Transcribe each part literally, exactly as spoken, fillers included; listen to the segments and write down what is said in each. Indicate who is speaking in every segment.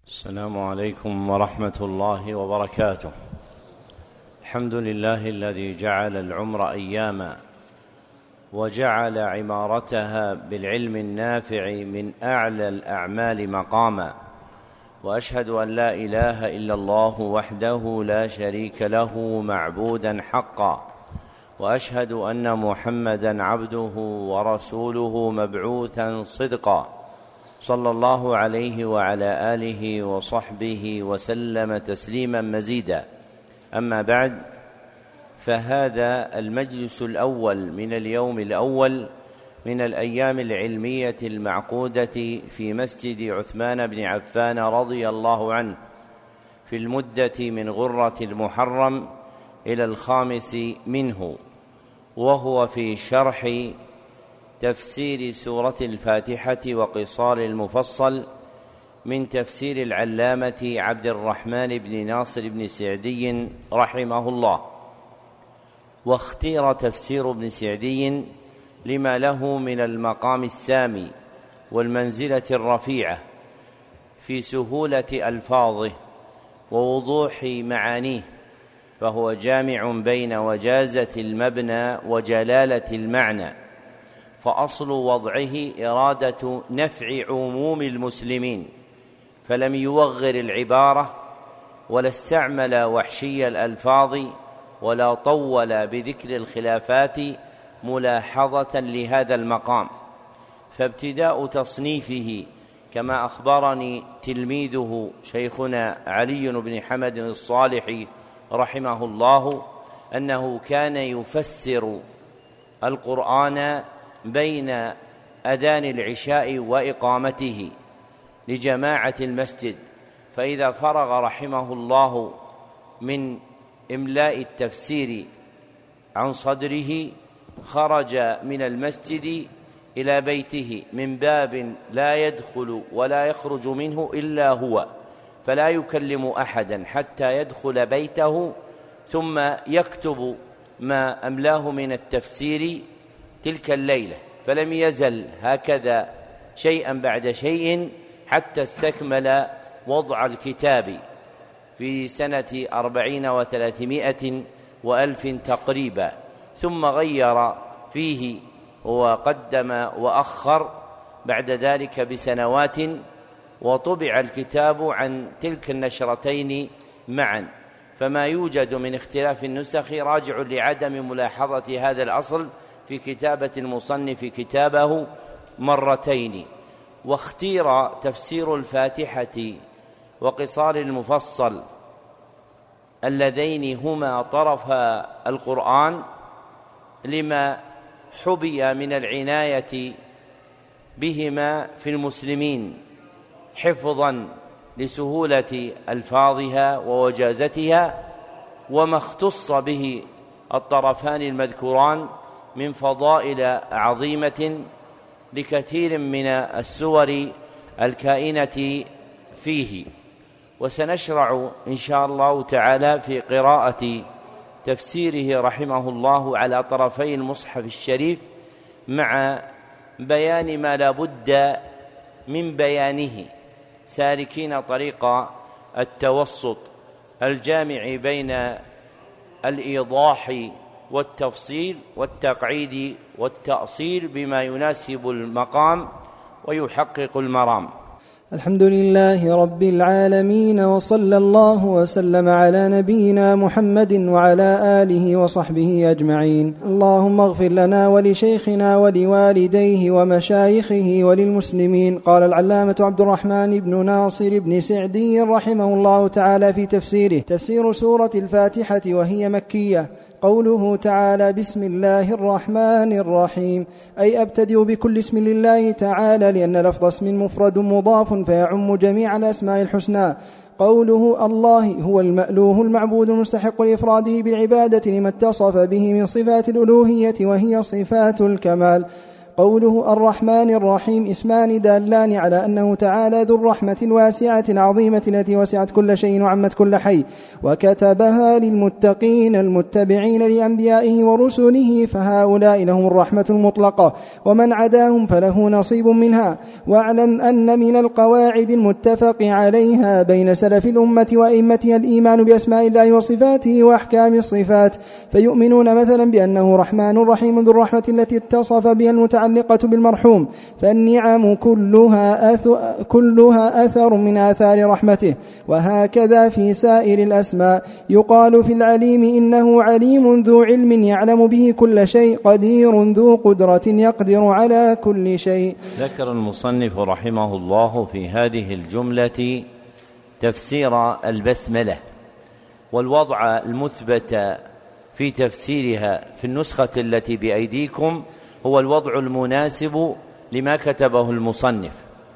Speaker 1: السلام عليكم ورحمة الله وبركاته. الحمد لله الذي جعل العمر أياما وجعل عمارتها بالعلم النافع من أعلى الأعمال مقاما، وأشهد أن لا إله إلا الله وحده لا شريك له معبودا حقا، وأشهد أن محمدا عبده ورسوله مبعوثا صدقا، صلى الله عليه وعلى آله وصحبه وسلم تسليما مزيدا. أما بعد، فهذا المجلس الأول من اليوم الأول من الأيام العلمية المعقودة في مسجد عثمان بن عفان رضي الله عنه في المدة من غرة المحرم إلى الخامس منه، وهو في شرح تفسير سورة الفاتحة وقصار المفصل من تفسير العلامة عبد الرحمن بن ناصر بن سعدي رحمه الله. واختير تفسير ابن سعدي لما له من المقام السامي والمنزلة الرفيعة في سهولة ألفاظه ووضوح معانيه، فهو جامع بين وجازة المبنى وجلالة المعنى، فأصل وضعه إرادة نفع عموم المسلمين، فلم يوغر العبارة ولا استعمل وحشي الألفاظ ولا طول بذكر الخلافات ملاحظة لهذا المقام. فابتداء تصنيفه كما أخبرني تلميذه شيخنا علي بن حمد الصالح رحمه الله أنه كان يفسر القرآن بين أذان العشاء وإقامته لجماعة المسجد، فإذا فرغ رحمه الله من إملاء التفسير عن صدره خرج من المسجد إلى بيته من باب لا يدخل ولا يخرج منه إلا هو، فلا يكلم أحدا حتى يدخل بيته ثم يكتب ما أملاه من التفسير تلك الليلة، فلم يزل هكذا شيئا بعد شيء حتى استكمل وضع الكتاب في سنة أربعين وثلاثمائة وألف تقريبا، ثم غير فيه وقدم وأخر بعد ذلك بسنوات، وطبع الكتاب عن تلك النشرتين معا. فما يوجد من اختلاف النسخ راجع لعدم ملاحظة هذا الأصل في كتابة المصنف كتابه مرتين. واختير تفسير الفاتحة وقصار المفصل اللذين هما طرفا القرآن لما حبي من العناية بهما في المسلمين، حفظا لسهولة ألفاظها ووجازتها، وما اختص به الطرفان المذكوران من فضائل عظيمة لكثير من السور الكائنة فيه. وسنشرع إن شاء الله تعالى في قراءة تفسيره رحمه الله على طرفي المصحف الشريف، مع بيان ما لا بد من بيانه، سالكين طريق التوسط الجامع بين الإيضاح والتفصيل والتقعيد والتأصيل بما يناسب المقام ويحقق المرام.
Speaker 2: الحمد لله رب العالمين، وصلى الله وسلم على نبينا محمد وعلى آله وصحبه أجمعين. اللهم اغفر لنا ولشيخنا ولوالديه ومشايخه وللمسلمين. قال العلامة عبد الرحمن بن ناصر بن سعدي رحمه الله تعالى في تفسيره: تفسير سورة الفاتحة وهي مكية. قوله تعالى: بسم الله الرحمن الرحيم، أي أبتدئ بكل اسم لله تعالى، لأن لفظ اسم مفرد مضاف فيعم جميع الأسماء الحسنى. قوله الله هو المألوه المعبود المستحق لإفراده بالعبادة لما اتصف به من صفات الألوهية وهي صفات الكمال. قوله الرحمن الرحيم اسمان دالان على أنه تعالى ذو الرحمة الواسعة العظيمة التي وسعت كل شيء وعمت كل حي، وكتبها للمتقين المتبعين لأنبيائه ورسله، فهؤلاء لهم الرحمة المطلقة، ومن عداهم فله نصيب منها. واعلم أن من القواعد المتفق عليها بين سلف الأمة وأئمتها الإيمان بأسماء الله وصفاته وأحكام الصفات، فيؤمنون مثلا بأنه رحمن رحيم ذو الرحمة التي اتصف بها المتعلقة بالمرحوم، فالنعم كلها, أث... كلها أثر من آثار رحمته. وهكذا في سائر الأسماء، يقال في العليم إنه عليم ذو علم يعلم به كل شيء، قدير ذو قدرة يقدر على كل شيء.
Speaker 1: ذكر المصنف رحمه الله في هذه الجملة تفسير البسملة، والوضع المثبت في تفسيرها في النسخة التي بأيديكم هو الوضع المناسب لما كتبه المصنف.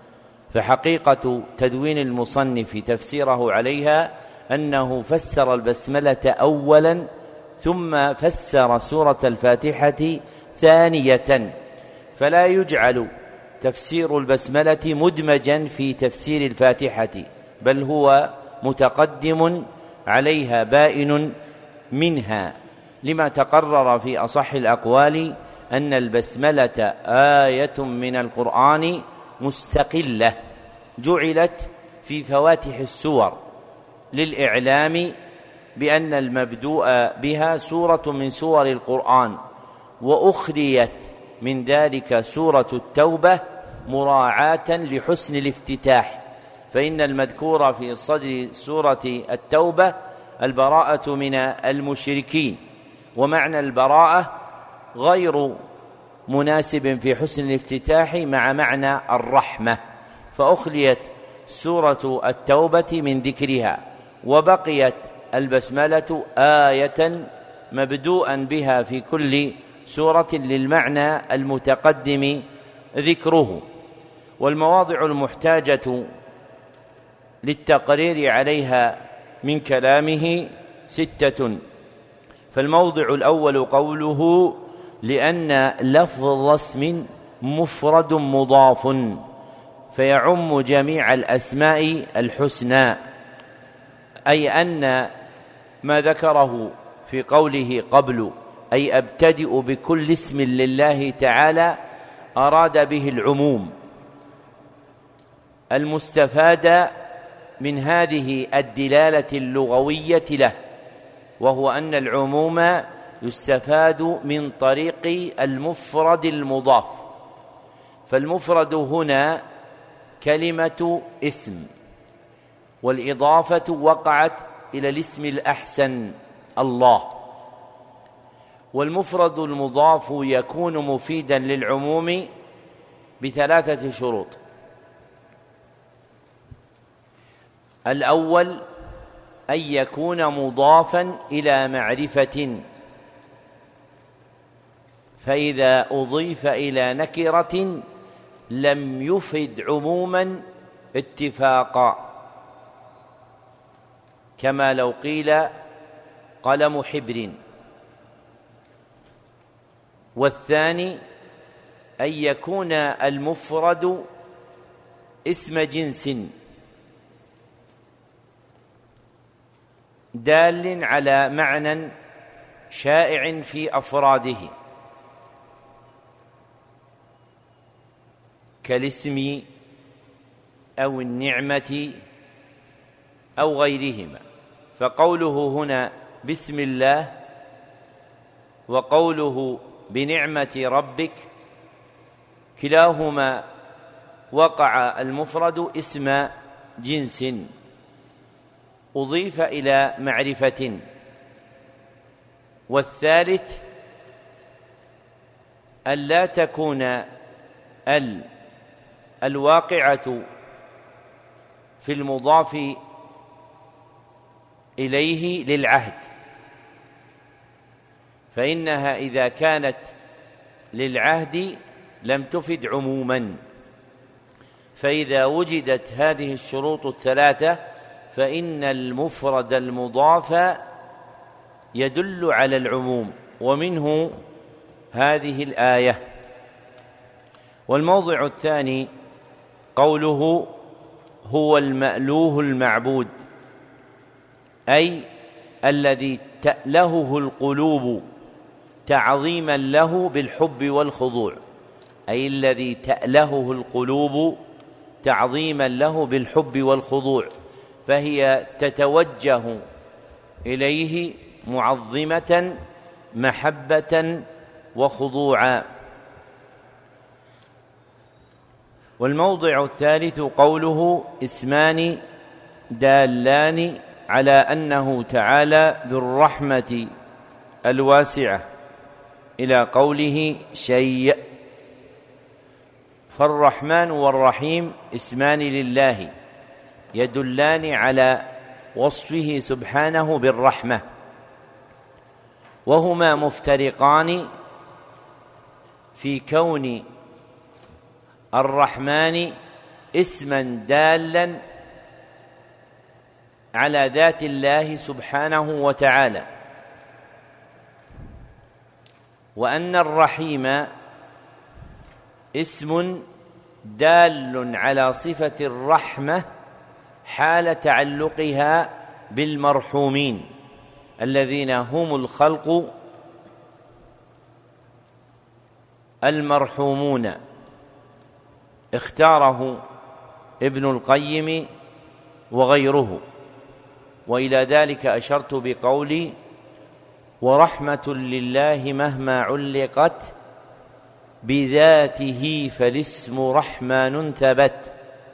Speaker 1: فحقيقة تدوين المصنف تفسيره عليها أنه فسر البسملة أولا ثم فسر سورة الفاتحة ثانية، فلا يجعل تفسير البسملة مدمجا في تفسير الفاتحة، بل هو متقدم عليها بائن منها، لما تقرر في أصح الأقوال أن البسملة آية من القرآن مستقلة جعلت في فواتح السور للإعلام بأن المبدوء بها سورة من سور القرآن، وأخريت من ذلك سورة التوبة مراعاة لحسن الافتتاح، فإن المذكور في صدر سورة التوبة البراءة من المشركين، ومعنى البراءة غير مناسب في حسن الافتتاح مع معنى الرحمة، فأخليت سورة التوبة من ذكرها، وبقيت البسملة آية مبدوءا بها في كل سورة للمعنى المتقدم ذكره. والمواضع المحتاجة للتقرير عليها من كلامه ستة. فالموضع الأول قوله لأن لفظ اسم مفرد مضاف فيعم جميع الأسماء الحسنى، أي أن ما ذكره في قوله قبل أي أبتدئ بكل اسم لله تعالى أراد به العموم المستفاد من هذه الدلالة اللغوية له، وهو أن العموم يستفاد من طريق المفرد المضاف. فالمفرد هنا كلمة اسم، والإضافة وقعت إلى الاسم الأحسن الله، والمفرد المضاف يكون مفيدا للعموم بثلاثة شروط. الأول أن يكون مضافا إلى معرفة، فإذا أضيف إلى نكرة لم يفد عموما اتفاقا، كما لو قيل قلم حبر. والثاني أن يكون المفرد اسم جنس دال على معنى شائع في أفراده، كالاسم أو النعمة أو غيرهما. فقوله هنا بسم الله وقوله بنعمة ربك كلاهما وقع المفرد اسم جنس أضيف إلى معرفة. والثالث ألا تكون ال الواقعة في المضاف إليه للعهد، فإنها إذا كانت للعهد لم تفد عموما، فإذا وجدت هذه الشروط الثلاثة فإن المفرد المضاف يدل على العموم، ومنه هذه الآية. والموضع الثاني قوله هو المألوه المعبود، أي الذي تألهه القلوب تعظيما له بالحب والخضوع، أي الذي تألهه القلوب تعظيما له بالحب والخضوع، فهي تتوجه إليه معظمة محبة وخضوعا. والموضع الثالث قوله اسمان دالان على أنه تعالى ذو الرحمة الواسعة إلى قوله شيء. فالرحمن والرحيم اسمان لله يدلان على وصفه سبحانه بالرحمة، وهما مفترقان في كون الرحمن اسما دالا على ذات الله سبحانه وتعالى، وأن الرحيم اسم دال على صفة الرحمة حال تعلقها بالمرحومين الذين هم الخلق المرحومون. اختاره ابن القيم وغيره، وإلى ذلك أشرت بقولي ورحمة لله مهما علقت بذاته فالاسم رحمن ثبت،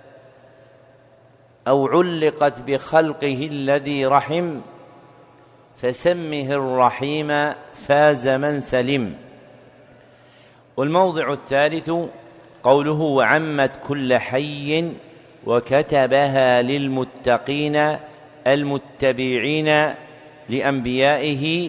Speaker 1: أو علقت بخلقه الذي رحم فسمه الرحيم فاز من سلم. والموضع الثالث قوله وعمت كل حي وكتبها للمتقين المتبعين لأنبيائه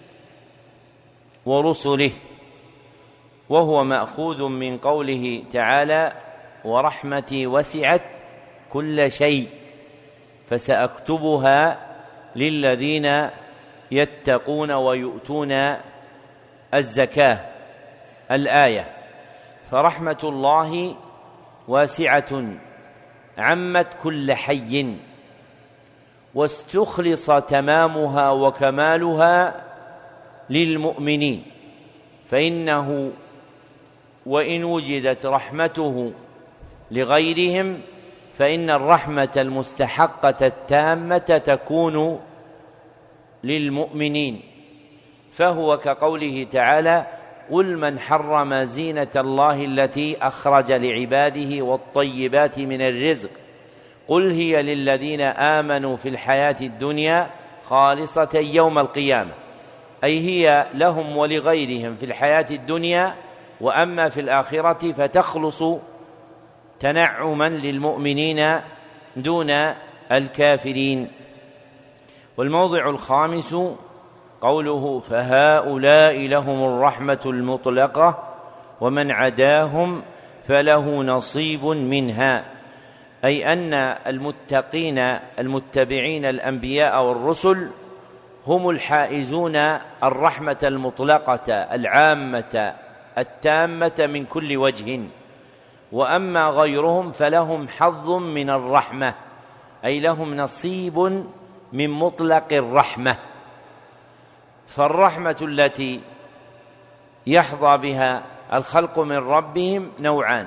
Speaker 1: ورسله، وهو مأخوذ من قوله تعالى ورحمتي وسعت كل شيء فسأكتبها للذين يتقون ويؤتون الزكاة الآية. فرحمة الله واسعة عمت كل حي، واستخلص تمامها وكمالها للمؤمنين، فإنه وإن وجدت رحمته لغيرهم فإن الرحمة المستحقة التامة تكون للمؤمنين، فهو كقوله تعالى قل من حرم زينة الله التي أخرج لعباده والطيبات من الرزق قل هي للذين آمنوا في الحياة الدنيا خالصة يوم القيامة، أي هي لهم ولغيرهم في الحياة الدنيا، وأما في الآخرة فتخلص تنعما للمؤمنين دون الكافرين. والموضع الخامس قوله فهؤلاء لهم الرحمة المطلقة ومن عداهم فله نصيب منها، أي أن المتقين المتبعين الأنبياء والرسل هم الحائزون الرحمة المطلقة العامة التامة من كل وجه، وأما غيرهم فلهم حظ من الرحمة، أي لهم نصيب من مطلق الرحمة. فالرحمة التي يحظى بها الخلق من ربهم نوعان،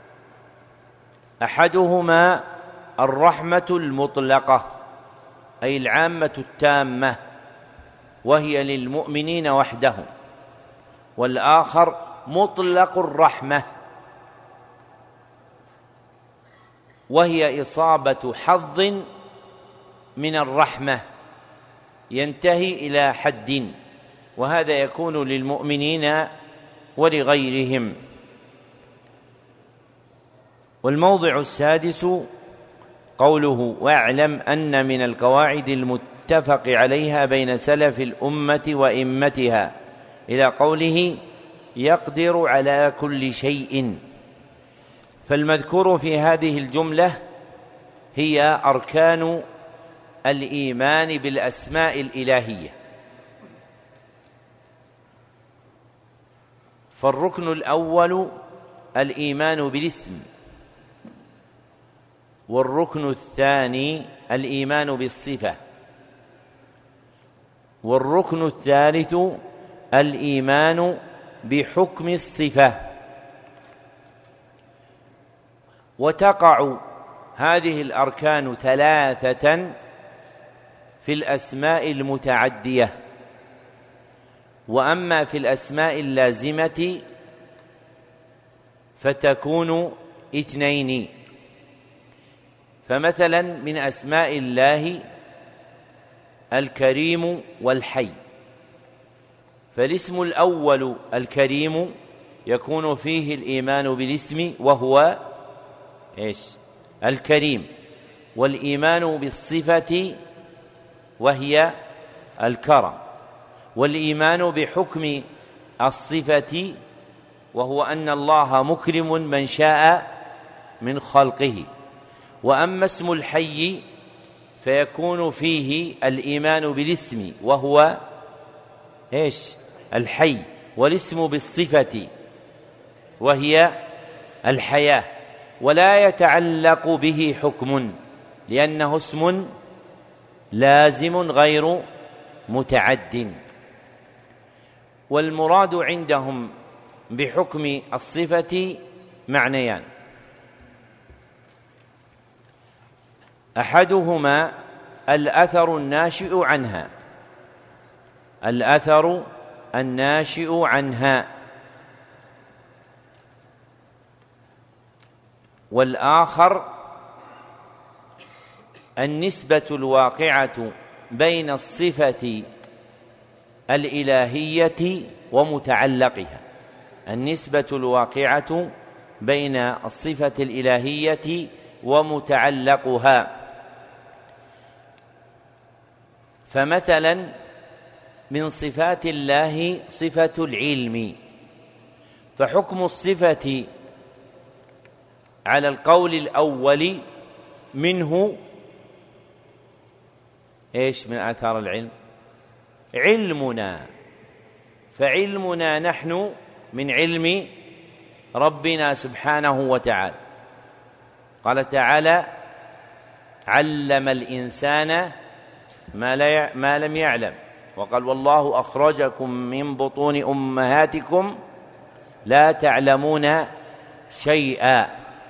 Speaker 1: أحدهما الرحمة المطلقة أي العامة التامة وهي للمؤمنين وحدهم، والآخر مطلق الرحمة وهي إصابة حظ من الرحمة ينتهي إلى حد، وهذا يكون للمؤمنين ولغيرهم. والموضع السادس قوله واعلم أن من القواعد المتفق عليها بين سلف الأمة وإمتها إلى قوله يقدر على كل شيء. فالمذكور في هذه الجملة هي أركان الإيمان بالأسماء الإلهية. فالركن الأول الإيمان بالاسم، والركن الثاني الإيمان بالصفة، والركن الثالث الإيمان بحكم الصفة. وتقع هذه الأركان ثلاثة في الأسماء المتعدية، وأما في الأسماء اللازمة فتكون اثنين. فمثلا من أسماء الله الكريم والحي، فالاسم الأول الكريم يكون فيه الإيمان بالاسم وهو إيش؟ الكريم، والإيمان بالصفة وهي الكرم، والإيمان بحكم الصفة وهو أن الله مكرم من شاء من خلقه. وأما اسم الحي فيكون فيه الإيمان بالاسم وهو إيش؟ الحي، والاسم بالصفة وهي الحياة، ولا يتعلق به حكم لأنه اسم لازم غير متعد. والمراد عندهم بحكم الصفة معنيان: أحدهما الأثر الناشئ عنها، الأثر الناشئ عنها، والآخر النسبة الواقعة بين الصفة الإلهية ومتعلقها، النسبة الواقعة بين الصفة الإلهية ومتعلقها. فمثلا من صفات الله صفة العلم، فحكم الصفة على القول الأول منه إيش من آثار العلم؟ علمنا، فعلمنا نحن من علم ربنا سبحانه وتعالى. قال تعالى: علم الإنسان ما, لا ما لم يعلم، وقال: والله أخرجكم من بطون أمهاتكم لا تعلمون شيئا.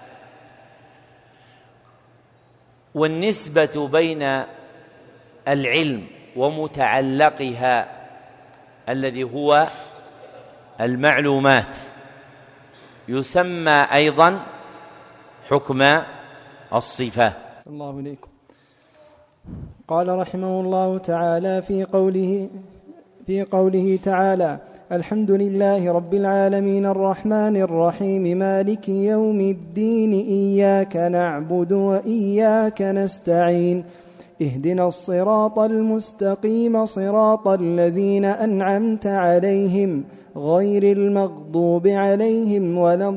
Speaker 1: والنسبة بين العلم ومتعلقها الذي هو المعلومات يسمى أيضا حكم الصفة.
Speaker 2: الله عليكم. قال رحمه الله تعالى في قوله في قوله تعالى: الحمد لله رب العالمين الرحمن الرحيم مالك يوم الدين إياك نعبد وإياك نستعين اهدنا الصراط المستقيم صراط الذين أنعمت عليهم غير المغضوب عليهم ولا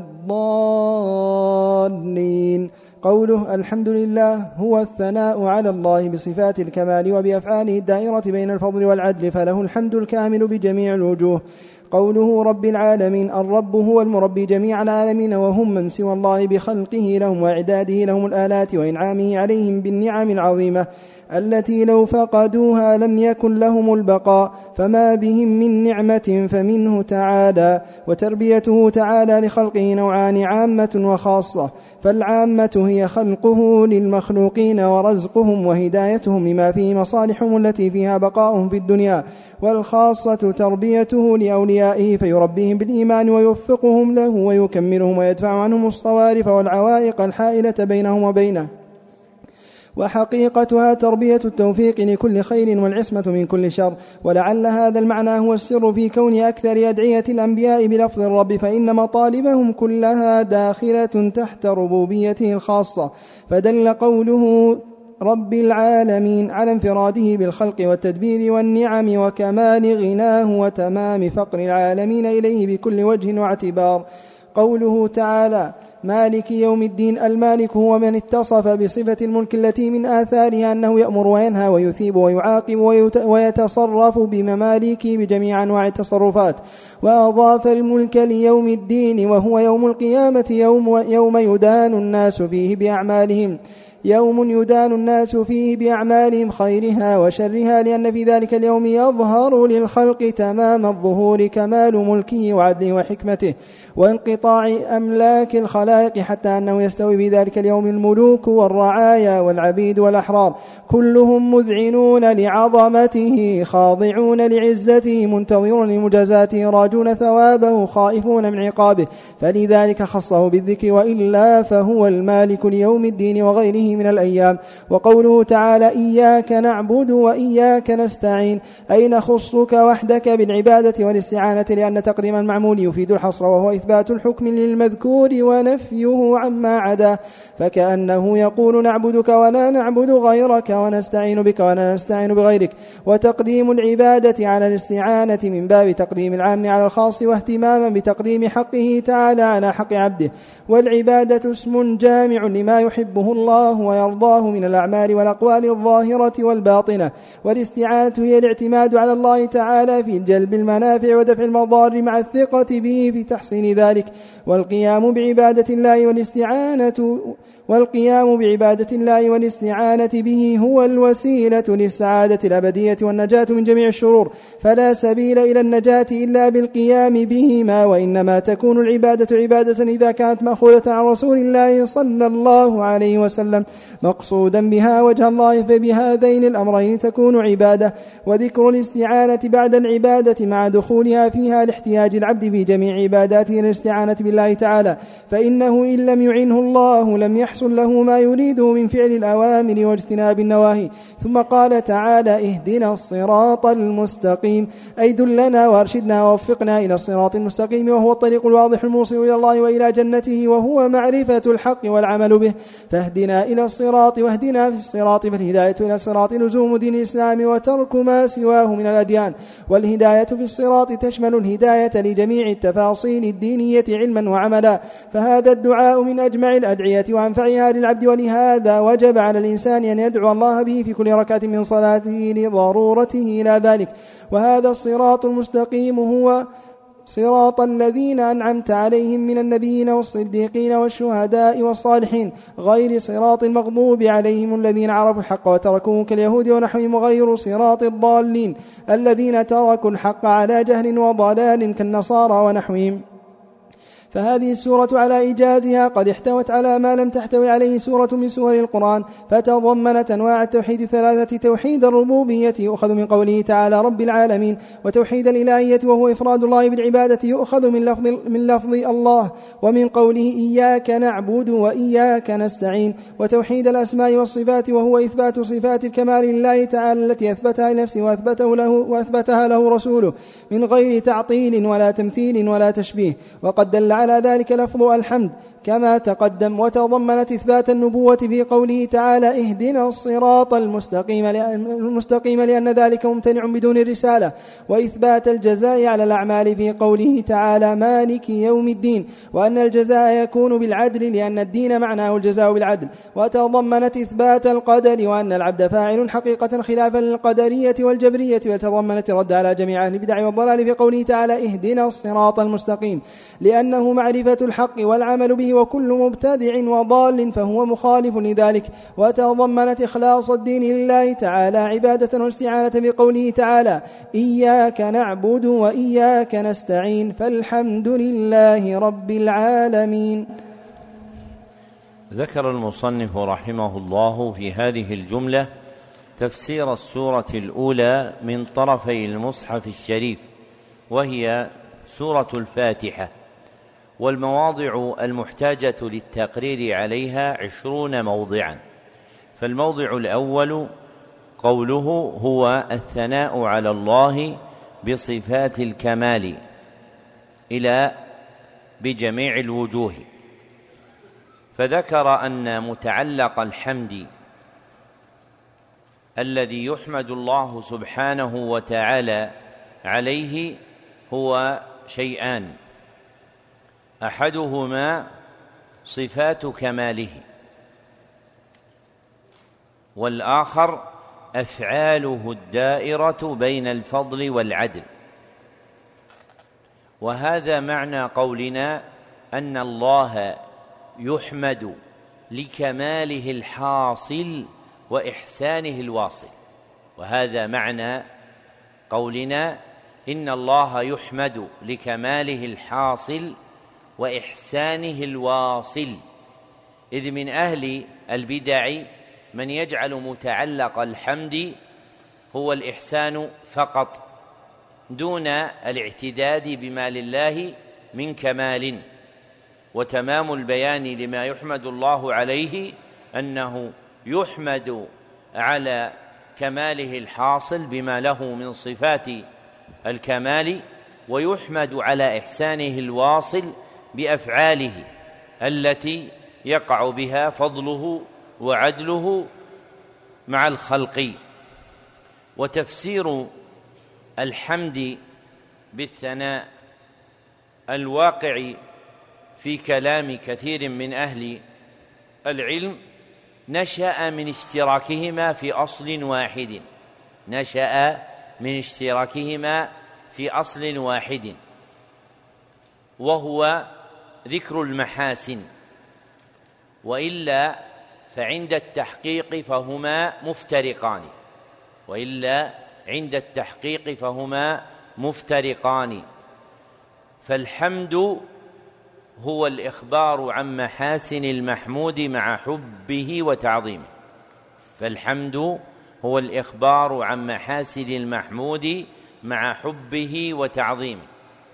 Speaker 2: الضالين. قوله الحمد لله هو الثناء على الله بصفات الكمال وبأفعاله الدائرة بين الفضل والعدل، فله الحمد الكامل بجميع الوجوه. قوله رب العالمين، الرب هو المربي جميع العالمين، وهم من سوى الله بخلقه لهم وإعداده لهم الآلات وإنعامه عليهم بالنعم العظيمة التي لو فقدوها لم يكن لهم البقاء، فما بهم من نعمة فمنه تعالى. وتربيته تعالى لخلقه نوعان: عامة وخاصة، فالعامة هي خلقه للمخلوقين ورزقهم وهدايتهم لما فيه مصالحهم التي فيها بقاؤهم في الدنيا، والخاصة تربيته لأوليائه فيربيهم بالإيمان ويوفقهم له ويكملهم ويدفع عنهم الصوارف والعوائق الحائلة بينهم وبينه. وحقيقتها تربية التوفيق لكل خير والعصمة من كل شر. ولعل هذا المعنى هو السر في كون أكثر أدعية الأنبياء بلفظ الرب، فإن مطالبهم كلها داخلة تحت ربوبيته الخاصة. فدل قوله رب العالمين على انفراده بالخلق والتدبير والنعم وكمال غناه وتمام فقر العالمين إليه بكل وجه واعتبار. قوله تعالى مالك يوم الدين. المالك هو من اتصف بصفة الملك التي من آثارها أنه يأمر وينهى ويثيب ويعاقب ويتصرف بمماليكه بجميع أنواع التصرفات، وأضاف الملك ليوم الدين وهو يوم القيامة، يوم, يوم يدان الناس فيه بأعمالهم يوم يدان الناس فيه بأعمالهم خيرها وشرها، لأن في ذلك اليوم يظهر للخلق تمام الظهور كمال ملكه وعدله وحكمته وانقطاع أملاك الخلائق، حتى أنه يستوي في ذلك اليوم الملوك والرعايا والعبيد والأحرار كلهم مذعنون لعظمته خاضعون لعزته منتظرون لمجازاته راجون ثوابه خائفون من عقابه، فلذلك خصه بالذكر، وإلا فهو المالك ليوم الدين وغيره من الأيام. وقوله تعالى إياك نعبد وإياك نستعين أي نخصك وحدك بالعبادة والاستعانة، لأن تقديم المعمول يفيد الحصر وهو إثبات الحكم للمذكور ونفيه عما عدا، فكأنه يقول نعبدك ولا نعبد غيرك ونستعين بك ولا نستعين بغيرك. وتقديم العبادة على الاستعانة من باب تقديم العام على الخاص واهتماما بتقديم حقه تعالى على حق عبده. والعبادة اسم جامع لما يحبه الله ويرضاه من الأعمال والأقوال الظاهرة والباطنة، والاستعانة هي الاعتماد على الله تعالى في جلب المنافع ودفع المضار مع الثقة به في تحصيل ذلك. والقيام بعبادة الله والاستعانة والقيام بعبادة الله والاستعانة به هو الوسيلة للسعادة الأبدية والنجاة من جميع الشرور، فلا سبيل إلى النجاة إلا بالقيام بهما، وإنما تكون العبادة عبادة إذا كانت مأخوذة عن رسول الله صلى الله عليه وسلم مقصودا بها وجه الله، فبهذين الأمرين تكون عبادة. وذكر الاستعانة بعد العبادة مع دخولها فيها لاحتياج العبد في جميع عباداته للاستعانة بالله تعالى، فإنه إن لم يعنه الله لم يحصل له ما يريده من فعل الأوامر واجتناب النواهي. ثم قال تعالى اهدنا الصراط المستقيم أي دلنا وارشدنا ووفقنا إلى الصراط المستقيم، وهو الطريق الواضح الموصل إلى الله وإلى جنته، وهو معرفة الحق والعمل به. فاهدنا إلى الصراط واهدنا في الصراط، فالهداية إلى الصراط لزوم دين الإسلام وترك ما سواه من الأديان، والهداية في الصراط تشمل الهداية لجميع التفاصيل الدينية علما وعملا. فهذا الدعاء من أجمع الأدعية وأنفعها للعبد، ولهذا وجب على الإنسان أن يدعو الله به في كل ركعة من صلاته لضرورته إلى ذلك. وهذا الصراط المستقيم هو صراط الذين أنعمت عليهم من النبيين والصديقين والشهداء والصالحين، غير صراط المغضوب عليهم الذين عرفوا الحق وتركوه كاليهود ونحوهم، وغير صراط الضالين الذين تركوا الحق على جهل وضلال كالنصارى ونحوهم. فهذه السورة على إيجازها قد احتوت على ما لم تحتوي عليه سورة من سور القرآن، فتضمنت أنواع التوحيد الثلاثة: توحيد الربوبية يؤخذ من قوله تعالى رب العالمين، وتوحيد الإلهية وهو إفراد الله بالعبادة يؤخذ من لفظ, من لفظ الله ومن قوله إياك نعبد وإياك نستعين، وتوحيد الأسماء والصفات وهو إثبات صفات الكمال لله تعالى التي أثبتها لنفسه وأثبته له وأثبتها له رسوله من غير تعطيل ولا تمثيل ولا تشبيه. وقد دل على ذلك لفظ الحمد كما تقدم، وتضمنت إثبات النبوة في قوله تعالى اهدنا الصراط المستقيم المستقيم لأن ذلك ممتنع بدون الرسالة، وإثبات الجزاء على الأعمال في قوله تعالى مالك يوم الدين، وأن الجزاء يكون بالعدل لأن الدين معناه الجزاء بالعدل. وتضمنت إثبات القدر وأن العبد فاعل حقيقة خلافا للقدرية والجبرية، وتضمنت الرد على جميع أهل البدع والضلال في قوله تعالى اهدنا الصراط المستقيم لأنه معرفة الحق والعمل به، وكل مبتدع وضال فهو مخالف لذلك. وتضمنت إخلاص الدين لله تعالى عبادة واستعانة بقوله تعالى إياك نعبد وإياك نستعين، فالحمد لله رب العالمين.
Speaker 1: ذكر المصنف رحمه الله في هذه الجملة تفسير السورة الأولى من طرفي المصحف الشريف، وهي سورة الفاتحة، والمواضع المحتاجة للتقرير عليها عشرون موضعا. فالموضع الأول قوله هو الثناء على الله بصفات الكمال إلى بجميع الوجوه، فذكر أن متعلق الحمد الذي يحمد الله سبحانه وتعالى عليه هو شيئان: أحدهما صفات كماله، والآخر أفعاله الدائرة بين الفضل والعدل. وهذا معنى قولنا أن الله يحمد لكماله الحاصل وإحسانه الواصل. وهذا معنى قولنا إن الله يحمد لكماله الحاصل وإحسانه الواصل، إذ من أهل البدع من يجعل متعلق الحمد هو الإحسان فقط دون الاعتداد بما لله من كمال. وتمام البيان لما يحمد الله عليه أنه يحمد على كماله الحاصل بما له من صفات الكمال، ويحمد على إحسانه الواصل بأفعاله التي يقع بها فضله وعدله مع الخلق. وتفسير الحمد بالثناء الواقع في كلام كثير من أهل العلم نشأ من اشتراكهما في أصل واحد نشأ من اشتراكهما في أصل واحد وهو ذكر المحاسن، وإلا فعند التحقيق فهما مفترقان وإلا عند التحقيق فهما مفترقان فالحمد هو الإخبار عن محاسن المحمود مع حبه وتعظيمه فالحمد هو الإخبار عن محاسن المحمود مع حبه وتعظيمه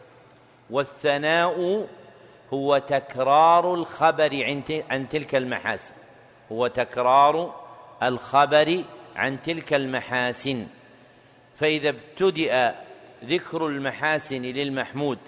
Speaker 1: والثناء هو تكرار الخبر عن تلك المحاسن هو تكرار الخبر عن تلك المحاسن فإذا ابتدأ ذكر المحاسن للمحمود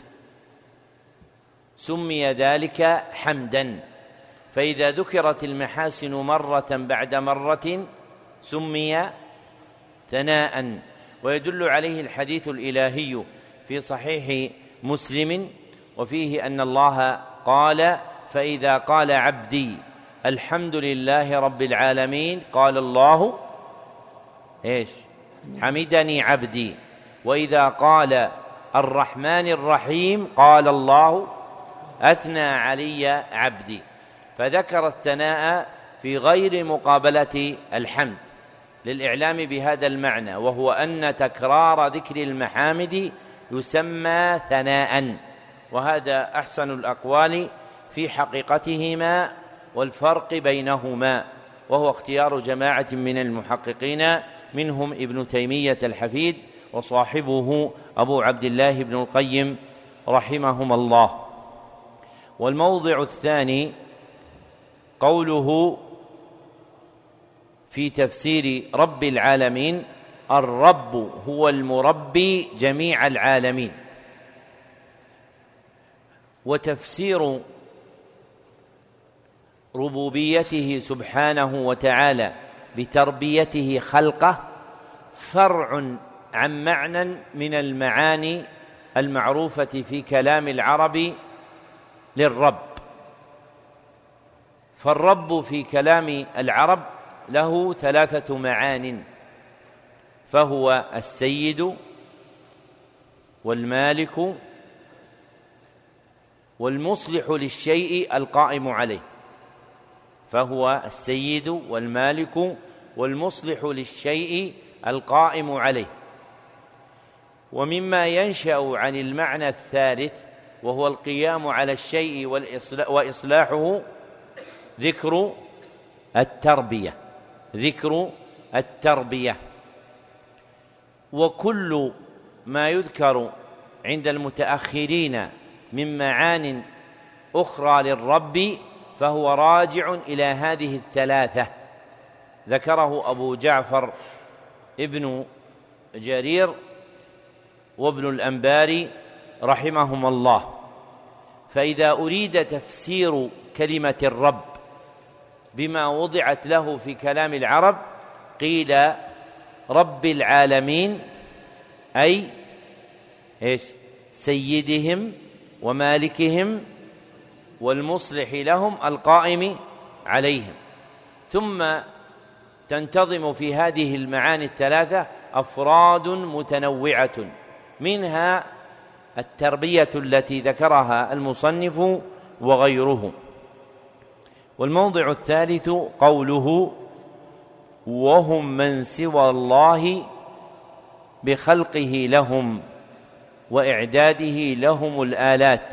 Speaker 1: سمي ذلك حمدا، فإذا ذكرت المحاسن مرة بعد مرة سمي ثناء. ويدل عليه الحديث الإلهي في صحيح مسلم وفيه أن الله قال: فإذا قال عبدي الحمد لله رب العالمين قال الله إيش؟ حمدني عبدي. وإذا قال الرحمن الرحيم قال الله أثنى علي عبدي. فذكر الثناء في غير مقابلة الحمد للإعلام بهذا المعنى، وهو أن تكرار ذكر المحامد يسمى ثناء، وهذا أحسن الأقوال في حقيقتهما والفرق بينهما، وهو اختيار جماعة من المحققين منهم ابن تيمية الحفيد وصاحبه أبو عبد الله بن القيم رحمهما الله. والموضع الثاني قوله في تفسير رب العالمين: الرب هو المربي جميع العالمين. وتفسير ربوبيته سبحانه وتعالى بتربيته خلقه فرع عن معنى من المعاني المعروفة في كلام العرب للرب. فالرب في كلام العرب له ثلاثة معان، فهو السيد والمالك والمصلح للشيء القائم عليه فهو السيد والمالك والمصلح للشيء القائم عليه. ومما ينشأ عن المعنى الثالث وهو القيام على الشيء وإصلاحه ذكر التربية ذكر التربية وكل ما يذكر عند المتأخرين من معان أخرى للرب فهو راجع إلى هذه الثلاثة. ذكره أبو جعفر ابن جرير وابن الأنباري رحمهم الله. فإذا أريد تفسير كلمة الرب بما وضعت له في كلام العرب قيل رب العالمين أي إيش؟ سيدهم ومالكهم والمصلح لهم القائم عليهم. ثم تنتظم في هذه المعاني الثلاثة أفراد متنوعة، منها التربية التي ذكرها المصنف وغيره. والموضع الثالث قوله وهم من سوى الله بخلقه لهم وإعداده لهم الآلات.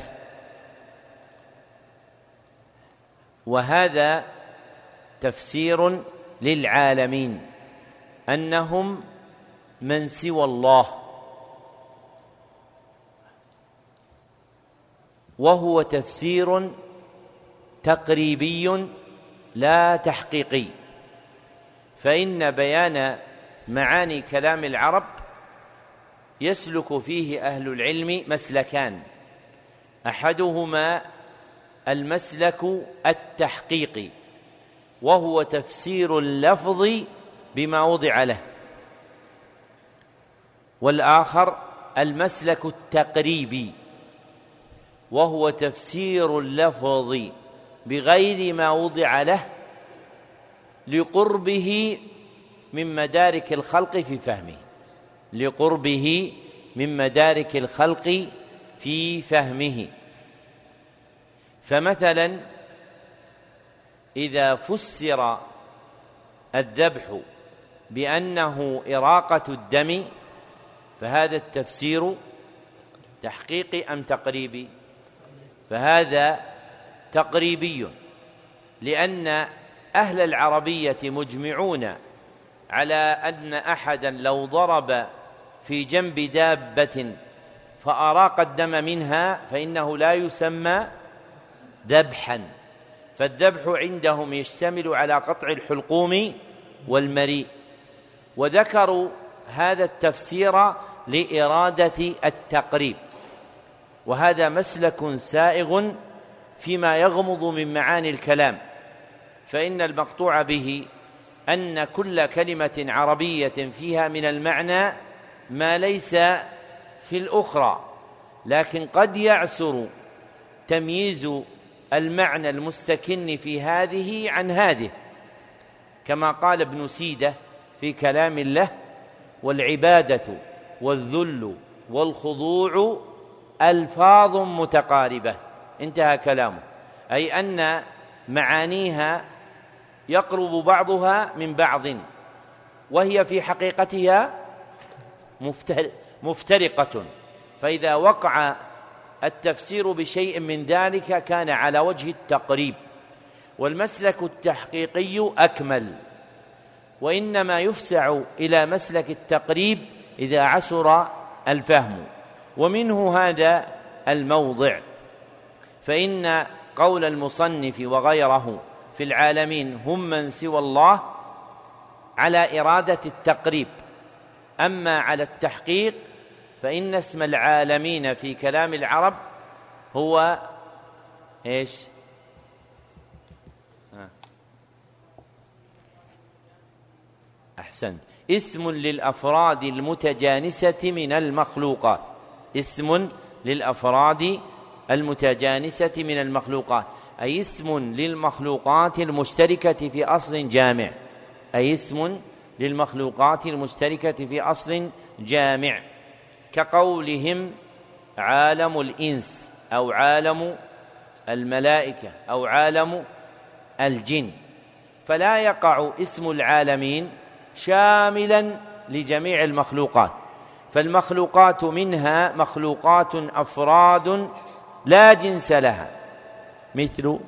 Speaker 1: وهذا تفسير للعالمين أنهم من سوى الله، وهو تفسير تقريبي لا تحقيقي، فإن بيان معاني كلام العرب يسلك فيه أهل العلم مسلكان، أحدهما المسلك التحقيقي وهو تفسير اللفظ بما وضع له، والآخر المسلك التقريبي وهو تفسير اللفظ بغير ما وضع له لقربه من مدارك الخلق في فهمه لقربه من مدارك الخلق في فهمه. فمثلا إذا فسر الذبح بأنه إراقة الدم فهذا التفسير تحقيقي أم تقريبي؟ فهذا تقريبي، لأن أهل العربية مجمعون على أن أحدا لو ضرب في جنب دابة فأراق الدم منها فإنه لا يسمى ذبحا، فالذبح عندهم يشتمل على قطع الحلقوم والمريء، وذكروا هذا التفسير لإرادة التقريب، وهذا مسلك سائغ فيما يغمض من معاني الكلام، فإن المقطوع به أن كل كلمة عربية فيها من المعنى ما ليس في الأخرى، لكن قد يعسر تمييز المعنى المستكن في هذه عن هذه، كما قال ابن سيدة في كلام له: والعبادة والذل والخضوع ألفاظ متقاربة، انتهى كلامه، أي أن معانيها يقرب بعضها من بعض وهي في حقيقتها مفترقة، فإذا وقع التفسير بشيء من ذلك كان على وجه التقريب. والمسلك التحقيقي أكمل، وإنما يفسع إلى مسلك التقريب إذا عسر الفهم، ومنه هذا الموضع. فإن قول المصنف وغيره في العالمين هم من سوى الله على إرادة التقريب، أما على التحقيق فإن اسم العالمين في كلام العرب هو إيش؟ أحسنت، اسم للأفراد المتجانسة من المخلوقات، اسم للأفراد المتجانسة من المخلوقات، أي اسم للمخلوقات المشتركة في أصل جامع، أي اسم للمخلوقات المشتركة في أصل جامع، كقولهم عالم الإنس أو عالم الملائكة أو عالم الجن، فلا يقع اسم العالمين شاملا لجميع المخلوقات، فالمخلوقات منها مخلوقات أفراد لا جنس لها، مثل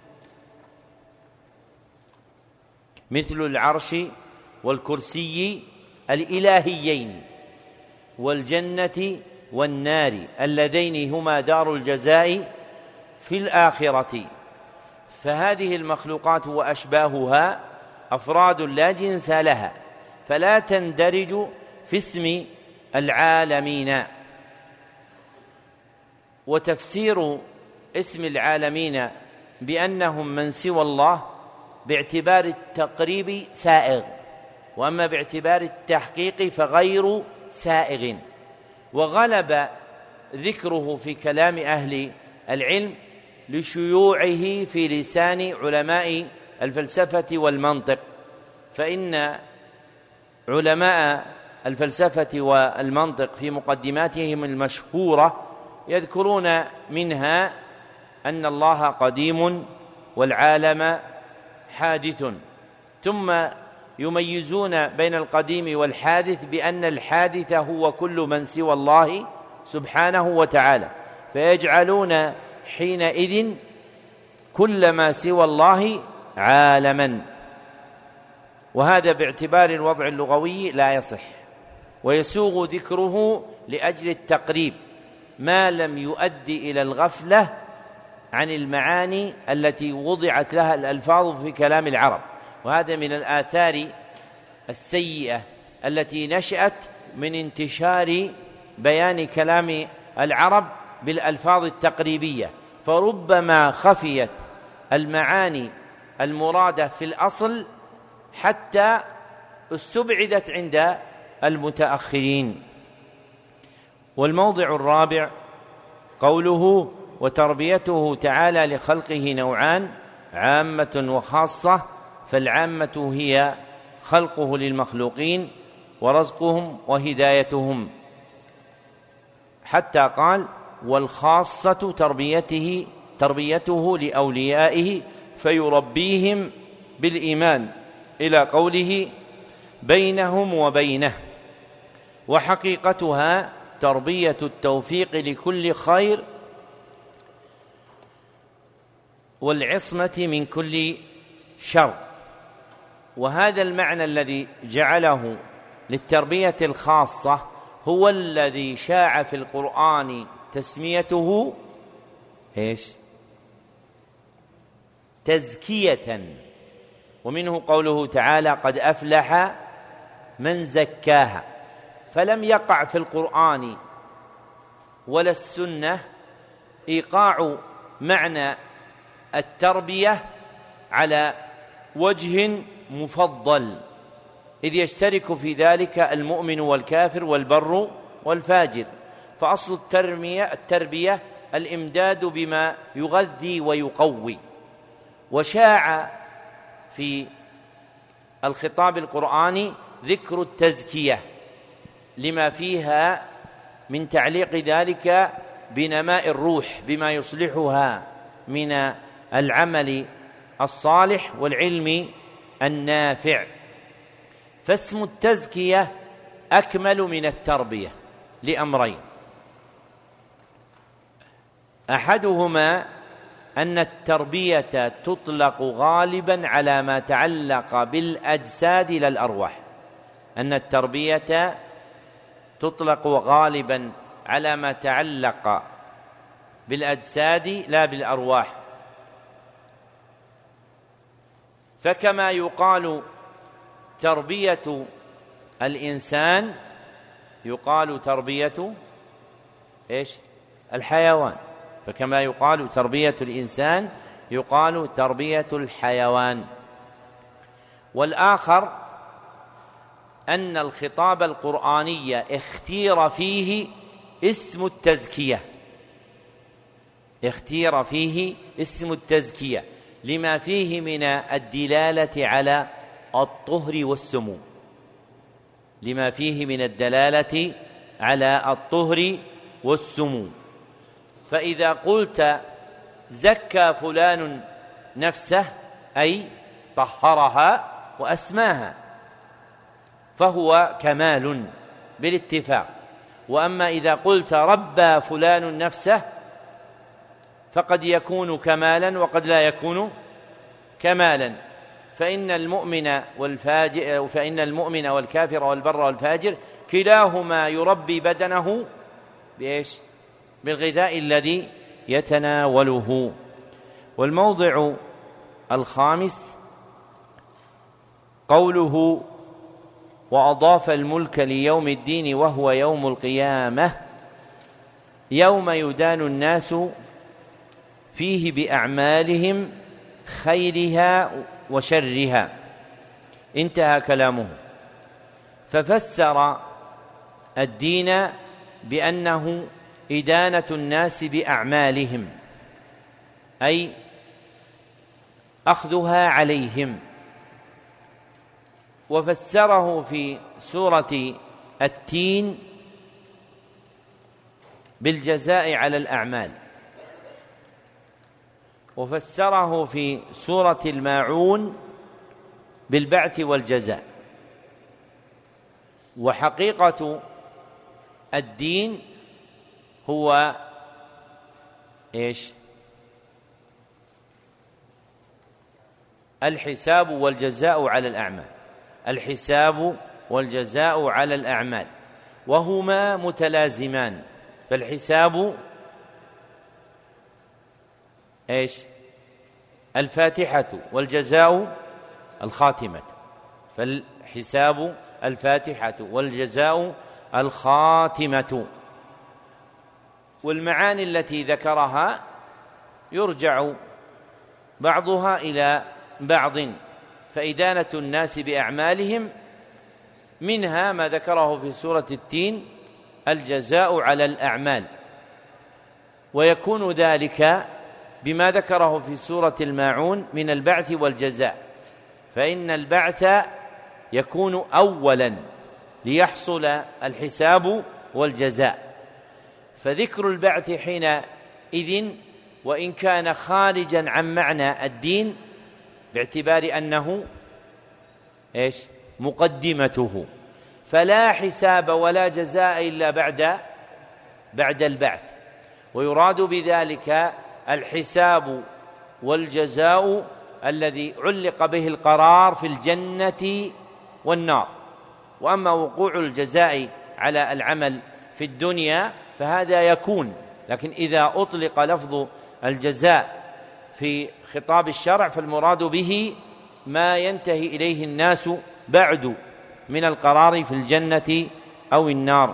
Speaker 1: مثل العرش والكرسي الإلهيين والجنة والنار اللذين هما دار الجزاء في الآخرة، فهذه المخلوقات وأشباهها أفراد لا جنس لها، فلا تندرج في اسم العالمين. وتفسير اسم العالمين بأنهم من سوى الله باعتبار التقريب سائغ، وأما باعتبار التحقيق فغير سائغ، وغلب ذكره في كلام أهل العلم لشيوعه في لسان علماء الفلسفة والمنطق، فإن علماء الفلسفة والمنطق في مقدماتهم المشهورة يذكرون منها أن الله قديم والعالم حادث، ثم يميزون بين القديم والحادث بأن الحادث هو كل من سوى الله سبحانه وتعالى، فيجعلون حينئذ كل ما سوى الله عالما، وهذا باعتبار الوضع اللغوي لا يصح، ويسوغ ذكره لأجل التقريب ما لم يؤدي إلى الغفلة عن المعاني التي وضعت لها الألفاظ في كلام العرب. وهذا من الآثار السيئة التي نشأت من انتشار بيان كلام العرب بالألفاظ التقريبية، فربما خفيت المعاني المرادة في الأصل حتى استبعدت عند المتأخرين. والموضع الرابع قوله: وتربيته تعالى لخلقه نوعان، عامة وخاصة، فالعامة هي خلقه للمخلوقين ورزقهم وهدايتهم، حتى قال: والخاصة تربيته تربيته لأوليائه فيربيهم بالإيمان، إلى قوله: بينهم وبينه. وحقيقتها تربية التوفيق لكل خير والعصمة من كل شر. وهذا المعنى الذي جعله للتربية الخاصة هو الذي شاع في القرآن تسميته إيش؟ تزكية، ومنه قوله تعالى: قد أفلح من زكاها. فلم يقع في القرآن ولا السنة إيقاع معنى التربية على وجه مفضل، إذ يشترك في ذلك المؤمن والكافر والبر والفاجر، فأصل التربية, التربية الإمداد بما يغذي ويقوي. وشاع في الخطاب القرآني ذكر التزكية لما فيها من تعليق ذلك بنماء الروح بما يصلحها من العمل الصالح والعلم النافع. فاسم التزكية أكمل من التربية لأمرين: أحدهما أن التربية تطلق غالبا على ما تعلق بالأجساد لا الأرواح، أن التربية تطلق غالبا على ما تعلق بالأجساد لا بالأرواح. فكما يقال تربية الإنسان يقال تربية إيش؟ الحيوان، فكما يقال تربية الإنسان يقال تربية الحيوان. والآخر أن الخطاب القرآني اختير فيه اسم التزكية اختير فيه اسم التزكية لما فيه من الدلالة على الطهر والسمو لما فيه من الدلالة على الطهر والسمو. فإذا قلت زكى فلان نفسه أي طهرها وأسماها، فهو كمال بالاتفاق. وأما إذا قلت ربى فلان نفسه فقد يكون كمالا وقد لا يكون كمالا. فإن المؤمن والفاجر فإن المؤمن والكافر والبر والفاجر كلاهما يربي بدنه بإيش؟ بالغذاء الذي يتناوله. والموضع الخامس قوله: وأضاف الملك ليوم الدين وهو يوم القيامة، يوم يدان الناس فيه بأعمالهم خيرها وشرها. انتهى كلامه. ففسر الدين بأنه إدانة الناس بأعمالهم، أي أخذها عليهم. وفسره في سورة التين بالجزاء على الأعمال، وفسره في سورة الماعون بالبعث والجزاء. وحقيقة الدين هو إيش؟ الحساب والجزاء على الأعمال، الحساب والجزاء على الأعمال، وهما متلازمان. فالحساب إيش؟ الفاتحة، والجزاء الخاتمة. فالحساب الفاتحة والجزاء الخاتمة. والمعاني التي ذكرها يرجع بعضها إلى بعض، فإدانة الناس بأعمالهم منها ما ذكره في سورة التين الجزاء على الأعمال، ويكون ذلك بما ذكره في سورة الماعون من البعث والجزاء، فإن البعث يكون أولا ليحصل الحساب والجزاء. فذكر البعث حينئذ وإن كان خارجا عن معنى الدين باعتبار أنه إيش؟ مقدمته، فلا حساب ولا جزاء إلا بعد بعد البعث. ويراد بذلك الحساب والجزاء الذي علق به القرار في الجنة والنار. وأما وقوع الجزاء على العمل في الدنيا فهذا يكون، لكن إذا أطلق لفظ الجزاء في خطاب الشرع فالمراد به ما ينتهي إليه الناس بعد من القرار في الجنة أو النار.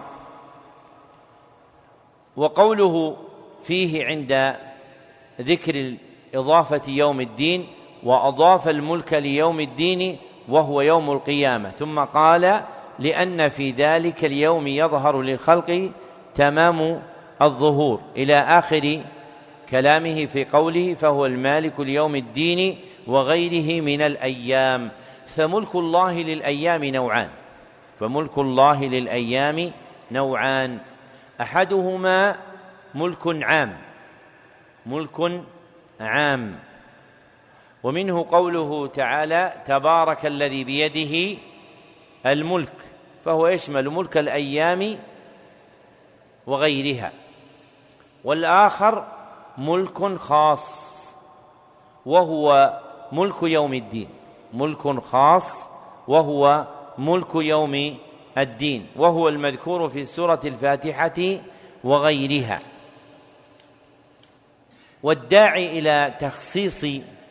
Speaker 1: وقوله فيه عند ذكر إضافة يوم الدين: وأضاف الملك ليوم الدين وهو يوم القيامة، ثم قال: لأن في ذلك اليوم يظهر للخلق تمام الظهور، إلى آخر كلامه في قوله: فهو المالك ليوم الدين وغيره من الأيام. فملك الله للأيام نوعان، فملك الله للأيام نوعان أحدهما ملك عام، ملك عام، ومنه قوله تعالى: تبارك الذي بيده الملك، فهو يشمل ملك الأيام وغيرها. والآخر ملك خاص وهو ملك يوم الدين، ملك خاص وهو ملك يوم الدين، وهو المذكور في سورة الفاتحة وغيرها. والداعي إلى تخصيص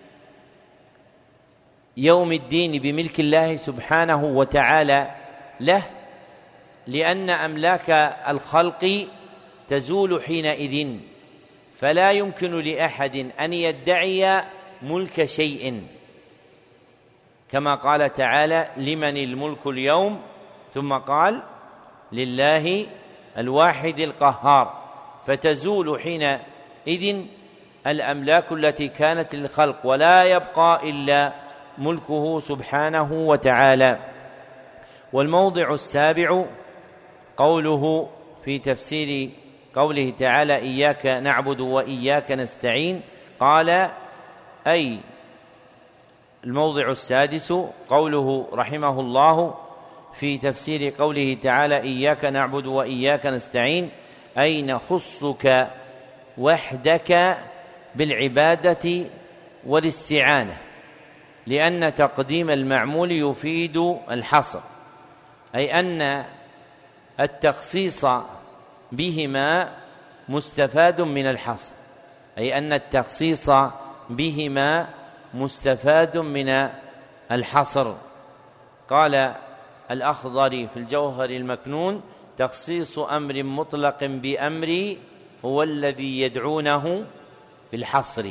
Speaker 1: يوم الدين بملك الله سبحانه وتعالى له لأن أملاك الخلق تزول حينئذ، فلا يمكن لأحد أن يدعي ملك شيء، كما قال تعالى: لمن الملك اليوم، ثم قال: لله الواحد القهار. فتزول حينئذ الأملاك التي كانت للخلق، ولا يبقى إلا ملكه سبحانه وتعالى. والموضع السابع قوله في تفسير قوله تعالى: إياك نعبد وإياك نستعين، قال: أي الموضع السادس قوله رحمه الله في تفسير قوله تعالى: إياك نعبد وإياك نستعين، أي نخصك وحدك بالعبادة والاستعانة، لأن تقديم المعمول يفيد الحصر، أي أن التخصيص بهما مستفاد من الحصر، أي أن التخصيص بهما مستفاد من الحصر. قال الأخضري في الجوهر المكنون: تخصيص أمر مطلق بأمر هو الذي يدعونه بالحصر.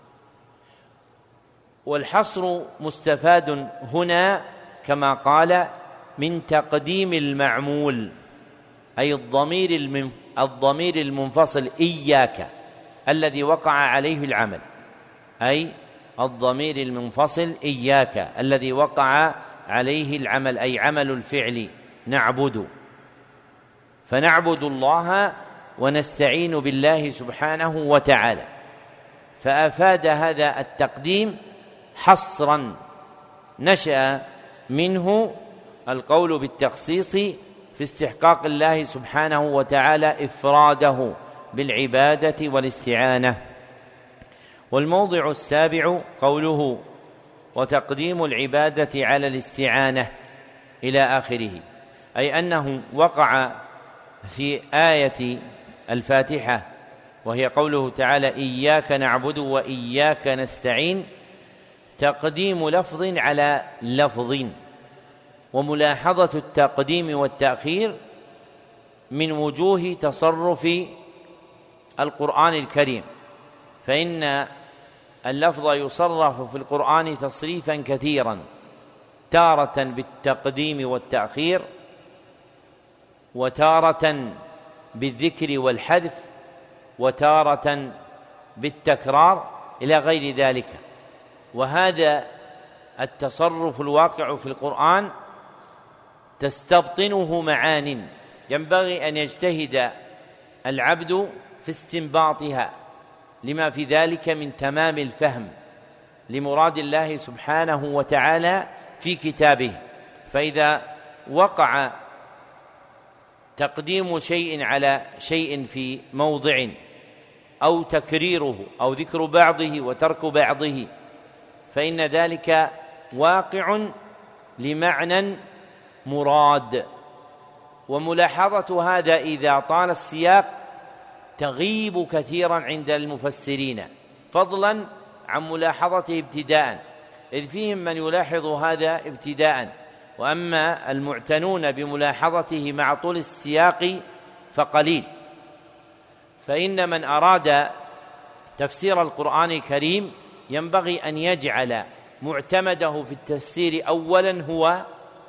Speaker 1: والحصر مستفاد هنا كما قال من تقديم المعمول، أي الضمير الضمير المنفصل إياك الذي وقع عليه العمل، أي الضمير المنفصل إياك الذي وقع عليه العمل، أي عمل الفعل نعبد، فنعبد الله ونستعين بالله سبحانه وتعالى. فأفاد هذا التقديم حصرا نشأ منه القول بالتخصيص في استحقاق الله سبحانه وتعالى إفراده بالعبادة والاستعانة. والموضع السابع قوله وتقديم العبادة على الاستعانة إلى آخره، أي أنه وقع في آية الفاتحة وهي قوله تعالى إياك نعبد وإياك نستعين تقديم لفظ على لفظ. وملاحظة التقديم والتأخير من وجوه تصرف القرآن الكريم، فإن اللفظ يصرف في القرآن تصريفا كثيرا، تارة بالتقديم والتأخير، وتارة بالذكر والحذف، وتارة بالتكرار إلى غير ذلك. وهذا التصرف الواقع في القرآن تستبطنه معان ينبغي أن يجتهد العبد في استنباطها لما في ذلك من تمام الفهم لمراد الله سبحانه وتعالى في كتابه. فإذا وقع تقديم شيء على شيء في موضع أو تكريره أو ذكر بعضه وترك بعضه فإن ذلك واقع لمعنى مراد. وملاحظة هذا إذا طال السياق تغيب كثيرا عند المفسرين، فضلا عن ملاحظته ابتداء، إذ فيهم من يلاحظ هذا ابتداء، وأما المعتنون بملاحظته مع طول السياق فقليل. فإن من أراد تفسير القرآن الكريم ينبغي أن يجعل معتمده في التفسير أولا هو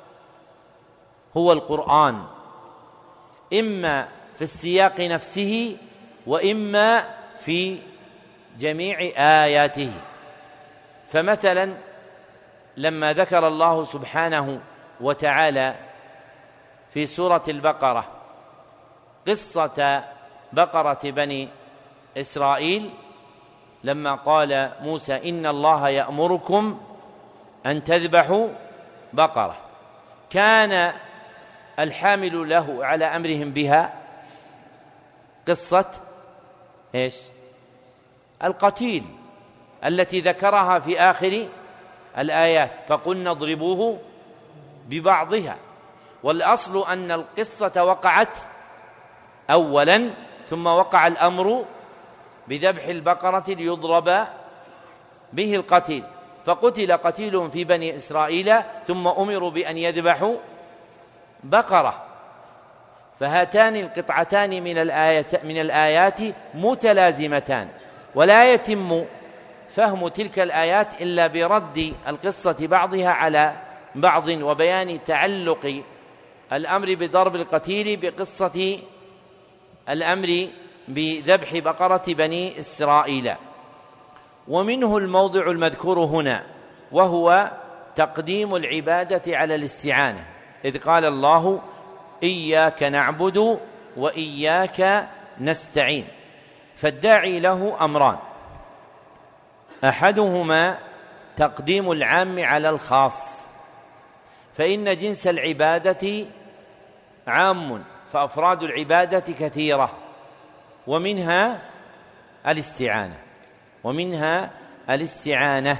Speaker 1: هو القرآن، إما في السياق نفسه وإما في جميع آياته. فمثلا لما ذكر الله سبحانه وتعالى في سورة البقرة قصة بقرة بني إسرائيل لما قال موسى إن الله يأمركم أن تذبحوا بقرة، كان الحامل له على أمرهم بها قصة إيش؟ القتيل التي ذكرها في آخر الآيات، فقلنا اضربوه ببعضها. والأصل أن القصة وقعت أولا ثم وقع الأمر بذبح البقرة ليضرب به القتيل، فقتل قتيل في بني إسرائيل ثم أمروا بأن يذبحوا بقرة. فهاتان القطعتان من الآيات من الآيات متلازمتان، ولا يتم فهم تلك الآيات إلا برد القصة بعضها على بعض وبيان تعلق الأمر بضرب القتيل بقصة الأمر بذبح بقرة بني إسرائيل. ومنه الموضع المذكور هنا وهو تقديم العبادة على الاستعانة، إذ قال الله إياك نعبد وإياك نستعين. فالداعي له أمران، أحدهما تقديم العام على الخاص، فإن جنس العبادة عام فأفراد العبادة كثيرة، ومنها الاستعانة ومنها الاستعانة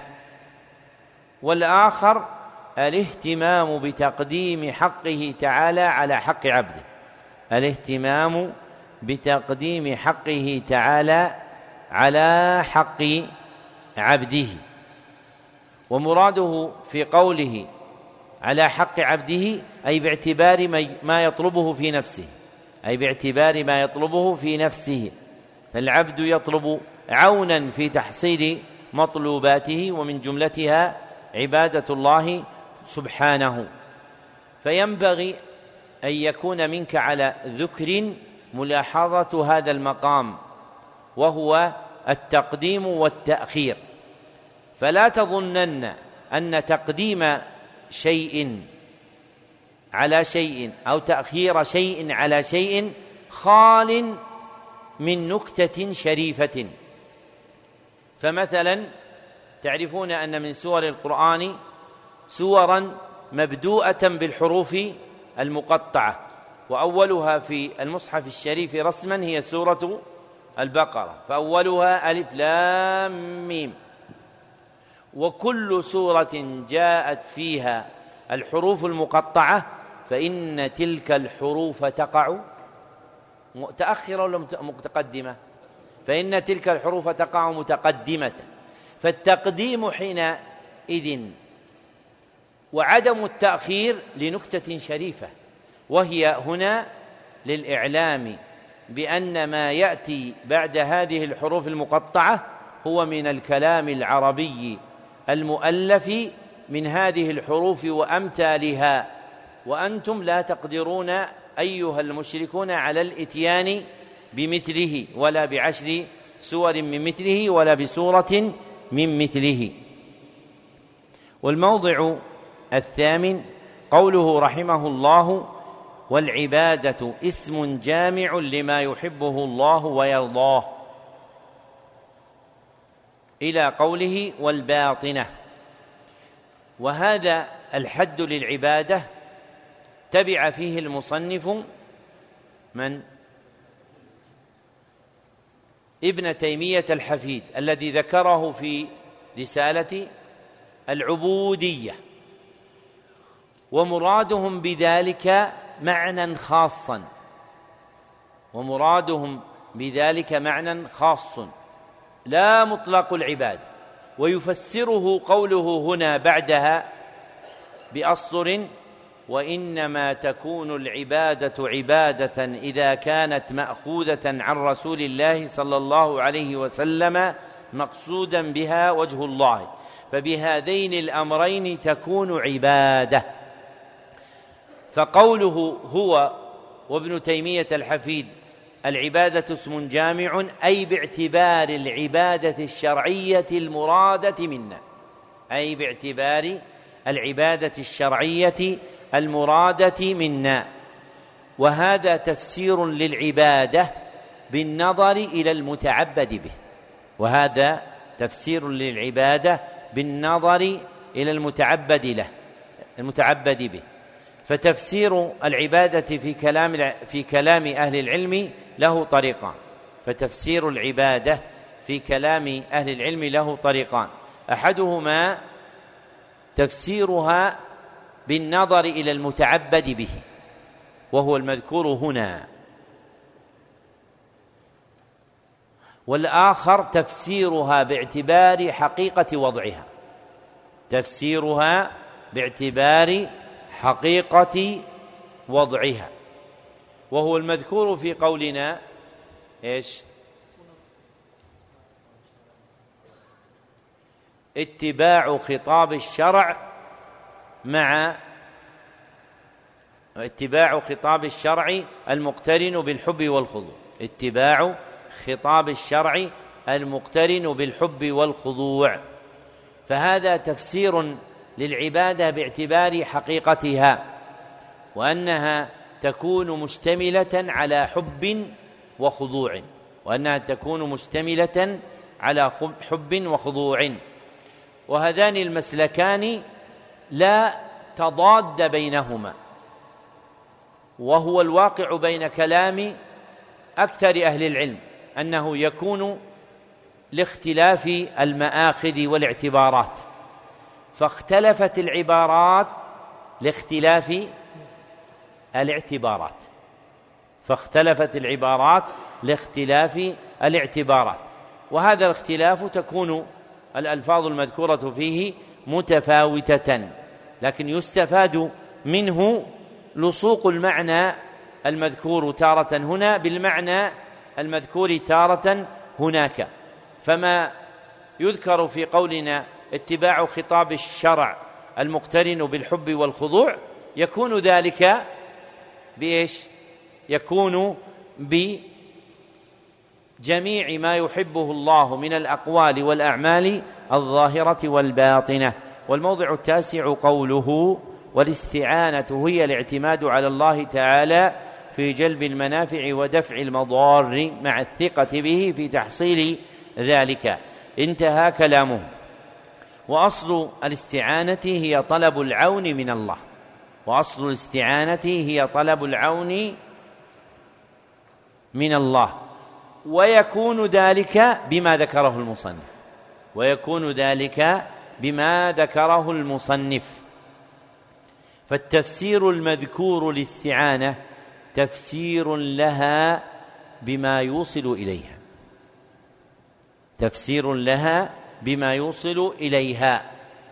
Speaker 1: والآخر الاهتمام بتقديم حقه تعالى على حق عبده، الاهتمام بتقديم حقه تعالى على حق عبده. ومراده في قوله على حق عبده أي باعتبار ما يطلبه في نفسه، أي باعتبار ما يطلبه في نفسه، فالعبد يطلب عونا في تحصيل مطلوباته ومن جملتها عبادة الله سبحانه. فينبغي أن يكون منك على ذكر ملاحظة هذا المقام وهو التقديم والتأخير، فلا تظنن أن تقديم شيء على شيء أو تأخير شيء على شيء خال من نكتة شريفة. فمثلا تعرفون أن من سور القرآن سورا مبدوءة بالحروف المقطعة، وأولها في المصحف الشريف رسما هي سورة البقرة، فأولها ألف لام ميم. وكل سورة جاءت فيها الحروف المقطعة فإن تلك الحروف تقع متأخرة ولا متقدمة؟ فإن تلك الحروف تقع متقدمة. فالتقديم حينئذ وعدم التأخير لنكتة شريفة، وهي هنا للإعلام بأن ما يأتي بعد هذه الحروف المقطعة هو من الكلام العربي المؤلف من هذه الحروف وأمثالها، وأنتم لا تقدرون أيها المشركون على الإتيان بمثله ولا بعشر سور من مثله ولا بسورة من مثله. والموضع الثامن قوله رحمه الله: والعبادة اسم جامع لما يحبه الله ويرضاه، إلى قوله والباطنة. وهذا الحد للعبادة تبع فيه المصنف من ابن تيمية الحفيد الذي ذكره في رسالة العبودية، ومرادهم بذلك معنى خاصا ومرادهم بذلك معنى خاص لا مطلق العبادة. ويفسره قوله هنا بعدها بأسطر: وإنما تكون العبادة عبادة إذا كانت مأخوذة عن رسول الله صلى الله عليه وسلم مقصودا بها وجه الله، فبهذين الأمرين تكون عبادة. فقوله هو وابن تيمية الحفيد العبادة اسم جامع أي باعتبار العبادة الشرعية المرادة منا، أي باعتبار العبادة الشرعية المرادة منا. وهذا تفسير للعبادة بالنظر إلى المتعبد به، وهذا تفسير للعبادة بالنظر إلى المتعبد له المتعبد به. فتفسير العبادة في كلام في كلام أهل العلم له طريقان فتفسير العبادة في كلام أهل العلم له طريقان أحدهما تفسيرها بالنظر إلى المتعبد به، وهو المذكور هنا، والآخر تفسيرها باعتبار حقيقة وضعها تفسيرها باعتبار حقيقة وضعها وهو المذكور في قولنا إيش؟ اتباع خطاب الشرع مع اتباع خطاب الشرع المقترن بالحب والخضوع اتباع خطاب الشرع المقترن بالحب والخضوع. فهذا تفسير للعبادة باعتبار حقيقتها، وأنها تكون مشتملة على حب وخضوع وأنها تكون مشتملة على حب وخضوع. وهذان المسلكان لا تضاد بينهما، وهو الواقع بين كلام أكثر أهل العلم أنه يكون لاختلاف المآخذ والاعتبارات، فاختلفت العبارات لاختلاف الاعتبارات فاختلفت العبارات لاختلاف الاعتبارات وهذا الاختلاف تكون الألفاظ المذكورة فيه متفاوتة، لكن يستفاد منه لصوق المعنى المذكور تارة هنا بالمعنى المذكور تارة هناك. فما يذكر في قولنا اتباع خطاب الشرع المقترن بالحب والخضوع يكون ذلك بإيش؟ يكون جميع ما يحبه الله من الأقوال والأعمال الظاهرة والباطنة. والموضع التاسع قوله: والاستعانة هي الاعتماد على الله تعالى في جلب المنافع ودفع المضار مع الثقة به في تحصيل ذلك. انتهى كلامه. وأصل الاستعانة هي طلب العون من الله وأصل الاستعانة هي طلب العون من الله ويكون ذلك بما ذكره المصنف ويكون ذلك بما ذكره المصنف فالتفسير المذكور للاستعانة تفسير لها بما يوصل إليها تفسير لها بما يوصل إليها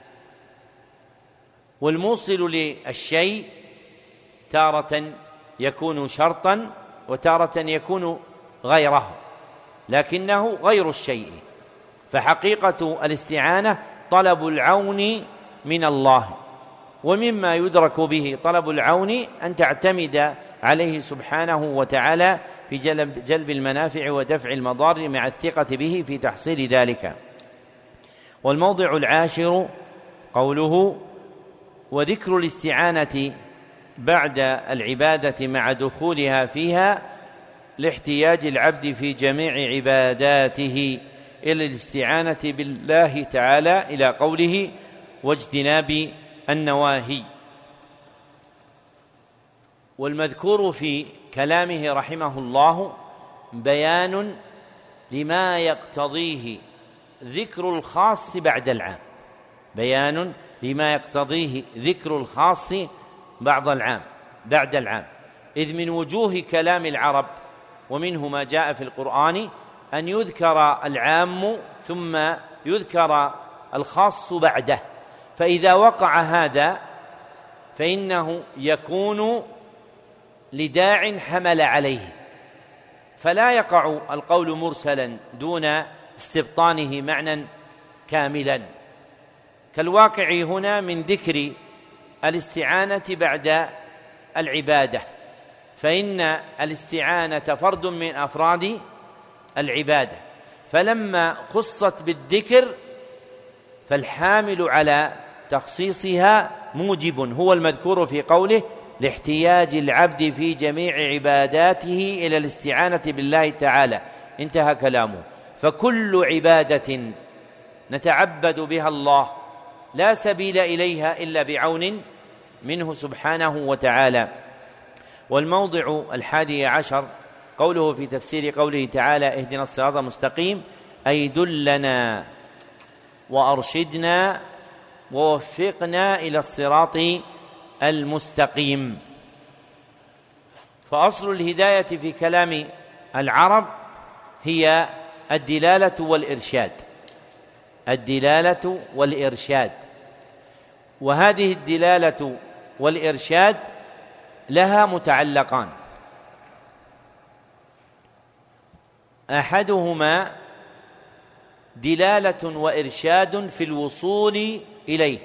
Speaker 1: والموصل للشيء تارة يكون شرطا وتارة يكون غيره لكنه غير الشيء. فحقيقة الاستعانة طلب العون من الله، ومما يدرك به طلب العون أن تعتمد عليه سبحانه وتعالى في جلب, جلب المنافع ودفع المضار مع الثقة به في تحصيل ذلك. والموضع العاشر قوله: وذكر الاستعانة بعد العبادة مع دخولها فيها لاحتياج العبد في جميع عباداته إلى الاستعانة بالله تعالى إلى قوله: واجتناب النواهي. والمذكور في كلامه رحمه الله بيان لما يقتضيه ذكر الخاص بعد العام بيان لما يقتضيه ذكر الخاص بعد العام بعد العام إذ من وجوه كلام العرب ومنه ما جاء في القرآن أن يذكر العام ثم يذكر الخاص بعده، فإذا وقع هذا فإنه يكون لداع حمل عليه، فلا يقع القول مرسلا دون استبطانه معنى كاملا، كالواقع هنا من ذكر الاستعانة بعد العبادة، فإن الاستعانة فرد من أفراد العبادة، فلما خصت بالذكر فالحامل على تخصيصها موجب هو المذكور في قوله: لاحتياج العبد في جميع عباداته إلى الاستعانة بالله تعالى. انتهى كلامه. فكل عبادة نتعبد بها الله لا سبيل إليها إلا بعون منه سبحانه وتعالى. والموضع الحادي عشر قوله في تفسير قوله تعالى: اهدنا الصراط المستقيم، أي دلنا وأرشدنا ووفقنا إلى الصراط المستقيم. فأصل الهداية في كلام العرب هي الدلالة والإرشاد الدلالة والإرشاد وهذه الدلالة والإرشاد لها متعلقان: أحدهما دلالة وإرشاد في الوصول إليه،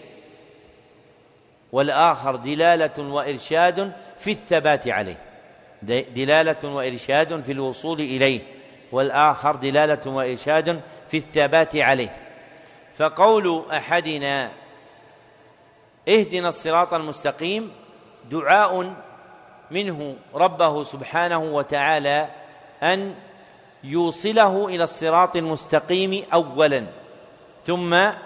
Speaker 1: والآخر دلالة وإرشاد في الثبات عليه دلالة وإرشاد في الوصول إليه والآخر دلالة وإرشاد في الثبات عليه. فقول أحدنا اهدنا الصراط المستقيم دعاء منه ربه سبحانه وتعالى أن يوصله إلى الصراط المستقيم أولا ثم أن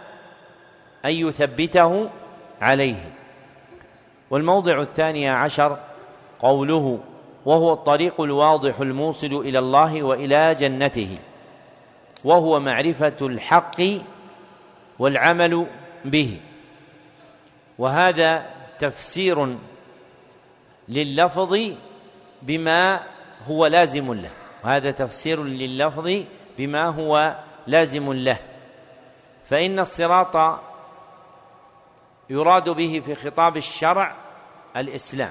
Speaker 1: يثبته عليه. والموضع الثاني عشر قوله: وهو الطريق الواضح الموصل إلى الله وإلى جنته، وهو معرفة الحق والعمل به. وهذا تفسير لللفظ بما هو لازم له وهذا تفسير لللفظ بما هو لازم له فإن الصراط يراد به في خطاب الشرع الإسلام،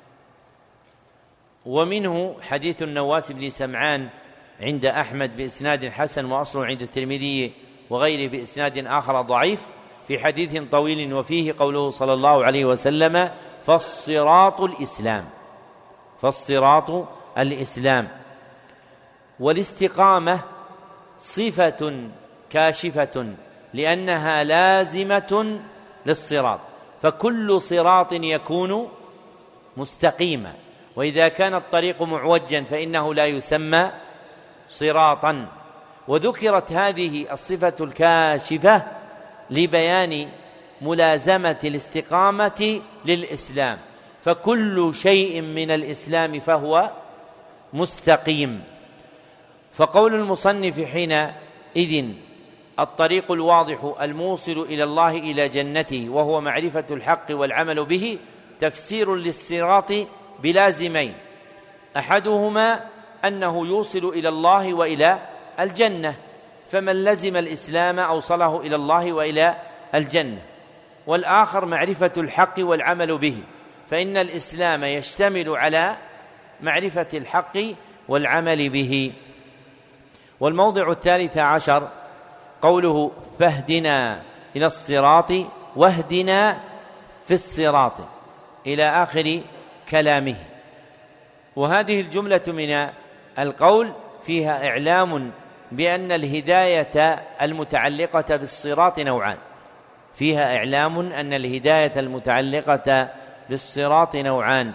Speaker 1: ومنه حديث النواس بن سمعان عند أحمد بإسناد حسن وأصله عند الترمذي وغيره بإسناد آخر ضعيف في حديث طويل وفيه قوله صلى الله عليه وسلم: فالصراط الإسلام فالصراط الإسلام والاستقامة صفة كاشفة لأنها لازمة للصراط، فكل صراط يكون مستقيما، وإذا كان الطريق معوجا فإنه لا يسمى صراطا. وذكرت هذه الصفة الكاشفة لبيان ملازمة الاستقامة للإسلام، فكل شيء من الإسلام فهو مستقيم. فقول المصنف حينئذ الطريق الواضح الموصل إلى الله إلى جنته وهو معرفة الحق والعمل به تفسير للصراط بلازمين، أحدهما أنه يوصل إلى الله وإلى الجنة، فمن لزم الإسلام أوصله إلى الله وإلى الجنة، والآخر معرفة الحق والعمل به، فإن الإسلام يشتمل على معرفة الحق والعمل به. والموضع الثالث عشر قوله فاهدنا إلى الصراط واهدنا في الصراط إلى آخر كلامه. وهذه الجملة من القول فيها إعلام بأن الهداية المتعلقة بالصراط نوعان، فيها إعلام أن الهداية المتعلقة بالصراط نوعان،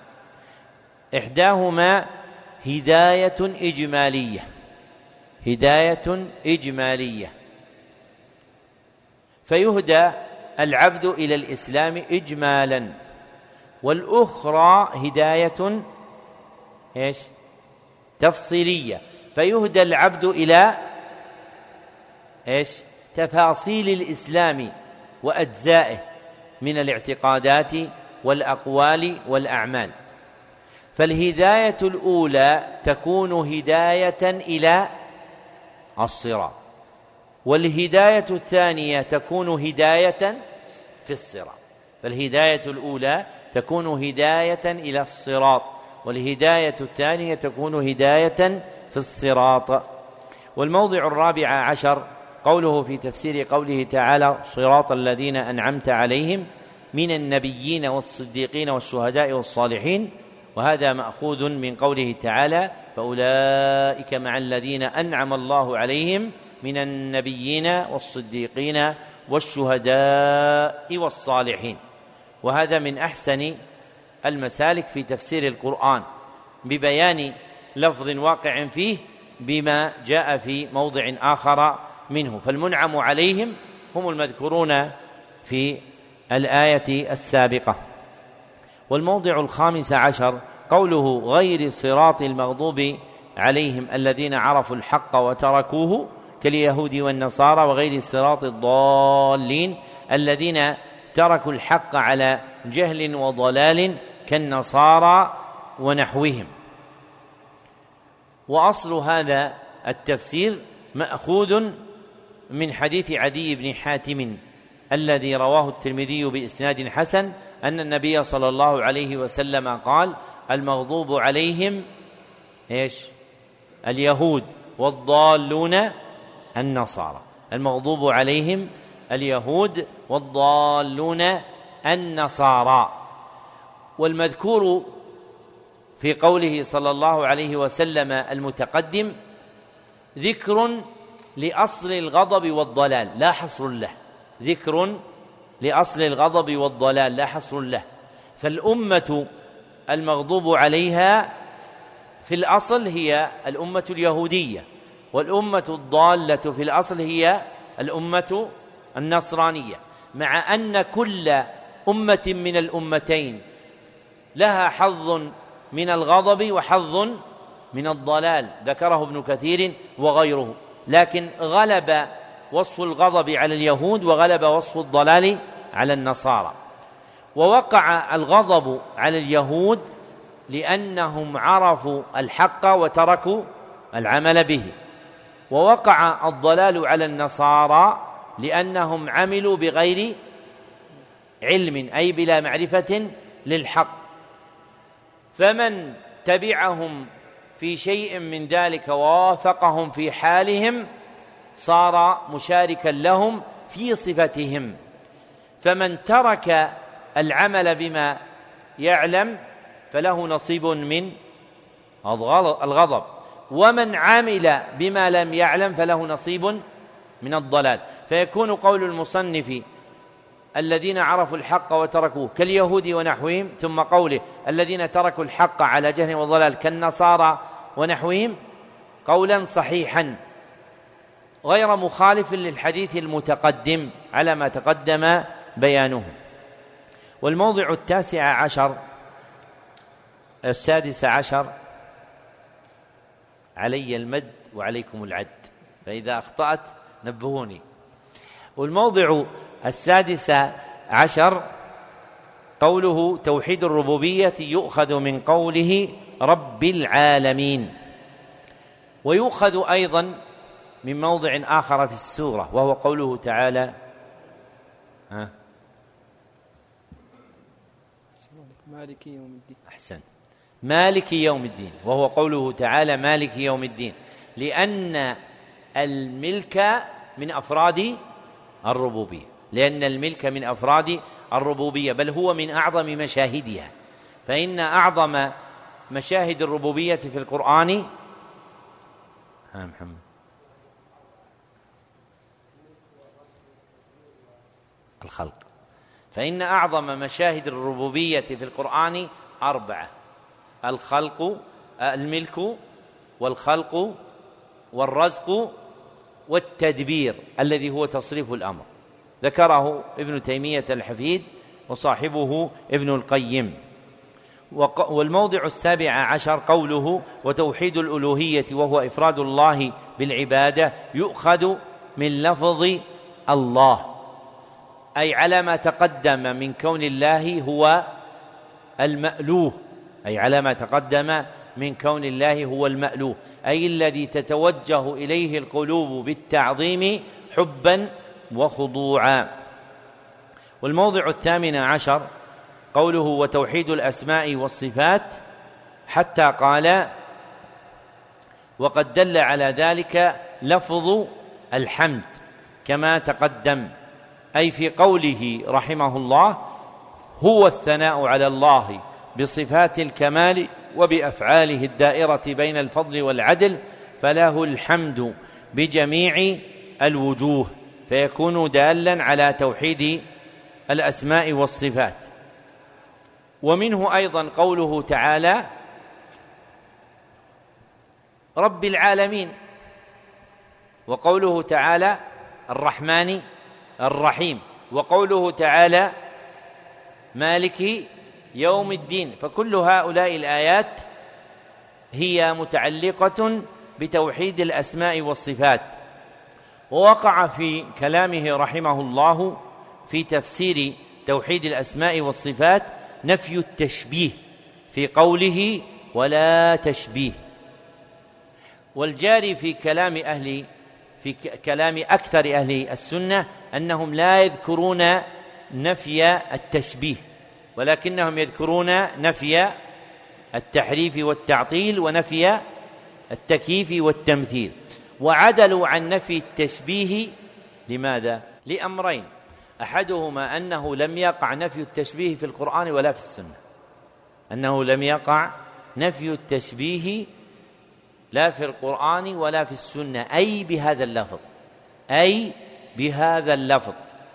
Speaker 1: إحداهما هداية إجمالية، هداية إجمالية فيهدى العبد إلى الإسلام إجمالا، والأخرى هداية إيش؟ تفصيلية فيهدى العبد إلى إيش؟ تفاصيل الإسلام وأجزائه من الاعتقادات والأقوال والأعمال. فالهداية الأولى تكون هداية إلى الصراط، والهداية الثانية تكون هداية في الصراط. فالهداية الأولى تكون هداية إلى الصراط، والهداية الثانية تكون هداية في الصراط. والموضع الرابع عشر قوله في تفسير قوله تعالى صراط الذين أنعمت عليهم من النبيين والصديقين والشهداء والصالحين، وهذا مأخوذ من قوله تعالى فأولئك مع الذين أنعم الله عليهم من النبيين والصديقين والشهداء والصالحين. وهذا من أحسن المسالك في تفسير القرآن ببيان لفظ واقع فيه بما جاء في موضع آخر منه، فالمنعم عليهم هم المذكورون في الآية السابقة. والموضع الخامس عشر قوله غير صراط المغضوب عليهم الذين عرفوا الحق وتركوه كاليهود والنصارى، وغير صراط الضالين الذين تركوا الحق على جهل وضلال كالنصارى ونحوهم. وأصل هذا التفسير مأخوذ من حديث عدي بن حاتم الذي رواه الترمذي بإسناد حسن أن النبي صلى الله عليه وسلم قال المغضوب عليهم إيش؟ اليهود، والضالون النصارى. المغضوب عليهم اليهود والضالون النصارى. والمذكور في قوله صلى الله عليه وسلم المتقدم ذكر لأصل الغضب والضلال لا حصر له، ذكر لأصل الغضب والضلال لا حصر له. فالأمة المغضوب عليها في الأصل هي الأمة اليهودية، والأمة الضالة في الأصل هي الأمة النصرانية، مع أن كل أمة من الأمتين لها حظ من الغضب وحظ من الضلال، ذكره ابن كثير وغيره، لكن غلب وصف الغضب على اليهود وغلب وصف الضلال على النصارى. ووقع الغضب على اليهود لأنهم عرفوا الحق وتركوا العمل به، ووقع الضلال على النصارى لأنهم عملوا بغير علم أي بلا معرفة للحق. فمن تبعهم في شيء من ذلك ووافقهم في حالهم صار مشاركا لهم في صفتهم، فمن ترك العمل بما يعلم فله نصيب من الغضب، ومن عمل بما لم يعلم فله نصيب من الضلال. فيكون قول المصنف الذين عرفوا الحق وتركوه كاليهود ونحوهم، ثم قوله الذين تركوا الحق على جهل وضلال كالنصارى ونحوهم قولا صحيحا غير مخالف للحديث المتقدم على ما تقدم بيانه. والموضع التاسع عشر السادس عشر علي المد وعليكم العد، فإذا أخطأت نبهوني. والموضع السادس عشر قوله توحيد الربوبية يؤخذ من قوله رب العالمين، ويؤخذ أيضا من موضع آخر في السورة وهو قوله تعالى ها
Speaker 2: مالك يوم الدين.
Speaker 1: أحسن، مالك يوم الدين، وهو قوله تعالى مالك يوم الدين، لأن الملك من أفراد الربوبية، لأن الملك من أفراد الربوبية، بل هو من أعظم مشاهدها. فإن أعظم مشاهد الربوبية في القرآن ها محمد الخلق، فإن أعظم مشاهد الربوبية في القرآن أربعة: الخلق، الملك والخلق والرزق والتدبير الذي هو تصريف الأمر، ذكره ابن تيمية الحفيد وصاحبه ابن القيم. والموضع السابع عشر قوله وتوحيد الألوهية وهو إفراد الله بالعبادة يؤخذ من لفظ الله، أي على ما تقدم من كون الله هو المألوه، أي على ما تقدم من كون الله هو المألوه، أي الذي تتوجه إليه القلوب بالتعظيم حبا وخضوعا. والموضع الثامن عشر قوله وتوحيد الأسماء والصفات، حتى قال وقد دل على ذلك لفظ الحمد كما تقدم، أي في قوله رحمه الله هو الثناء على الله بصفات الكمال وبأفعاله الدائرة بين الفضل والعدل، فله الحمد بجميع الوجوه، فيكون دالا على توحيد الأسماء والصفات. ومنه أيضا قوله تعالى رب العالمين، وقوله تعالى الرحمن الرحيم، وقوله تعالى مالك يوم الدين. فكل هؤلاء الآيات هي متعلقة بتوحيد الأسماء والصفات. ووقع في كلامه رحمه الله في تفسير توحيد الأسماء والصفات نفي التشبيه في قوله ولا تشبيه. والجاري في كلام أهل في كلام أكثر أهل السنة أنهم لا يذكرون نفي التشبيه، ولكنهم يذكرون نفي التحريف والتعطيل ونفي التكييف والتمثيل، وعدلوا عن نفي التشبيه. لماذا؟ لأمرين: أحدهما أنه لم يقع نفي التشبيه في القرآن ولا في السنة، أنه لم يقع نفي التشبيه لا في القرآن ولا في السنة، أي بهذا اللفظ، أي بهذا اللفظ.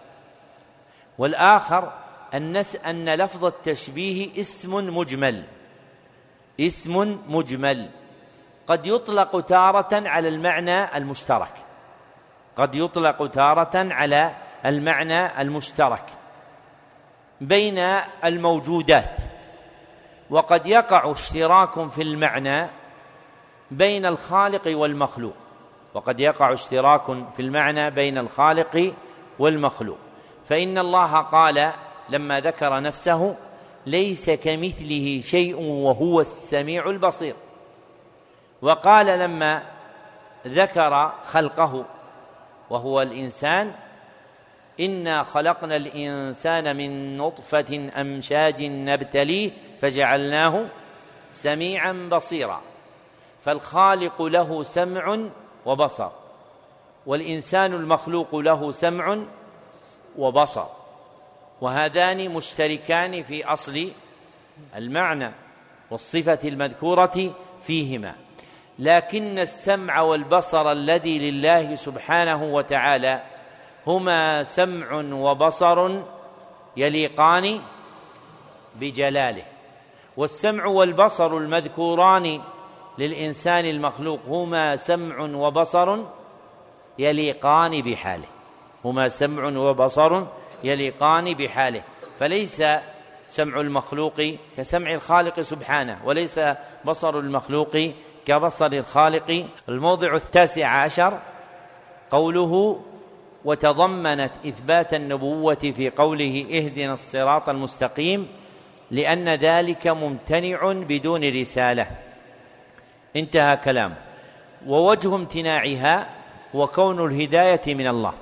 Speaker 1: والآخر أن لفظ التشبيه اسم مجمل، اسم مجمل قد يطلق تارة على المعنى المشترك، قد يطلق تارة على المعنى المشترك بين الموجودات، وقد يقع اشتراك في المعنى بين الخالق والمخلوق، وقد يقع اشتراك في المعنى بين الخالق والمخلوق. فإن الله قال لما ذكر نفسه ليس كمثله شيء وهو السميع البصير، وقال لما ذكر خلقه وهو الإنسان إنا خلقنا الإنسان من نطفة أمشاج نبتليه فجعلناه سميعا بصيرا. فالخالق له سمع وبصر، والإنسان المخلوق له سمع وبصر، وهذان مشتركان في أصل المعنى والصفة المذكورة فيهما. لكن السمع والبصر الذي لله سبحانه وتعالى هما سمع وبصر يليقان بجلاله، والسمع والبصر المذكوران للإنسان المخلوق هما سمع وبصر يليقان بحاله، هما سمع وبصر يليقان بحاله، فليس سمع المخلوق كسمع الخالق سبحانه، وليس بصر المخلوق كبصر الخالق. الموضع التاسع عشر قوله وتضمنت إثبات النبوة في قوله اهدنا الصراط المستقيم، لأن ذلك ممتنع بدون رسالة. انتهى كلام. ووجه امتناعها هو كون الهداية من الله،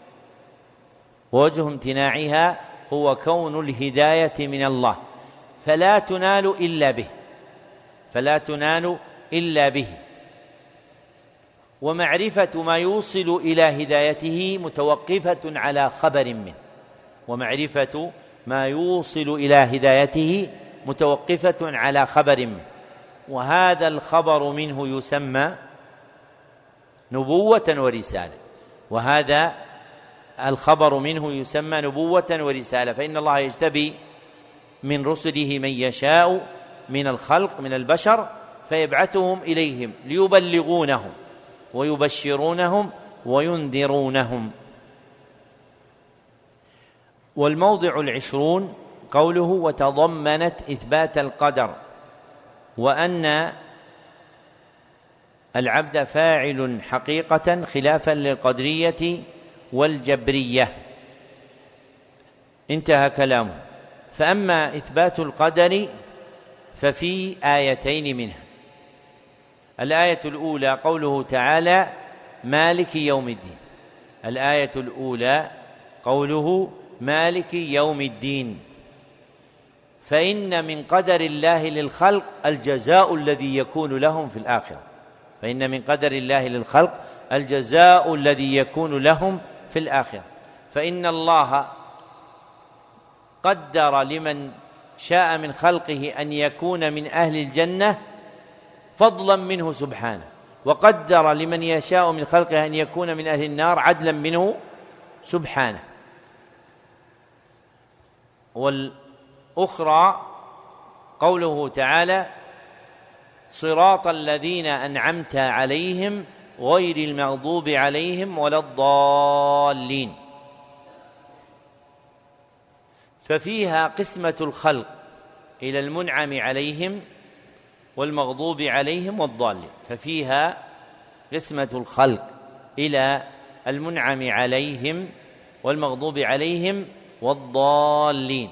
Speaker 1: ووجه امتناعها هو كون الهداية من الله، فلا تنال إلا به، فلا تنال إلا به. ومعرفة ما يوصل إلى هدايته متوقفة على خبر منه، ومعرفة ما يوصل إلى هدايته متوقفة على خبر منه، وهذا الخبر منه يسمى نبوة ورسالة، وهذا الخبر منه يسمى نبوة ورسالة، فإن الله يجتبي من رسله من يشاء من الخلق من البشر فيبعثهم إليهم ليبلغونهم ويبشرونهم وينذرونهم. والموضع العشرون قوله وتضمنت إثبات القدر، وأن العبد فاعل حقيقة خلافا للقدرية والجبرية. انتهى كلامه. فأما إثبات القدر ففي آيتين منها. الآية الأولى قوله تعالى مالك يوم الدين، الآية الأولى قوله مالك يوم الدين، فإن من قدر الله للخلق الجزاء الذي يكون لهم في الآخرة، فإن من قدر الله للخلق الجزاء الذي يكون لهم في الآخرة، فإن الله قدر لمن شاء من خلقه أن يكون من أهل الجنة فضلا منه سبحانه، وقدر لمن يشاء من خلقه أن يكون من أهل النار عدلا منه سبحانه. والأخرى قوله تعالى صراط الذين أنعمت عليهم غير المغضوب عليهم ولا الضالين، ففيها قسمة الخلق إلى المنعم عليهم والمغضوب عليهم والضالين، ففيها قسمة الخلق إلى المنعم عليهم والمغضوب عليهم والضالين،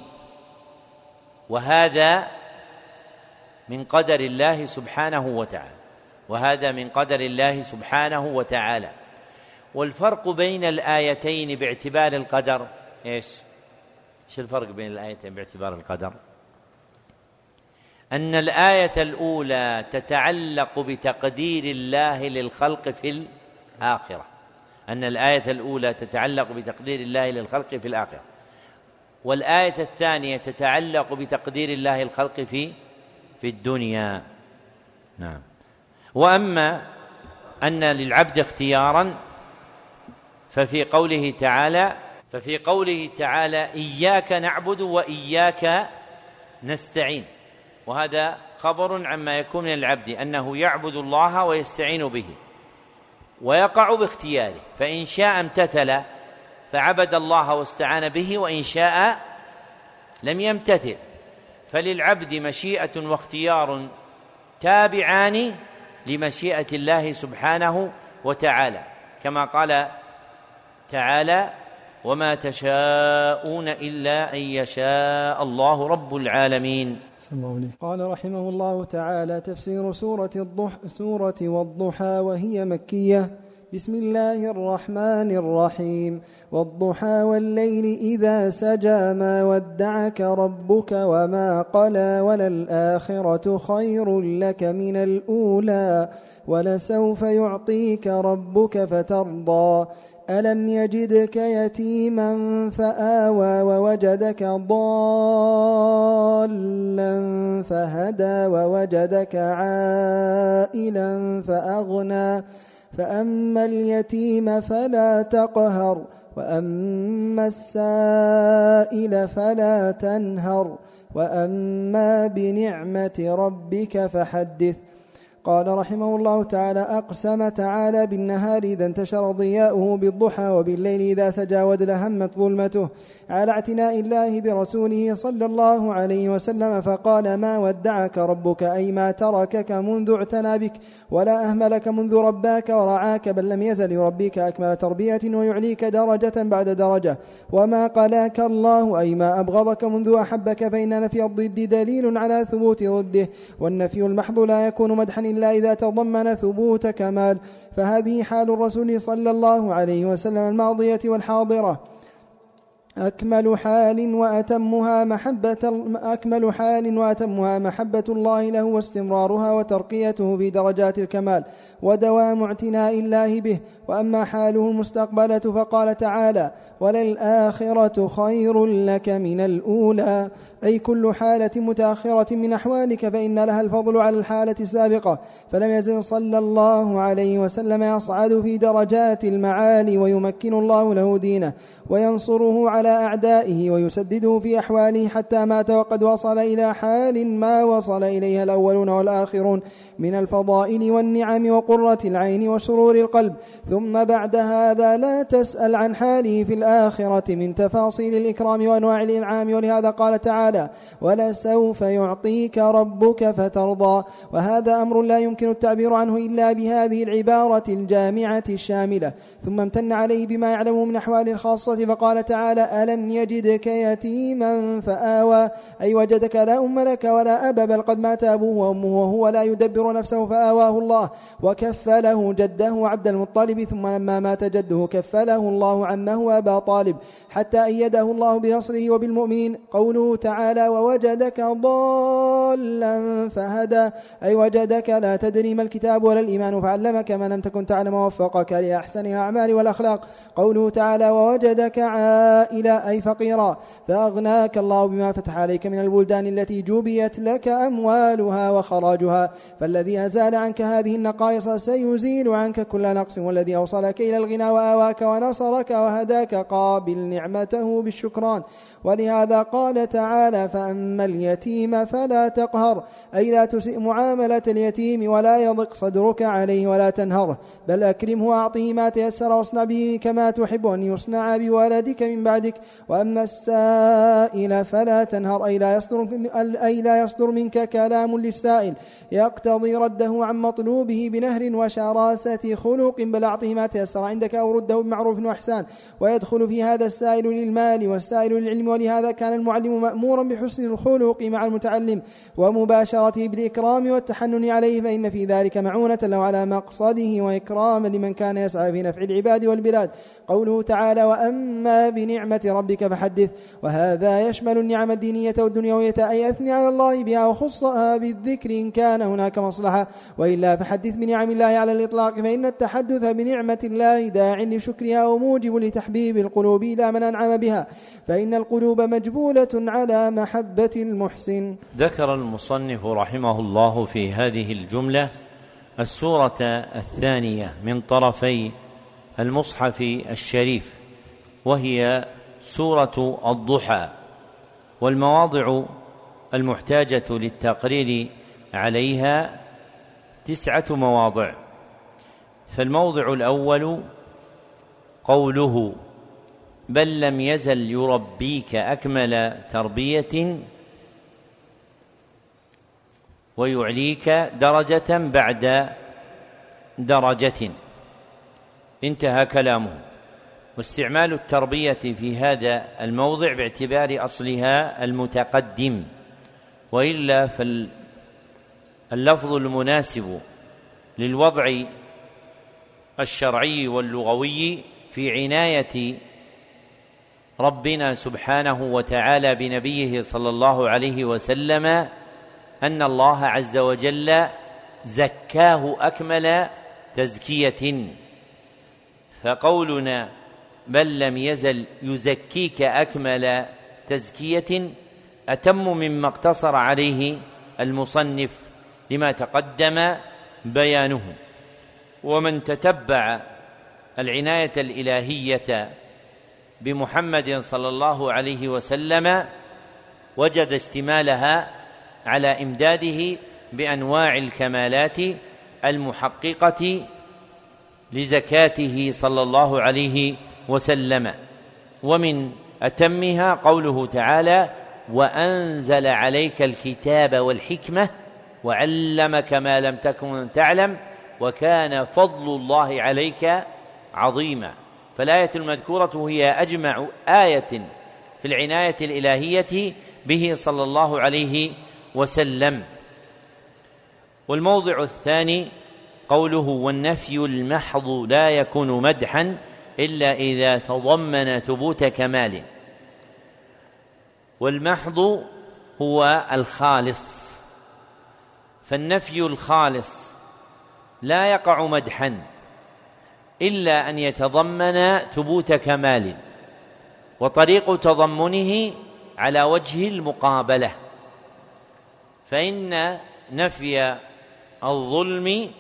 Speaker 1: وهذا من قدر الله سبحانه وتعالى، وهذا من قدر الله سبحانه وتعالى. والفرق بين الآيتين باعتبار القدر إيش؟ إيش الفرق بين الآيتين باعتبار القدر؟ أن الآية الأولى تتعلق بتقدير الله للخلق في الآخرة، أن الآية الأولى تتعلق بتقدير الله للخلق في الآخرة، والآية الثانية تتعلق بتقدير الله الخلق في في الدنيا. نعم. وأما أن للعبد اختيارا ففي قوله تعالى ففي قوله تعالى إياك نعبد وإياك نستعين، وهذا خبر عما يكون من العبد أنه يعبد الله ويستعين به ويقع باختياره، فإن شاء امتثل فعبد الله واستعان به، وإن شاء لم يمتثل. فللعبد مشيئة واختيار تابعان لمشيئة الله سبحانه وتعالى، كما قال تعالى وما تشاءون إلا أن يشاء الله رب العالمين.
Speaker 2: قال رحمه الله تعالى تفسير سورة الضح سورة والضحى وهي مكية. بسم الله الرحمن الرحيم. والضحى والليل إذا سجى ما ودعك ربك وما قلى وللآخرة خير لك من الأولى ولسوف يعطيك ربك فترضى ألم يجدك يتيما فآوى ووجدك ضالا فهدى ووجدك عائلا فأغنى فأما اليتيم فلا تقهر وأما السائل فلا تنهر وأما بنعمة ربك فحدث. قال رحمه الله تعالى: أقسم تعالى بالنهار إذا انتشر ضياؤه بالضحى وبالليل إذا سجى ودلهمت ظلمته على اعتناء الله برسوله صلى الله عليه وسلم، فقال: ما ودعك ربك، أي ما تركك منذ اعتنى بك ولا أهملك منذ رباك ورعاك، بل لم يزل يربيك أكمل تربية ويعليك درجة بعد درجة. وما قلاك الله، أي ما أبغضك منذ أحبك، فإن نفي الضد دليل على ثبوت ضده، والنفي المحض لا يكون مدحا إلا إذا تضمن ثبوت كمال. فهذه حال الرسول صلى الله عليه وسلم الماضية والحاضرة، أكمل حال وأتمها محبة أكمل حال وأتمها محبة الله له واستمرارها وترقيته في درجات الكمال ودوام اعتناء الله به. وأما حاله المستقبلة فقال تعالى: وللآخرة خير لك من الأولى، أي كل حالة متأخرة من أحوالك فإن لها الفضل على الحالة السابقة. فلم يزل صلى الله عليه وسلم يصعد في درجات المعالي ويمكن الله له دينه وينصره على أعدائه ويسدده في أحواله حتى مات وقد وصل إلى حال ما وصل إليها الأولون والآخرون من الفضائل والنعم وقرة العين وسرور القلب. ثم بعد هذا لا تسأل عن حاله في الآخرة من تفاصيل الإكرام وأنواع الإنعام، ولهذا قال تعالى: ولسوف يعطيك ربك فترضى. وهذا أمر لا يمكن التعبير عنه إلا بهذه العبارة الجامعة الشاملة. ثم امتن عليه بما يعلمه من أحوال الخاصة فقال تعالى: ألم يجدك يتيما فآوى، أي وجدك لا أم لك ولا أب، بل قد مات أبوه وأمه وهو لا يدبر نفسه فآواه الله وكفله جده عبد المطلب، ثم لما مات جده كفله الله عمه أبا طالب حتى أيده الله بنصره وبالمؤمنين. قوله تعالى: ووجدك ضالا فهدى، أي وجدك لا تدري ما الكتاب ولا الإيمان فعلمك ما لم تكن تعلم ووفقك لأحسن الأعمال والأخلاق. قوله تعالى: ووجدك عائلا، أي فقيرا فأغناك الله بما فتح عليك من البلدان التي جوبيت لك أموالها وخراجها، فالذي أزال عنك هذه النقائص سيزيل عنك كل نقص، والذي أوصلك إلى الغنى وآواك ونصرك وهداك قابل نعمته بالشكران. ولهذا قال تعالى: فأما اليتيم فلا تقهر، أي لا تسئ معاملة اليتيم ولا يضق صدرك عليه ولا تنهره، بل أكرمه وأعطيه ما تيسر واصنع به كما تحب أن يصنع بولدك من بعدك. وأما السائل فلا تنهر، أي لا يصدر, أي لا يصدر منك كلام للسائل يقتضي رده عن مطلوبه بنهر وشراسة خلق، بل أعطيه ما تيسر عندك أو رده بمعروف وإحسان. ويدخل في هذا السائل للمال والسائل للعلم، ولهذا كان المعلم مأمورا بحسن الخلق مع المتعلم ومباشرته بالإكرام والتحنن عليه، فإن في ذلك معونة له على مقصده وإكراما لمن كان يسعى في نفع العباد والبلاد. قوله تعالى: وأما بنعمة ربك فحدث، وهذا يشمل النعم الدينية والدنيوية، أي أثني على الله بها وخصها بالذكر إن كان هناك مصلحة، وإلا فحدث بنعم الله على الإطلاق، فإن التحدث بنعمة الله داع لشكرها وموجب لتحبيب القلوب إلى من أنعم بها، فإن القلوب مجبولة على محبة المحسن.
Speaker 1: ذكر المصنف رحمه الله في هذه الجملة السورة الثانية من طرفي المصحف الشريف، وهي سورة الضحى، والمواضع المحتاجة للتقرير عليها تسعة مواضع. فالموضع الأول قوله: بل لم يزل يربيك أكمل تربية ويعليك درجة بعد درجة، انتهى كلامه. واستعمال التربية في هذا الموضع باعتبار أصلها المتقدم، وإلا فاللفظ المناسب للوضع الشرعي واللغوي في عناية ربنا سبحانه وتعالى بنبيه صلى الله عليه وسلم أن الله عز وجل زكاه أكمل تزكية. فقولنا بل لم يزل يزكيك أكمل تزكية أتم مما اقتصر عليه المصنف لما تقدم بيانه. ومن تتبع العناية الإلهية بمحمد صلى الله عليه وسلم وجد اشتمالها على إمداده بأنواع الكمالات المحققة لزكاته صلى الله عليه وسلم. ومن أتمها قوله تعالى: وأنزل عليك الكتاب والحكمة وعلمك ما لم تكن تعلم وكان فضل الله عليك عظيما. فالآية المذكورة هي أجمع آية في العناية الإلهية به صلى الله عليه وسلم. والموضع الثاني قوله: والنفي المحض لا يكون مدحا إلا إذا تضمن ثبوت كمال. والمحض هو الخالص، فالنفي الخالص لا يقع مدحا إلا أن يتضمن ثبوت كمال، وطريق تضمنه على وجه المقابلة، فإن نفي الظلم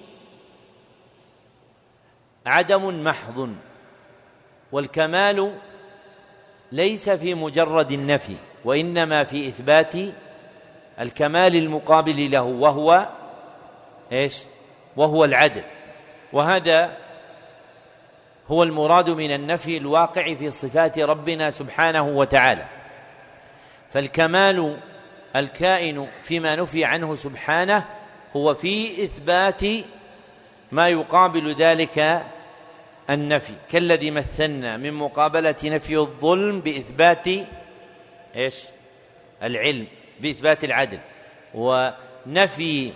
Speaker 1: عدم محض، والكمال ليس في مجرد النفي وإنما في إثبات الكمال المقابل له وهو إيش؟ وهو العدل. وهذا هو المراد من النفي الواقع في صفات ربنا سبحانه وتعالى. فالكمال الكائن فيما نفي عنه سبحانه هو في إثبات ما يقابل ذلك النفي، كالذي مثلنا من مقابلة نفي الظلم بإثبات إيش؟ العلم، بإثبات العدل، ونفي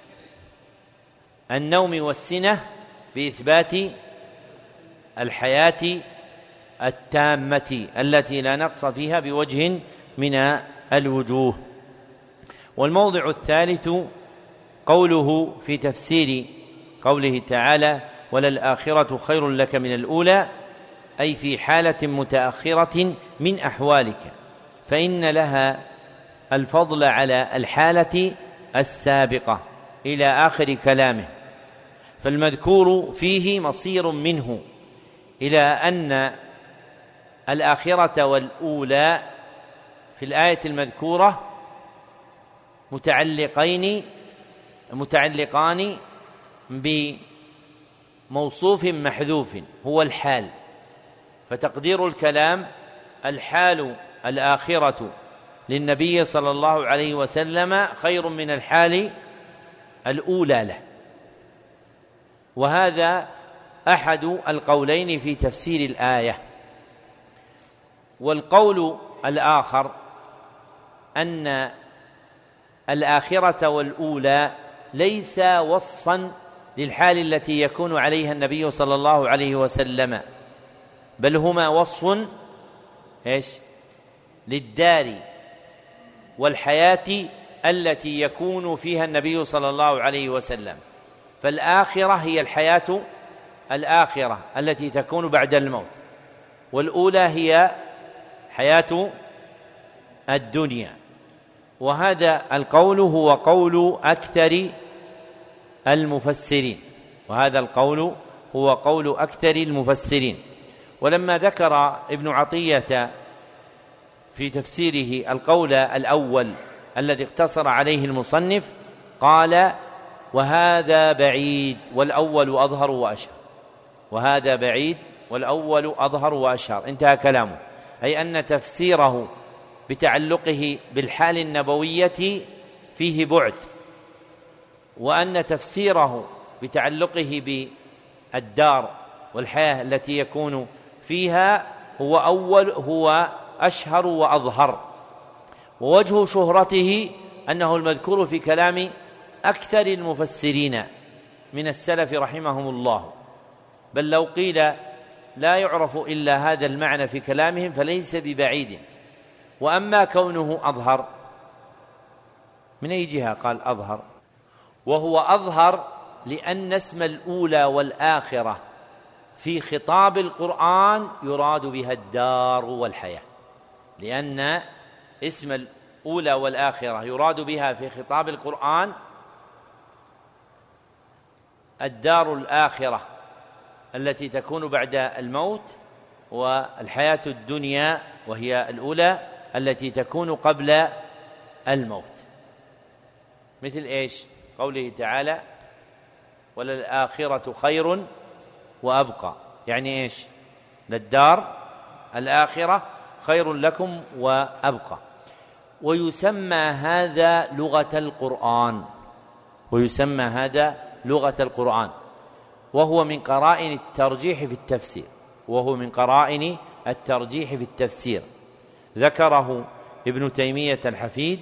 Speaker 1: النوم والسنة بإثبات الحياة التامة التي لا نقص فيها بوجه من الوجوه. والموضع الثالث قوله في تفسير قوله تعالى: وللآخرة خير لك من الأولى، أي في حالة متأخرة من أحوالك، فإن لها الفضل على الحالة السابقة إلى آخر كلامه. فالمذكور فيه مصير منه إلى أن الآخرة والأولى في الآية المذكورة متعلقين متعلقان بموصوف محذوف هو الحال، فتقدير الكلام: الحال الآخرة للنبي صلى الله عليه وسلم خير من الحال الأولى له. وهذا أحد القولين في تفسير الآية. والقول الآخر أن الآخرة والأولى ليس وصفا للحال التي يكون عليها النبي صلى الله عليه وسلم، بل هما وصف إيش؟ للدار والحياة التي يكون فيها النبي صلى الله عليه وسلم. فالآخرة هي الحياة الآخرة التي تكون بعد الموت، والأولى هي حياة الدنيا. وهذا القول هو قول أكثر المفسرين وهذا القول هو قول أكثر المفسرين. ولما ذكر ابن عطية في تفسيره القول الأول الذي اقتصر عليه المصنف قال: وهذا بعيد والأول أظهر وأشهر. وهذا بعيد والأول أظهر وأشهر، انتهى كلامه، أي أن تفسيره بتعلقه بالحال النبوية فيه بعد، وأن تفسيره بتعلقه بالدار والحياة التي يكون فيها هو أول هو أشهر وأظهر. ووجه شهرته أنه المذكور في كلام أكثر المفسرين من السلف رحمهم الله، بل لو قيل لا يعرف إلا هذا المعنى في كلامهم فليس ببعيد. وأما كونه أظهر، من أي جهة قال أظهر؟ وهو أظهر لأن اسم الأولى والآخرة في خطاب القرآن يراد بها الدار والحياة، لأن اسم الأولى والآخرة يراد بها في خطاب القرآن الدار الآخرة التي تكون بعد الموت، والحياة الدنيا وهي الأولى التي تكون قبل الموت. مثل إيش؟ قوله تعالى وللآخرة خير وأبقى، يعني إيش؟ للدار الآخرة خير لكم وأبقى. ويسمى هذا لغة القرآن، ويسمى هذا لغة القرآن، وهو من قرائن الترجيح في التفسير، وهو من قرائن الترجيح في التفسير. ذكره ابن تيمية الحفيد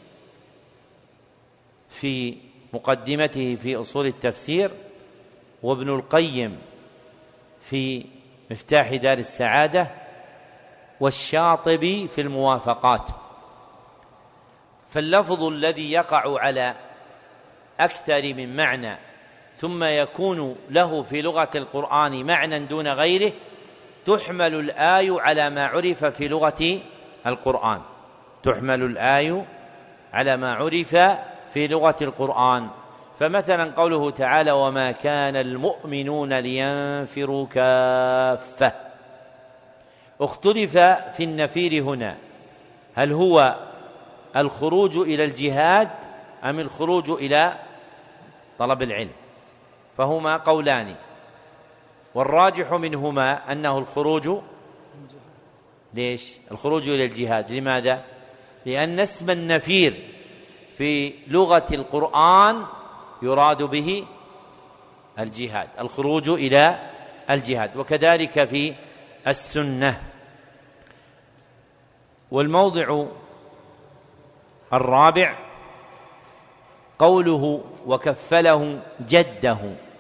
Speaker 1: في مقدمته في أصول التفسير، وابن القيم في مفتاح دار السعادة، والشاطبي في الموافقات. فاللفظ الذي يقع على أكثر من معنى ثم يكون له في لغة القرآن معنى دون غيره تحمل الآية على ما عرف في لغة القرآن، تحمل الآية على ما عرف في لغة القرآن. فمثلا قوله تعالى وما كان المؤمنون لينفروا كافة، اختلف في النفير هنا، هل هو الخروج إلى الجهاد أم الخروج إلى طلب العلم؟ فهما قولان، والراجح منهما أنه الخروج. ليش الخروج إلى الجهاد؟ لماذا؟ لأن اسم النفير في لغة القرآن يراد به الجهاد، الخروج إلى الجهاد، وكذلك في السنة. والموضع الرابع قوله وكفله جده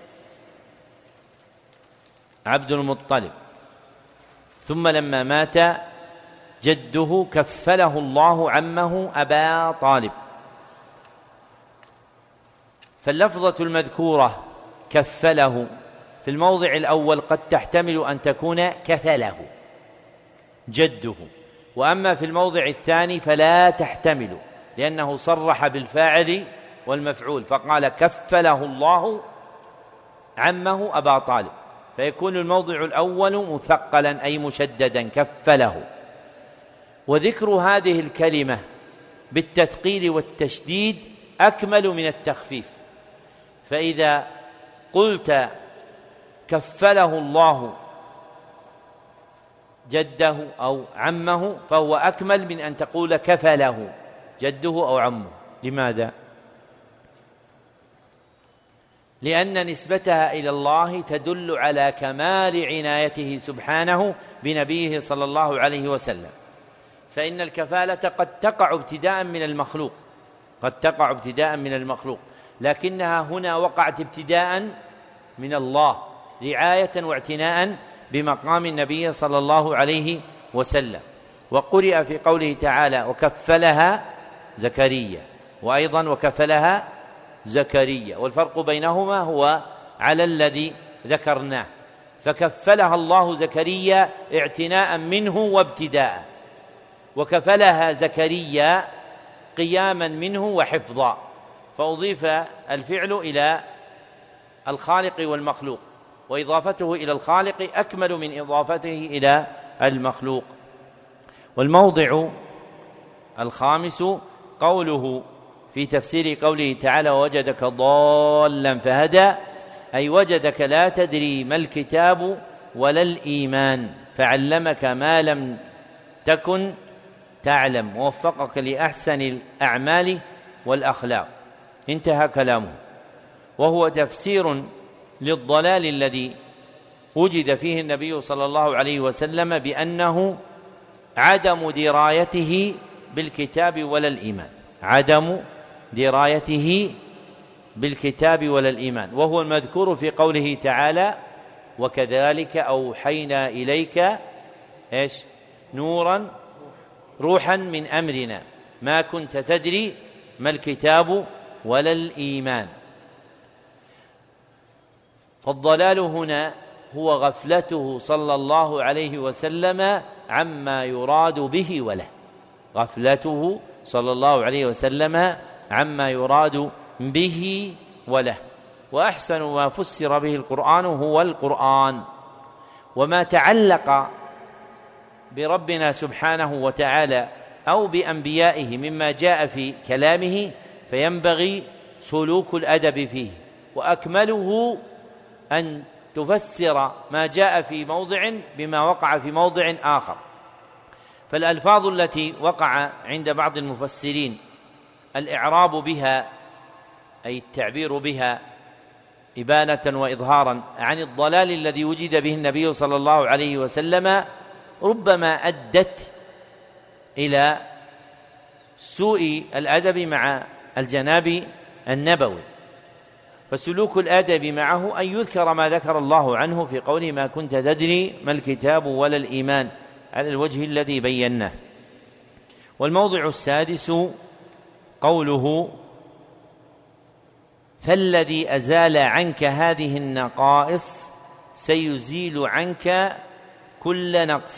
Speaker 1: عبد المطلب، ثم لما مات جده كفله الله عمه أبا طالب. فاللفظة المذكورة كفله في الموضع الأول قد تحتمل أن تكون كفله جده، وأما في الموضع الثاني فلا تحتمل، لأنه صرح بالفاعل والمفعول فقال كفله الله عمه أبا طالب، فيكون الموضع الأول مثقلا أي مشددا كفله. وذكر هذه الكلمة بالتثقيل والتشديد أكمل من التخفيف، فإذا قلت كفله الله جده أو عمه فهو أكمل من أن تقول كفله جده أو عمه. لماذا؟ لأن نسبتها إلى الله تدل على كمال عنايته سبحانه بنبيه صلى الله عليه وسلم، فإن الكفالة قد تقع ابتداء من المخلوق، قد تقع ابتداء من المخلوق، لكنها هنا وقعت ابتداء من الله رعاية واعتناء بمقام النبي صلى الله عليه وسلم. وقرئ في قوله تعالى وكفلها زكريا، وأيضا وكفلها زكريا، والفرق بينهما هو على الذي ذكرناه، فكفلها الله زكريا اعتناء منه وابتداء، وكفلها زكريا قياما منه وحفظا، فأضيف الفعل إلى الخالق والمخلوق، وإضافته إلى الخالق أكمل من إضافته إلى المخلوق. والموضع الخامس قوله في تفسير قوله تعالى ووجدك ضالا فهدى، أي وجدك لا تدري ما الكتاب ولا الإيمان فعلمك ما لم تكن تعلم ووفقك لأحسن الأعمال والأخلاق. انتهى كلامه، وهو تفسير للضلال الذي وجد فيه النبي صلى الله عليه وسلم بأنه عدم درايته بالكتاب ولا الإيمان، عدم درايته بالكتاب ولا الإيمان، وهو المذكور في قوله تعالى وكذلك أوحينا إليك إيش نورا روحا من أمرنا ما كنت تدري ما الكتاب ولا الإيمان. فالضلال هنا هو غفلته صلى الله عليه وسلم عما يراد به وله، غفلته صلى الله عليه وسلم عما يراد به وله. وأحسن ما فسر به القرآن هو القرآن، وما تعلق بربنا سبحانه وتعالى أو بأنبيائه مما جاء في كلامه فينبغي سلوك الأدب فيه، وأكمله أن تفسر ما جاء في موضع بما وقع في موضع آخر. فالألفاظ التي وقع عند بعض المفسرين الإعراب بها أي التعبير بها إبانة وإظهارا عن الضلال الذي وجد به النبي صلى الله عليه وسلم ربما أدت إلى سوء الأدب مع الجناب النبوي. فسلوك الأدب معه أن يذكر ما ذكر الله عنه في قوله ما كنت تدري ما الكتاب ولا الإيمان على الوجه الذي بيناه. والموضع السادس قوله فالذي أزال عنك هذه النقائص سيزيل عنك كل نقص.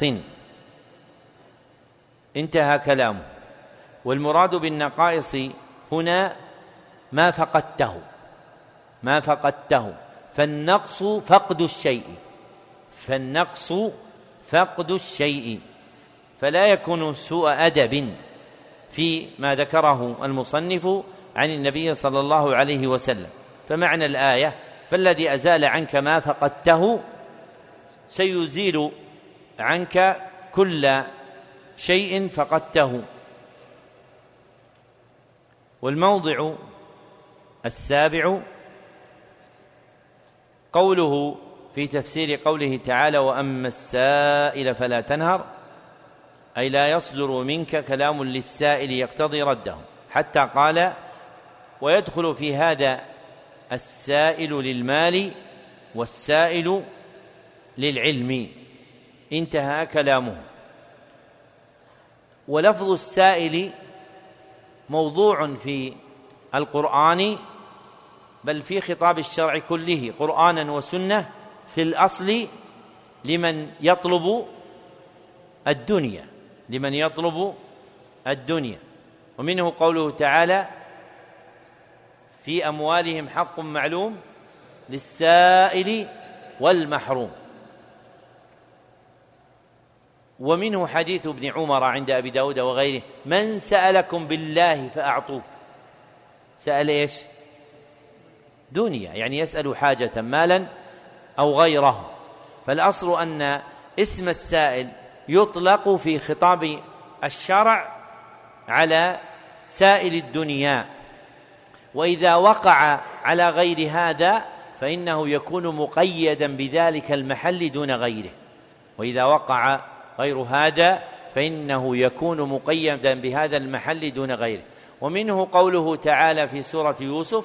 Speaker 1: انتهى كلامه. والمراد بالنقائص هنا ما فقدته، ما فقدته فالنقص فقد الشيء، فالنقص فقد الشيء، فلا يكون سوء أدب في ما ذكره المصنف عن النبي صلى الله عليه وسلم. فمعنى الآية فالذي أزال عنك ما فقدته سيزيل عنك كل شيء فقدته. والموضع السابع قوله في تفسير قوله تعالى وأما السائل فلا تنهر، أي لا يصدر منك كلام للسائل يقتضي رده، حتى قال ويدخل في هذا السائل للمال والسائل للعلم. انتهى كلامه. ولفظ السائل موضوع في القرآن بل في خطاب الشرع كله قرآنا وسنة في الأصل لمن يطلب الدنيا، لمن يطلب الدنيا. ومنه قوله تعالى في أموالهم حق معلوم للسائل والمحروم. ومنه حديث ابن عمر عند أبي داود وغيره من سألكم بالله فأعطوه. سأل إيش؟ دنيا، يعني يسأل حاجة مالا أو غيره. فالأصل أن اسم السائل يطلق في خطاب الشرع على سائل الدنيا، وإذا وقع على غير هذا فإنه يكون مقيدا بذلك المحل دون غيره، وإذا وقع غير هذا فإنه يكون مقيدا بهذا المحل دون غيره. ومنه قوله تعالى في سورة يوسف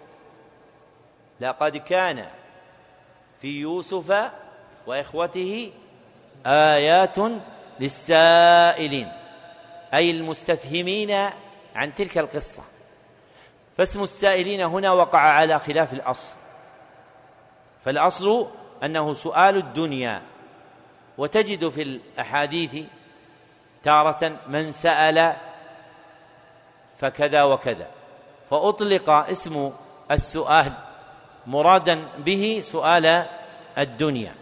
Speaker 1: لقد كان في يوسف وإخوته آيات للسائلين، أي المستفهمين عن تلك القصة. فاسم السائلين هنا وقع على خلاف الأصل، فالأصل أنه سؤال الدنيا. وتجد في الأحاديث تارة من سأل فكذا وكذا، فأطلق اسم السؤال مرادا به سؤال الدنيا.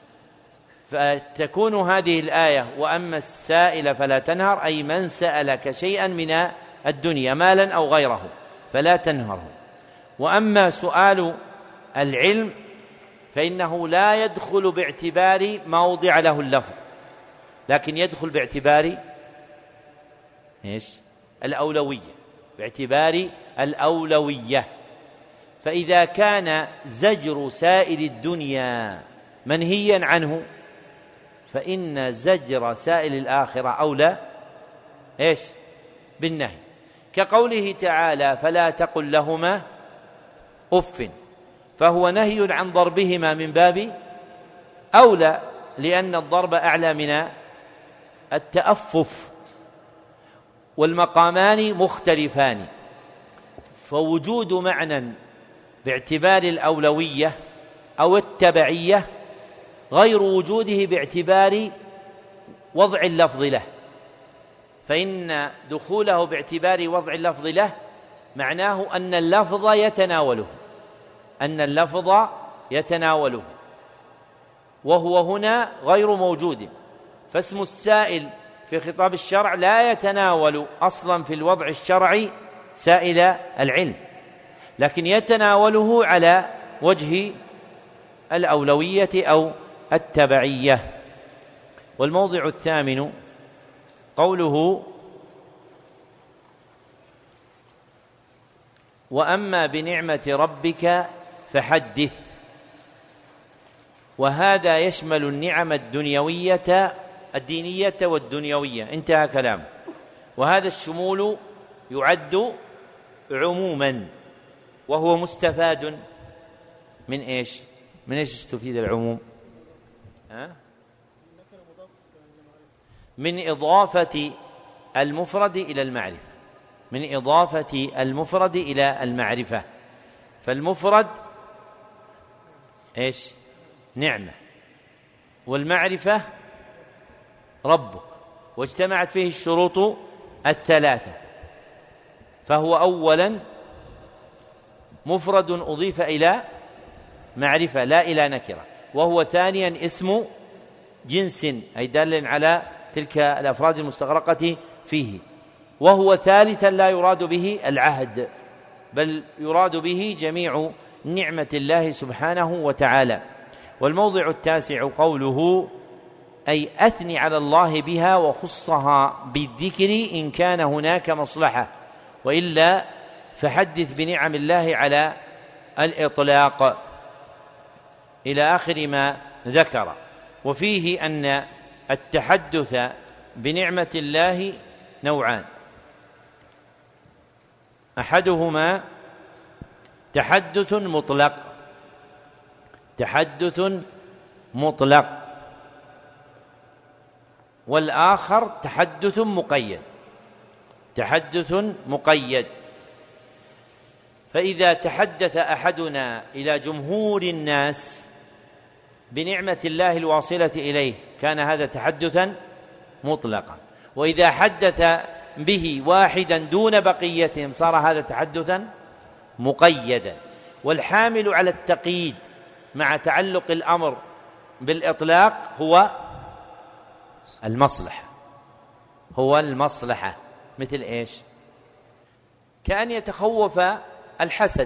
Speaker 1: فتكون هذه الآية وأما السائل فلا تنهر، أي من سألك شيئا من الدنيا مالا أو غيره فلا تنهره. وأما سؤال العلم فإنه لا يدخل باعتبار موضع له اللفظ، لكن يدخل باعتبار إيش؟ الأولوية، باعتبار الأولوية. فإذا كان زجر سائل الدنيا منهيا عنه فإن زجر سائل الآخرة أولى إيش؟ بالنهي، كقوله تعالى فلا تقل لهما أف، فهو نهي عن ضربهما من باب أولى، لأن الضرب أعلى من التأفف، والمقامان مختلفان. فوجود معنى باعتبار الأولوية أو التبعية غير وجوده باعتبار وضع اللفظ له، فإن دخوله باعتبار وضع اللفظ له معناه أن اللفظ يتناوله أن اللفظ يتناوله وهو هنا غير موجود. فاسم السائل في خطاب الشرع لا يتناول أصلا في الوضع الشرعي سائل العلم، لكن يتناوله على وجه الأولوية أو التبعية. والموضع الثامن قوله: وأما بنعمة ربك فحدث. وهذا يشمل النعم الدنيوية الدينية والدنيوية، انتهى كلام. وهذا الشمول يعد عموما، وهو مستفاد من إيش؟ من إيش استفيد العموم؟ أه؟ من إضافة المفرد إلى المعرفة من إضافة المفرد إلى المعرفة. فالمفرد إيش؟ نعمة، والمعرفة ربك، واجتمعت فيه الشروط الثلاثة، فهو أولا مفرد أضيف إلى معرفة لا إلى نكرة، وهو ثانيا اسم جنس أي دال على تلك الأفراد المستغرقة فيه، وهو ثالثا لا يراد به العهد بل يراد به جميع نعمة الله سبحانه وتعالى. والموضع التاسع قوله: أي أثني على الله بها وخصها بالذكر إن كان هناك مصلحة، وإلا فحدث بنعم الله على الإطلاق، إلى آخر ما ذكر. وفيه أن التحدث بنعمة الله نوعان: أحدهما تحدث مطلق تحدث مطلق والآخر تحدث مقيد تحدث مقيد فإذا تحدث أحدنا إلى جمهور الناس بنعمة الله الواصلة إليه كان هذا تحدثا مطلقا، وإذا حدث به واحدا دون بقيتهم صار هذا تحدثا مقيدا. والحامل على التقييد مع تعلق الأمر بالإطلاق هو المصلحة هو المصلحة مثل إيش؟ كأن يتخوف الحسد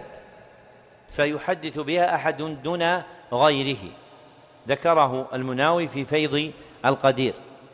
Speaker 1: فيحدث بها أحد دون غيره، ذكره المناوي في فيض القدير.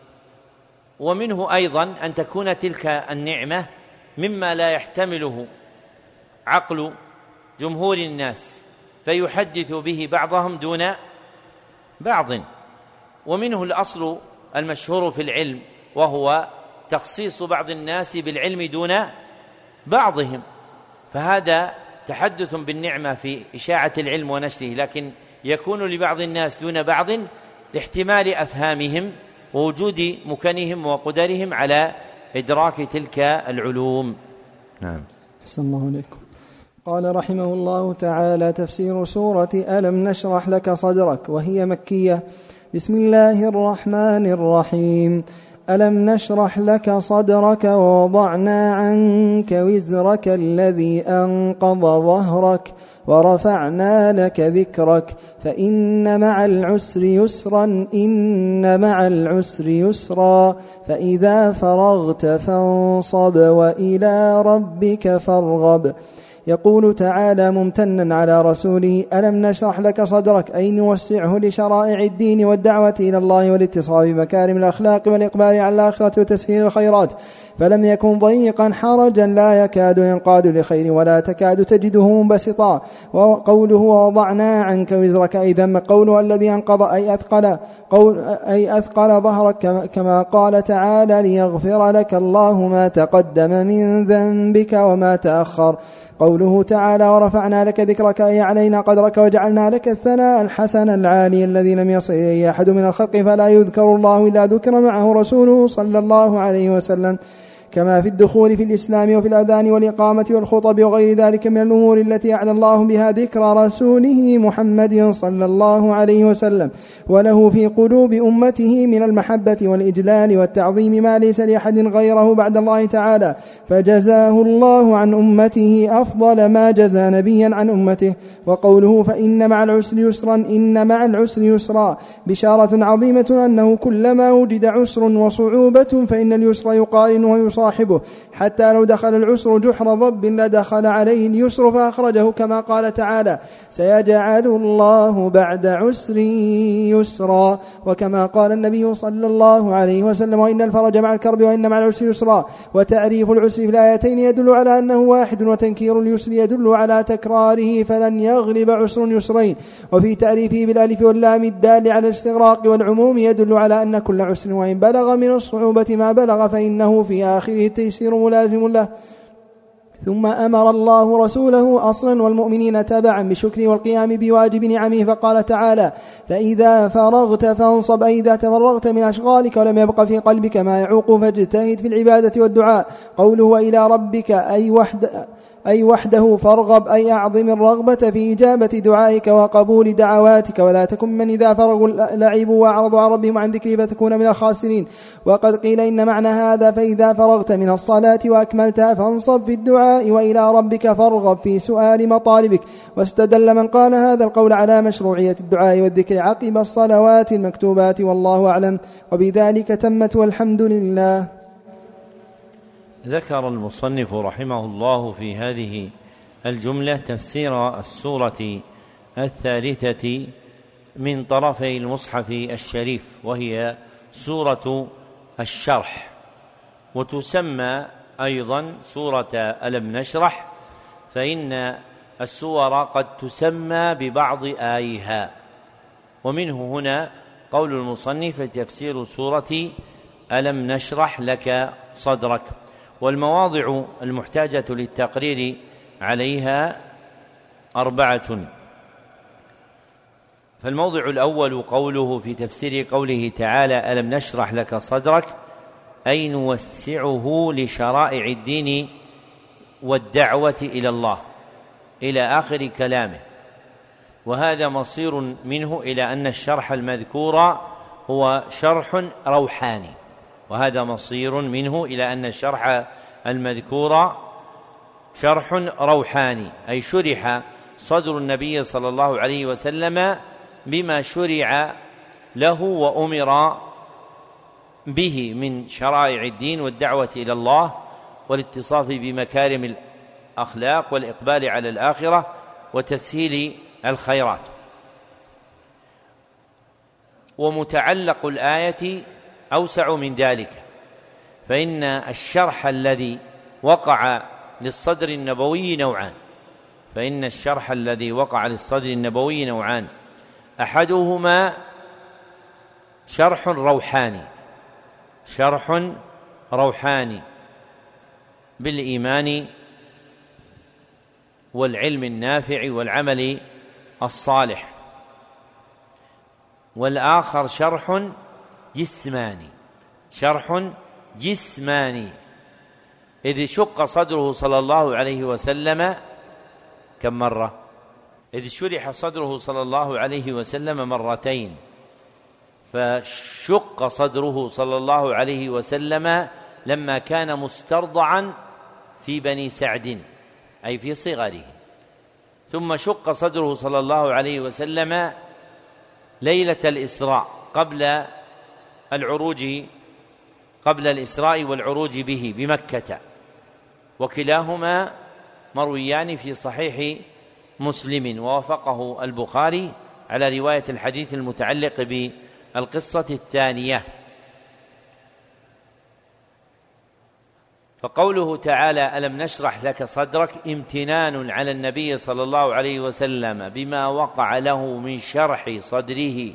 Speaker 1: ومنه أيضا أن تكون تلك النعمة مما لا يحتمله عقل جمهور الناس فيحدث به بعضهم دون بعض. ومنه الأصل المشهور في العلم وهو تخصيص بعض الناس بالعلم دون بعضهم، فهذا تحدث بالنعمة في إشاعة العلم ونشره، لكن يكون لبعض الناس دون بعض لاحتمال أفهامهم ووجود مكانهم وقدرهم على إدراك تلك العلوم. نعم.
Speaker 2: أحسن الله عليكم. قال رحمه الله تعالى: تفسير سورة ألم نشرح لك صدرك، وهي مكية. بسم الله الرحمن الرحيم. ألم نشرح لك صدرك ووضعنا عنك وزرك الذي أنقض ظهرك ورفعنا لك ذكرك فإن مع العسر يسرا إن مع العسر يسرا فإذا فرغت فانصب وإلى ربك فارغب. يقول تعالى ممتنا على رسوله: ألم نشرح لك صدرك، أي نوسعه لشرائع الدين والدعوة إلى الله والاتصال بمكارم الأخلاق والإقبال على الآخرة وتسهيل الخيرات، فلم يكن ضيقا حرجا لا يكاد ينقاد لخير ولا تكاد تجده منبسطا. وقوله ووضعنا عنك وزرك أي ذم قوله الذي أنقض أي أثقل, قول أي أثقل ظهرك، كما قال تعالى: ليغفر لك الله ما تقدم من ذنبك وما تأخر. قوله تعالى: ورفعنا لك ذكرك أي علينا قدرك وجعلنا لك الثناء الحسن العالي الذي لم يصل إليه أحد من الخلق، فلا يذكر الله إلا ذكر معه رسوله صلى الله عليه وسلم، كما في الدخول في الإسلام وفي الأذان والإقامة والخطب وغير ذلك من الأمور التي أعلى الله بها ذكر رسوله محمد صلى الله عليه وسلم، وله في قلوب أمته من المحبة والإجلال والتعظيم ما ليس لأحد غيره بعد الله تعالى، فجزاه الله عن أمته أفضل ما جزى نبيا عن أمته. وقوله فإن مع العسر يسرا، إن مع العسر يسرا بشارة عظيمة أنه كلما وجد عسر وصعوبة فإن اليسر يقارن ويصاحبه، حتى لو دخل العسر جحر ضب لدخل عليه اليسر فأخرجه، كما قال تعالى سيجعل الله بعد عسر يسرا، وكما قال النبي صلى الله عليه وسلم وإن الفرج مع الكرب وإن مع العسر يسرا. وتعريف العسر في الآيتين يدل على أنه واحد، وتنكير اليسر يدل على تكراره فلن يغلب عسر يسرين. وفي تعريفه بالالف واللام الدال على الاستغراق والعموم يدل على أن كل عسر وإن بلغ من الصعوبة ما بلغ فإنه في آخره التيسير ملازم له. ثم أمر الله رسوله أصلا والمؤمنين تبعا بالشكر والقيام بواجب نعمه، فقال تعالى فإذا فرغت فانصب، أي إذا تفرغت من أشغالك ولم يبق في قلبك ما يعوق فاجتهد في العبادة والدعاء. قوله وإلى ربك أي وحد أي وحده فارغب، أي أعظم الرغبة في إجابة دعائك وقبول دعواتك، ولا تكن من إذا فرغوا لعبوا وأعرضوا عن ربهم عن ذكري فتكون من الخاسرين. وقد قيل إن معنى هذا فإذا فرغت من الصلاة وأكملتها فانصب في الدعاء وإلى ربك فارغب في سؤال مطالبك. واستدل من قال هذا القول على مشروعية الدعاء والذكر عقب الصلوات المكتوبات، والله أعلم. وبذلك تمت والحمد لله.
Speaker 1: ذكر المصنف رحمه الله في هذه الجملة تفسير السورة الثالثة من طرفي المصحف الشريف، وهي سورة الشرح، وتسمى أيضا سورة ألم نشرح، فإن السور قد تسمى ببعض آيها. ومنه هنا قول المصنف تفسير سورة ألم نشرح لك صدرك. والمواضع المحتاجة للتقرير عليها أربعة. فالموضع الأول قوله في تفسير قوله تعالى ألم نشرح لك صدرك، أي نوسعه لشرائع الدين والدعوة إلى الله إلى آخر كلامه. وهذا مصير منه إلى أن الشرح المذكور هو شرح روحاني، وهذا مصير منه إلى أن الشرح المذكور شرح روحاني، أي شرح صدر النبي صلى الله عليه وسلم بما شرع له وأمر به من شرائع الدين والدعوة إلى الله والاتصاف بمكارم الأخلاق والإقبال على الآخرة وتسهيل الخيرات. ومتعلق الآية أوسع من ذلك، فإن الشرح الذي وقع للصدر النبوي نوعان فإن الشرح الذي وقع للصدر النبوي نوعان أحدهما شرح روحاني شرح روحاني بالإيمان والعلم النافع والعمل الصالح، والآخر شرح جسماني شرح جسماني إذ شق صدره صلى الله عليه وسلم كم مرة؟ إذ شرح صدره صلى الله عليه وسلم مرتين، فشق صدره صلى الله عليه وسلم لما كان مسترضعا في بني سعد أي في صغره، ثم شق صدره صلى الله عليه وسلم ليلة الإسراء قبل العروج قبل الإسراء والعروج به بمكة، وكلاهما مرويان في صحيح مسلم، ووافقه البخاري على رواية الحديث المتعلق بالقصة الثانية. فقوله تعالى ألم نشرح لك صدرك امتنان على النبي صلى الله عليه وسلم بما وقع له من شرح صدره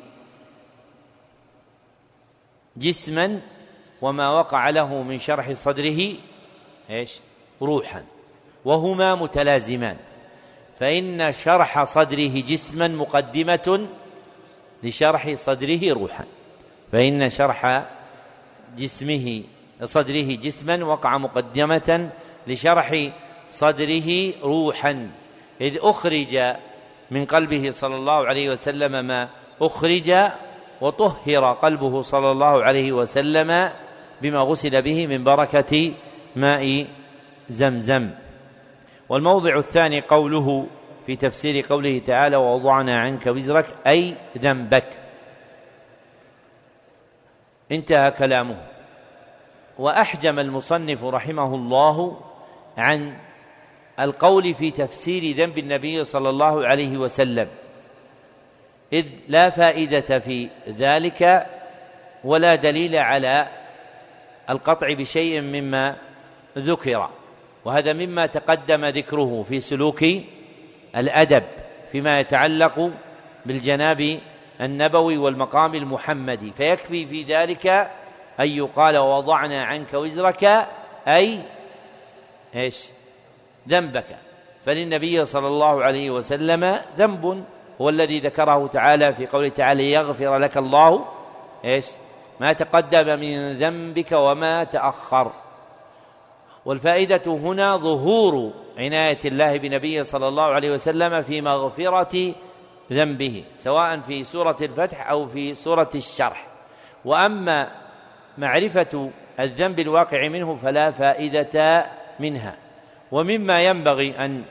Speaker 1: جسما، وما وقع له من شرح صدره إيش؟ روحا، وهما متلازمان، فإن شرح صدره جسما مقدمة لشرح صدره روحا، فإن شرح جسمه صدره جسما وقع مقدمة لشرح صدره روحا، إذ أخرج من قلبه صلى الله عليه وسلم ما أخرج، وطهر قلبه صلى الله عليه وسلم بما غسل به من بركة ماء زمزم. والموضع الثاني قوله في تفسير قوله تعالى ووضعنا عنك وزرك أي ذنبك. انتهى كلامه. وأحجم المصنف رحمه الله عن القول في تفسير ذنب النبي صلى الله عليه وسلم، إذ لا فائدة في ذلك ولا دليل على القطع بشيء مما ذكر، وهذا مما تقدم ذكره في سلوك الأدب فيما يتعلق بالجناب النبوي والمقام المحمدي، فيكفي في ذلك أن يقال ووضعنا عنك وزرك أي إيش؟ ذنبك. فللنبي صلى الله عليه وسلم ذنب هو الذي ذكره تعالى في قوله تعالى يغفر لك الله إيش؟ ما تقدم من ذنبك وما تأخر. والفائدة هنا ظهور عناية الله بنبيه صلى الله عليه وسلم في مغفرة ذنبه، سواء في سورة الفتح أو في سورة الشرح. وأما معرفة الذنب الواقع منه فلا فائدة منها. ومما ينبغي أن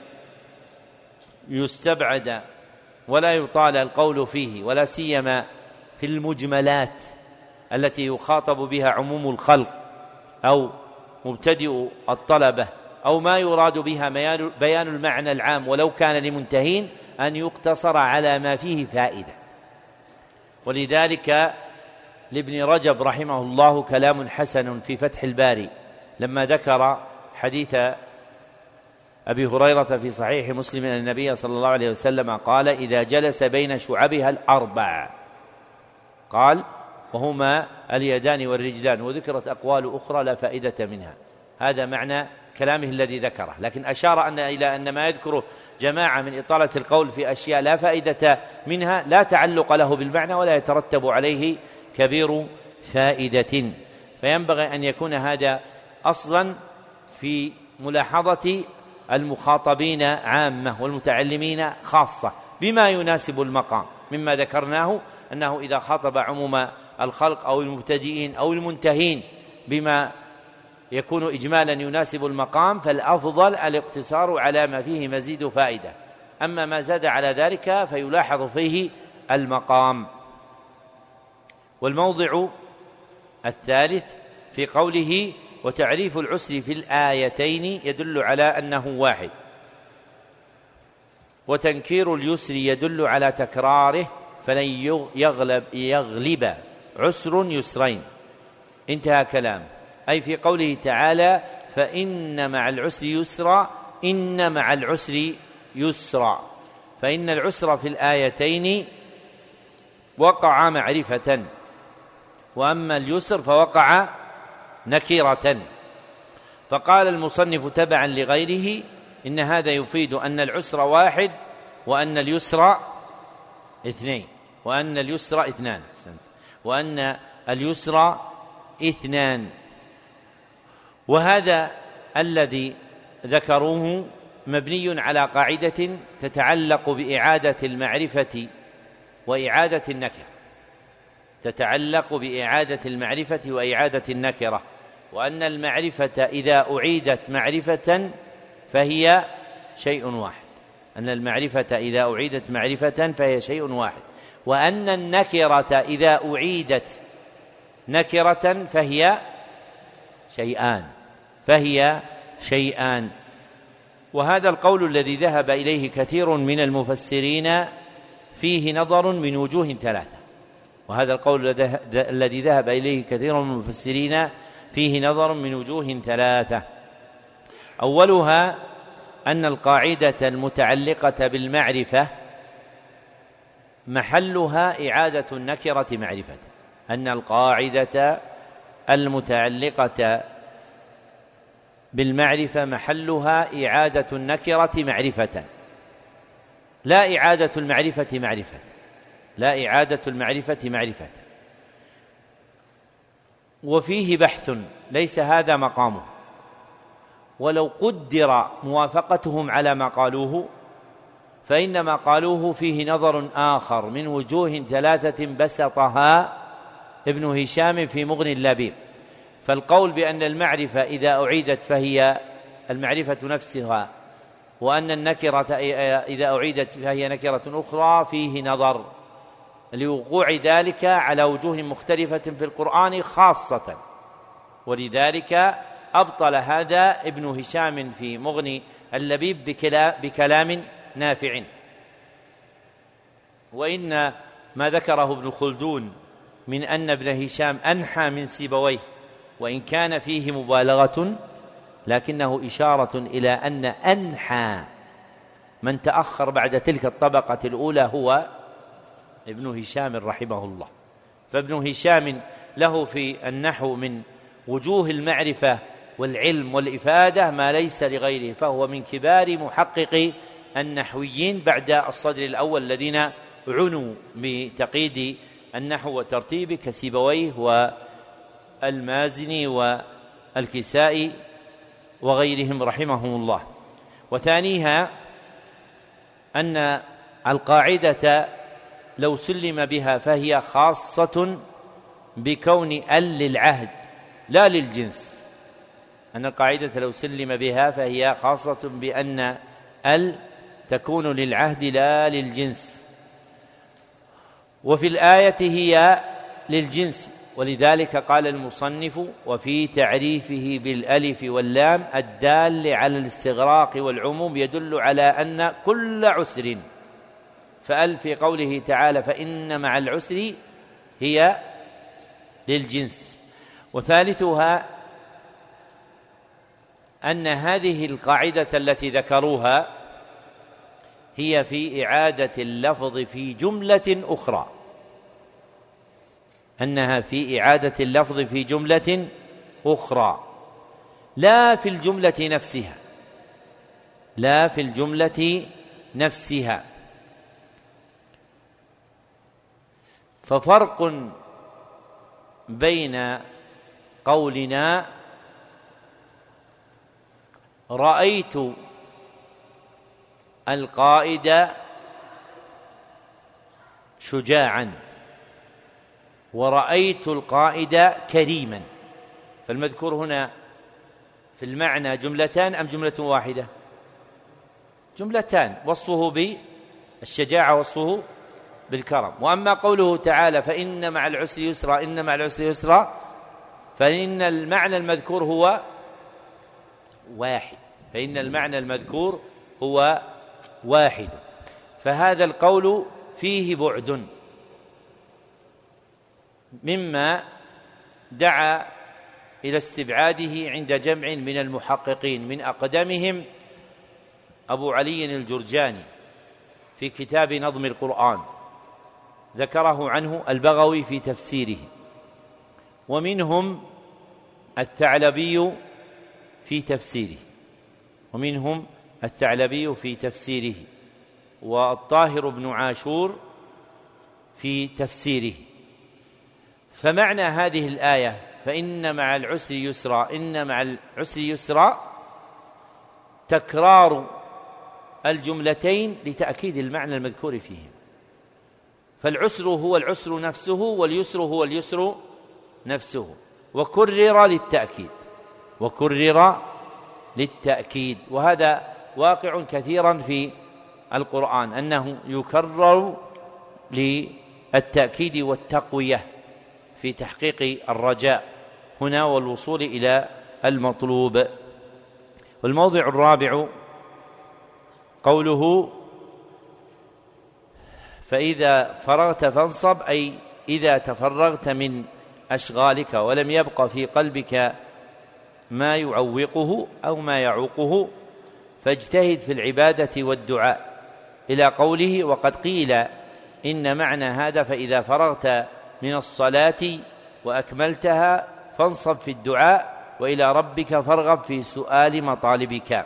Speaker 1: يستبعد ولا يطال القول فيه، ولا سيما في المجملات التي يخاطب بها عموم الخلق أو مبتدئ الطلبة، أو ما يراد بها بيان المعنى العام ولو كان لمنتهين، أن يقتصر على ما فيه فائدة. ولذلك لابن رجب رحمه الله كلام حسن في فتح الباري لما ذكر حديث أبي هريرة في صحيح مسلم أن النبي صلى الله عليه وسلم قال إذا جلس بين شعبها الأربع، قال وهما اليدان والرجلان، وذكرت أقوال أخرى لا فائدة منها. هذا معنى كلامه الذي ذكره، لكن أشار أن إلى أن ما يذكره جماعة من إطالة القول في أشياء لا فائدة منها لا تعلق له بالمعنى ولا يترتب عليه كبير فائدة. فينبغي أن يكون هذا أصلا في ملاحظة المخاطبين عامة والمتعلمين خاصة بما يناسب المقام، مما ذكرناه أنه إذا خاطب عموم الخلق أو المبتدئين أو المنتهين بما يكون إجمالا يناسب المقام فالأفضل الاقتصار على ما فيه مزيد فائدة، أما ما زاد على ذلك فيلاحظ فيه المقام. والموضع الثالث في قوله وتعريف العسر في الآيتين يدل على أنه واحد، وتنكير اليسر يدل على تكراره فلن يغلب, يغلب عسر يسرين. انتهى كلام. أي في قوله تعالى فإن مع العسر يسرا، إن مع العسر يسرا، فإن العسر في الآيتين وقع معرفة، وأما اليسر فوقع نكرة. فقال المصنف تبعا لغيره إن هذا يفيد أن العسر واحد وأن اليسر اثنين وأن اليسر اثنان وأن اليسر اثنان وهذا الذي ذكروه مبني على قاعدة تتعلق بإعادة المعرفة وإعادة النكرة، تتعلق بإعادة المعرفة وإعادة النكرة، وأن المعرفة إذا أعيدت معرفة فهي شيء واحد، أن المعرفة إذا أعيدت معرفة فهي شيء واحد، وأن النكرة إذا أعيدت نكرة فهي شيئان فهي شيئان وهذا القول الذي ذهب إليه كثير من المفسرين فيه نظر من وجوه ثلاثة وهذا القول الذي ذهب إليه كثير من المفسرين فيه نظر من وجوه ثلاثة. أولها أن القاعدة المتعلقة بالمعرفة محلها إعادة النكرة معرفة، أن القاعدة المتعلقة بالمعرفة محلها إعادة النكرة معرفة، لا إعادة المعرفة معرفة لا إعادة المعرفة معرفة وفيه بحث ليس هذا مقامه، ولو قدر موافقتهم على ما قالوه فإن ما قالوه فيه نظر آخر من وجوه ثلاثة بسطها ابن هشام في مغني اللبيب. فالقول بأن المعرفة إذا أعيدت فهي المعرفة نفسها، وأن النكرة إذا أعيدت فهي نكرة أخرى، فيه نظر لوقوع ذلك على وجوه مختلفة في القرآن خاصة، ولذلك أبطل هذا ابن هشام في مغني اللبيب بكلام نافع. وإن ما ذكره ابن خلدون من أن ابن هشام أنحى من سيبويه وإن كان فيه مبالغة، لكنه إشارة إلى أن أنحى من تأخر بعد تلك الطبقة الأولى هو ابن هشام رحمه الله. فابن هشام له في النحو من وجوه المعرفة والعلم والإفادة ما ليس لغيره، فهو من كبار محققي النحويين بعد الصدر الأول الذين عنوا بتقييد النحو والترتيب كسيبويه والمازني والكسائي وغيرهم رحمهم الله. وثانيها أن القاعدة لو سلم بها فهي خاصة بكون ال للعهد لا للجنس، أن القاعدة لو سلم بها فهي خاصة بأن ال تكون للعهد لا للجنس، وفي الآية هي للجنس، ولذلك قال المصنف: وفي تعريفه بالألف واللام الدال على الاستغراق والعموم يدل على أن كل عسر، فأل في قوله تعالى فإن مع العسر هي للجنس. وثالثها أن هذه القاعدة التي ذكروها هي في إعادة اللفظ في جملة أخرى، أنها في إعادة اللفظ في جملة أخرى لا في الجملة نفسها، لا في الجملة نفسها. ففرق بين قولنا رأيت القائد شجاعا ورأيت القائد كريما، فالمذكور هنا في المعنى جملتان أم جملة واحدة؟ جملتان، وصفه بالشجاعة وصفه بالكرم. وأما قوله تعالى فإن مع العسر يسرا إن مع العسر يسرا، فإن المعنى المذكور هو واحد، فإن المعنى المذكور هو واحد، فهذا القول فيه بعد مما دعا إلى استبعاده عند جمع من المحققين، من أقدمهم أبو علي الجرجاني في كتاب نظم القرآن، ذكره عنه البغوي في تفسيره، ومنهم الثعلبي في تفسيره ومنهم الثعلبي في تفسيره والطاهر بن عاشور في تفسيره. فمعنى هذه الآية فإن مع العسر يسرا إن مع العسر يسرا تكرار الجملتين لتأكيد المعنى المذكور فيهم، فالعسر هو العسر نفسه واليسر هو اليسر نفسه، وكرر للتأكيد وكرر للتأكيد وهذا واقع كثيرا في القرآن أنه يكرر للتأكيد والتقوية في تحقيق الرجاء هنا والوصول إلى المطلوب. والموضع الرابع قوله فإذا فرغت فانصب، أي إذا تفرغت من أشغالك ولم يبق في قلبك ما يعوقه أو ما يعوقه فاجتهد في العبادة والدعاء، إلى قوله وقد قيل إن معنى هذا فإذا فرغت من الصلاة وأكملتها فانصب في الدعاء وإلى ربك فارغب في سؤال مطالبك،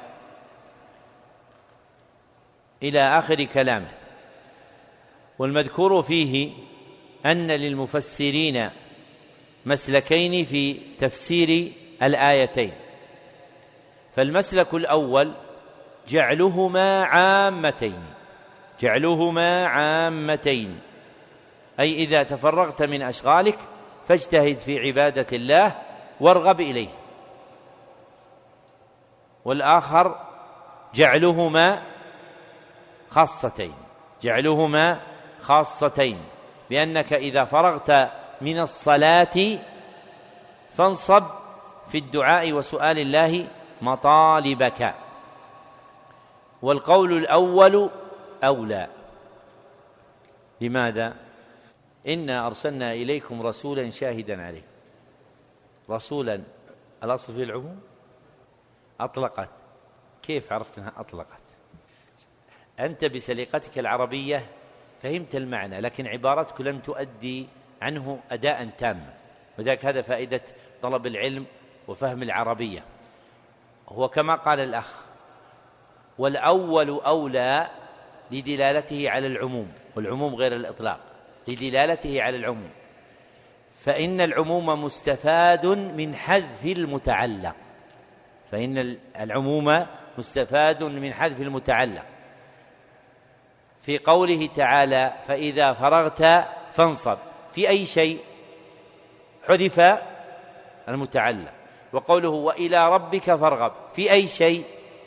Speaker 1: إلى آخر كلامه. والمذكور فيه أن للمفسرين مسلكين في تفسير الآيتين. فالمسلك الأول جعلهما عامتين، جعلهما عامتين أي إذا تفرغت من أشغالك فاجتهد في عبادة الله وارغب إليه. والآخر جعلهما خاصتين، جعلهما خاصتين بأنك إذا فرغت من الصلاة فانصب في الدعاء وسؤال الله مطالبك. والقول الأول أولى. لماذا؟ إنا أرسلنا إليكم رسولا شاهدا عليكم. رسولا الأصل في العموم أطلقت. كيف عرفت أنها أطلقت؟ أنت بسليقتك العربية فهمت المعنى، لكن عبارتك لم تؤدي عنه أداء تاما، وذلك هذا فائدة طلب العلم وفهم العربية. هو كما قال الأخ: والأول أولى لدلالته على العموم، والعموم غير الإطلاق، لدلالته على العموم، فإن العموم مستفاد من حذف المتعلق، فإن العموم مستفاد من حذف المتعلق. في قوله تعالى: فإذا فرغت فانصب، في أي شيء حذف المتعلق. وقوله: وإلى ربك فارغب، في أي شيء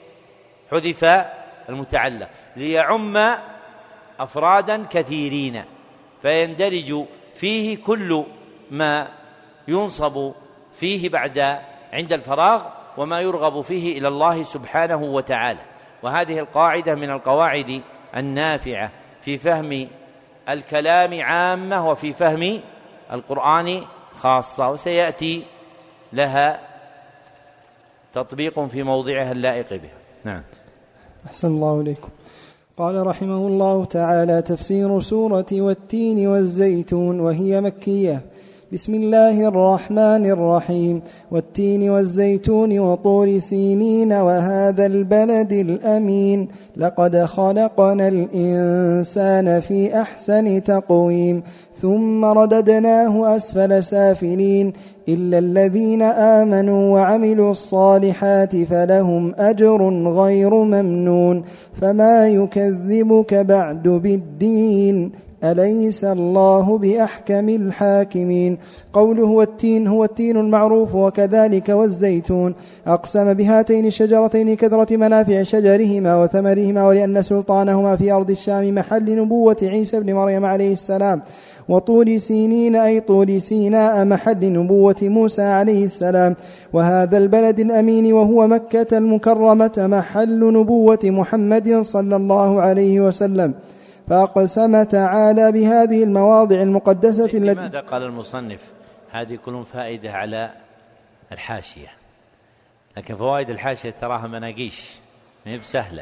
Speaker 1: حذف المتعلق، ليعم أفرادا كثيرين، فيندرج فيه كل ما ينصب فيه بعد عند الفراغ وما يرغب فيه إلى الله سبحانه وتعالى. وهذه القاعدة من القواعد النافعة في فهم الكلام عامة وفي فهم القرآن خاصة، وسيأتي لها تطبيق في موضعها اللائق بها. نعم.
Speaker 2: أحسن الله إليكم. قال رحمه الله تعالى: تفسير سورة والتين والزيتون، وهي مكية. بسم الله الرحمن الرحيم. والتين والزيتون وطور سينين وهذا البلد الأمين لقد خلقنا الإنسان في أحسن تقويم ثم رددناه أسفل سافلين إلا الذين آمنوا وعملوا الصالحات فلهم أجر غير ممنون فما يكذبك بعد بالدين أليس الله بأحكم الحاكمين. قوله والتين هو التين المعروف، وكذلك والزيتون. أقسم بهاتين الشجرتين كثرة منافع شجرهما وثمرهما، ولأن سلطانهما في أرض الشام محل نبوة عيسى بن مريم عليه السلام. وطور سينين أي طور سيناء محل نبوة موسى عليه السلام. وهذا البلد الأمين وهو مكة المكرمة محل نبوة محمد صلى الله عليه وسلم. فأقسم تعالى بهذه المواضع المقدسة التي.
Speaker 1: لماذا قال المصنف هذه كلهم فائدة على الحاشية؟ لكن فوائد الحاشية تراها مناقيش، ما هي بسهلة.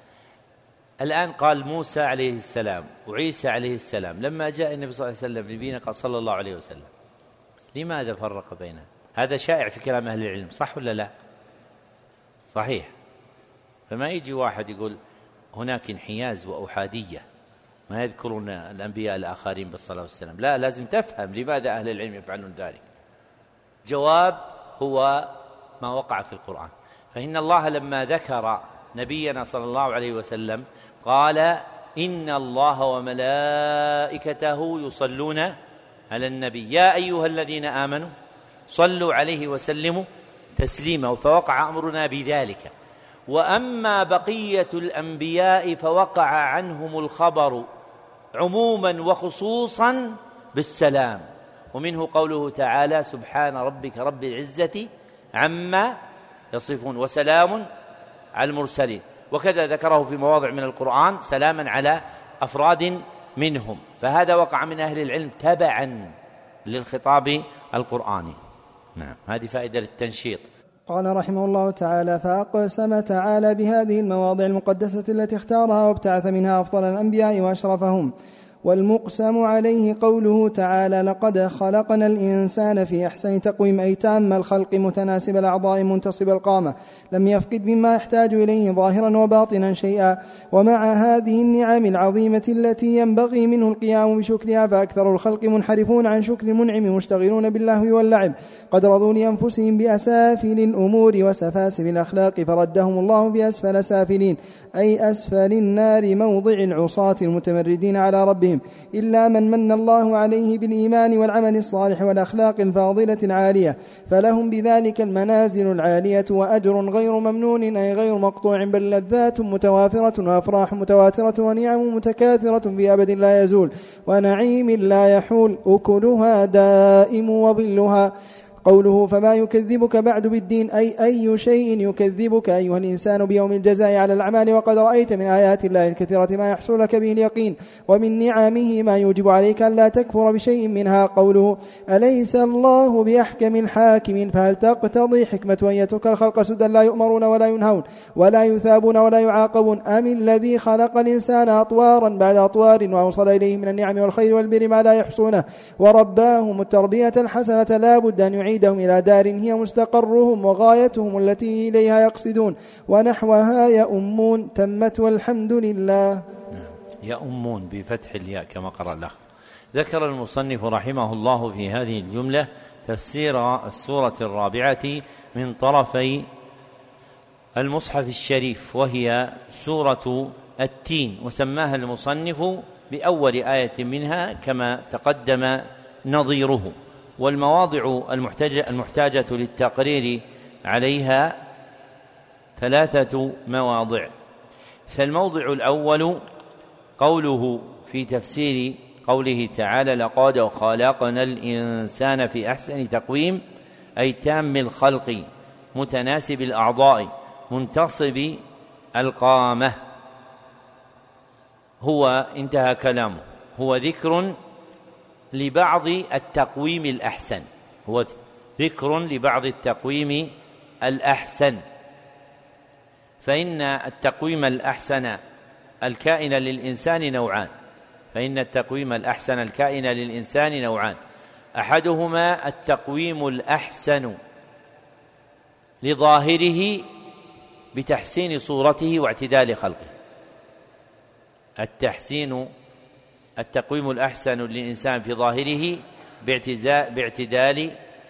Speaker 1: الآن قال موسى عليه السلام وعيسى عليه السلام، لما جاء النبي صلى الله عليه وسلم نبينا قال صلى الله عليه وسلم. لماذا فرق بينهم؟ هذا شائع في كلام أهل العلم، صح ولا لا؟ صحيح. فما يجي واحد يقول هناك انحياز وأحادية، ما يذكرون الأنبياء الآخرين بالصلاة والسلام. لا، لازم تفهم لماذا أهل العلم يفعلون ذلك. جواب هو ما وقع في القرآن. فإن الله لما ذكر نبينا صلى الله عليه وسلم قال: إن الله وملائكته يصلون على النبي يا أيها الذين آمنوا صلوا عليه وسلموا تسليما، فوقع أمرنا بذلك. وأما بقية الأنبياء فوقع عنهم الخبر عموما وخصوصا بالسلام. ومنه قوله تعالى: سبحان ربك رب العزة عما يصفون وسلام على المرسلين. وكذا ذكره في مواضع من القرآن سلاما على أفراد منهم. فهذا وقع من أهل العلم تبعا للخطاب القرآني. نعم، هذه فائدة للتنشيط.
Speaker 2: قال رحمه الله تعالى: فأقسم تعالى بهذه المواضع المقدسة التي اختارها وابتعث منها أفضل الأنبياء وأشرفهم، والمقسم عليه قوله تعالى لقد خلقنا الإنسان في أحسن تقويم، أي تام الخلق متناسب الأعضاء منتصب القامة، لم يفقد مما يحتاج إليه ظاهرا وباطنا شيئا. ومع هذه النعم العظيمة التي ينبغي منه القيام بشكرها، فأكثر الخلق منحرفون عن شكر المنعم مشتغلون باللهو واللعب، قد رضوا لأنفسهم بأسافل الأمور وسفاسف الأخلاق، فردهم الله بأسفل سافلين، أي أسفل النار موضع العصاة المتمردين على ربهم، إلا من من الله عليه بالإيمان والعمل الصالح والأخلاق الفاضلة العالية، فلهم بذلك المنازل العالية وأجر غير ممنون، أي غير مقطوع، بل لذات متوافرة وأفراح متواترة ونعم متكاثرة في أبد لا يزول، ونعيم لا يحول، أكلها دائم وظلها. قوله فما يكذبك بعد بالدين، أي أي شيء يكذبك أيها الإنسان بيوم الجزاء على الأعمال، وقد رأيت من آيات الله الكثيرة ما يحصل لك به اليقين، ومن نعمه ما يوجب عليك أن لا تكفر بشيء منها. قوله أليس الله بأحكم الحاكمين، فهل تقتضي حكمة أن يترك الخلق سدى لا يؤمرون ولا ينهون ولا يثابون ولا يعاقبون، أم الذي خلق الإنسان أطوارا بعد أطوار وأوصل إليه من النعم والخير والبر ما لا يحصونه، ورباهم التربية الحسنة لا بد أن يعيد إلى دار هي مستقرهم وغايتهم التي إليها يقصدون، ونحوها يؤمون. تمت والحمد لله.
Speaker 1: يؤمون بفتح الياء كما قرأ الأخ. ذكر المصنف رحمه الله في هذه الجملة تفسير السورة الرابعة من طرفي المصحف الشريف، وهي سورة التين، وسماها المصنف بأول آية منها كما تقدم نظيره. والمواضع المحتاجة, المحتاجة للتقرير عليها ثلاثة مواضع. فالموضع الأول قوله في تفسير قوله تعالى لقد خلقنا الإنسان في أحسن تقويم، أي تام الخلق متناسب الأعضاء منتصب القامة. هو انتهى كلامه، هو ذكر لبعض التقويم الأحسن، هو ذكر لبعض التقويم الأحسن، فإن التقويم الأحسن الكائن للإنسان نوعان، فإن التقويم الأحسن الكائن للإنسان نوعان، أحدهما التقويم الأحسن لظاهره بتحسين صورته واعتدال خلقه، التحسين التقويم الأحسن للإنسان في ظاهره باعتدال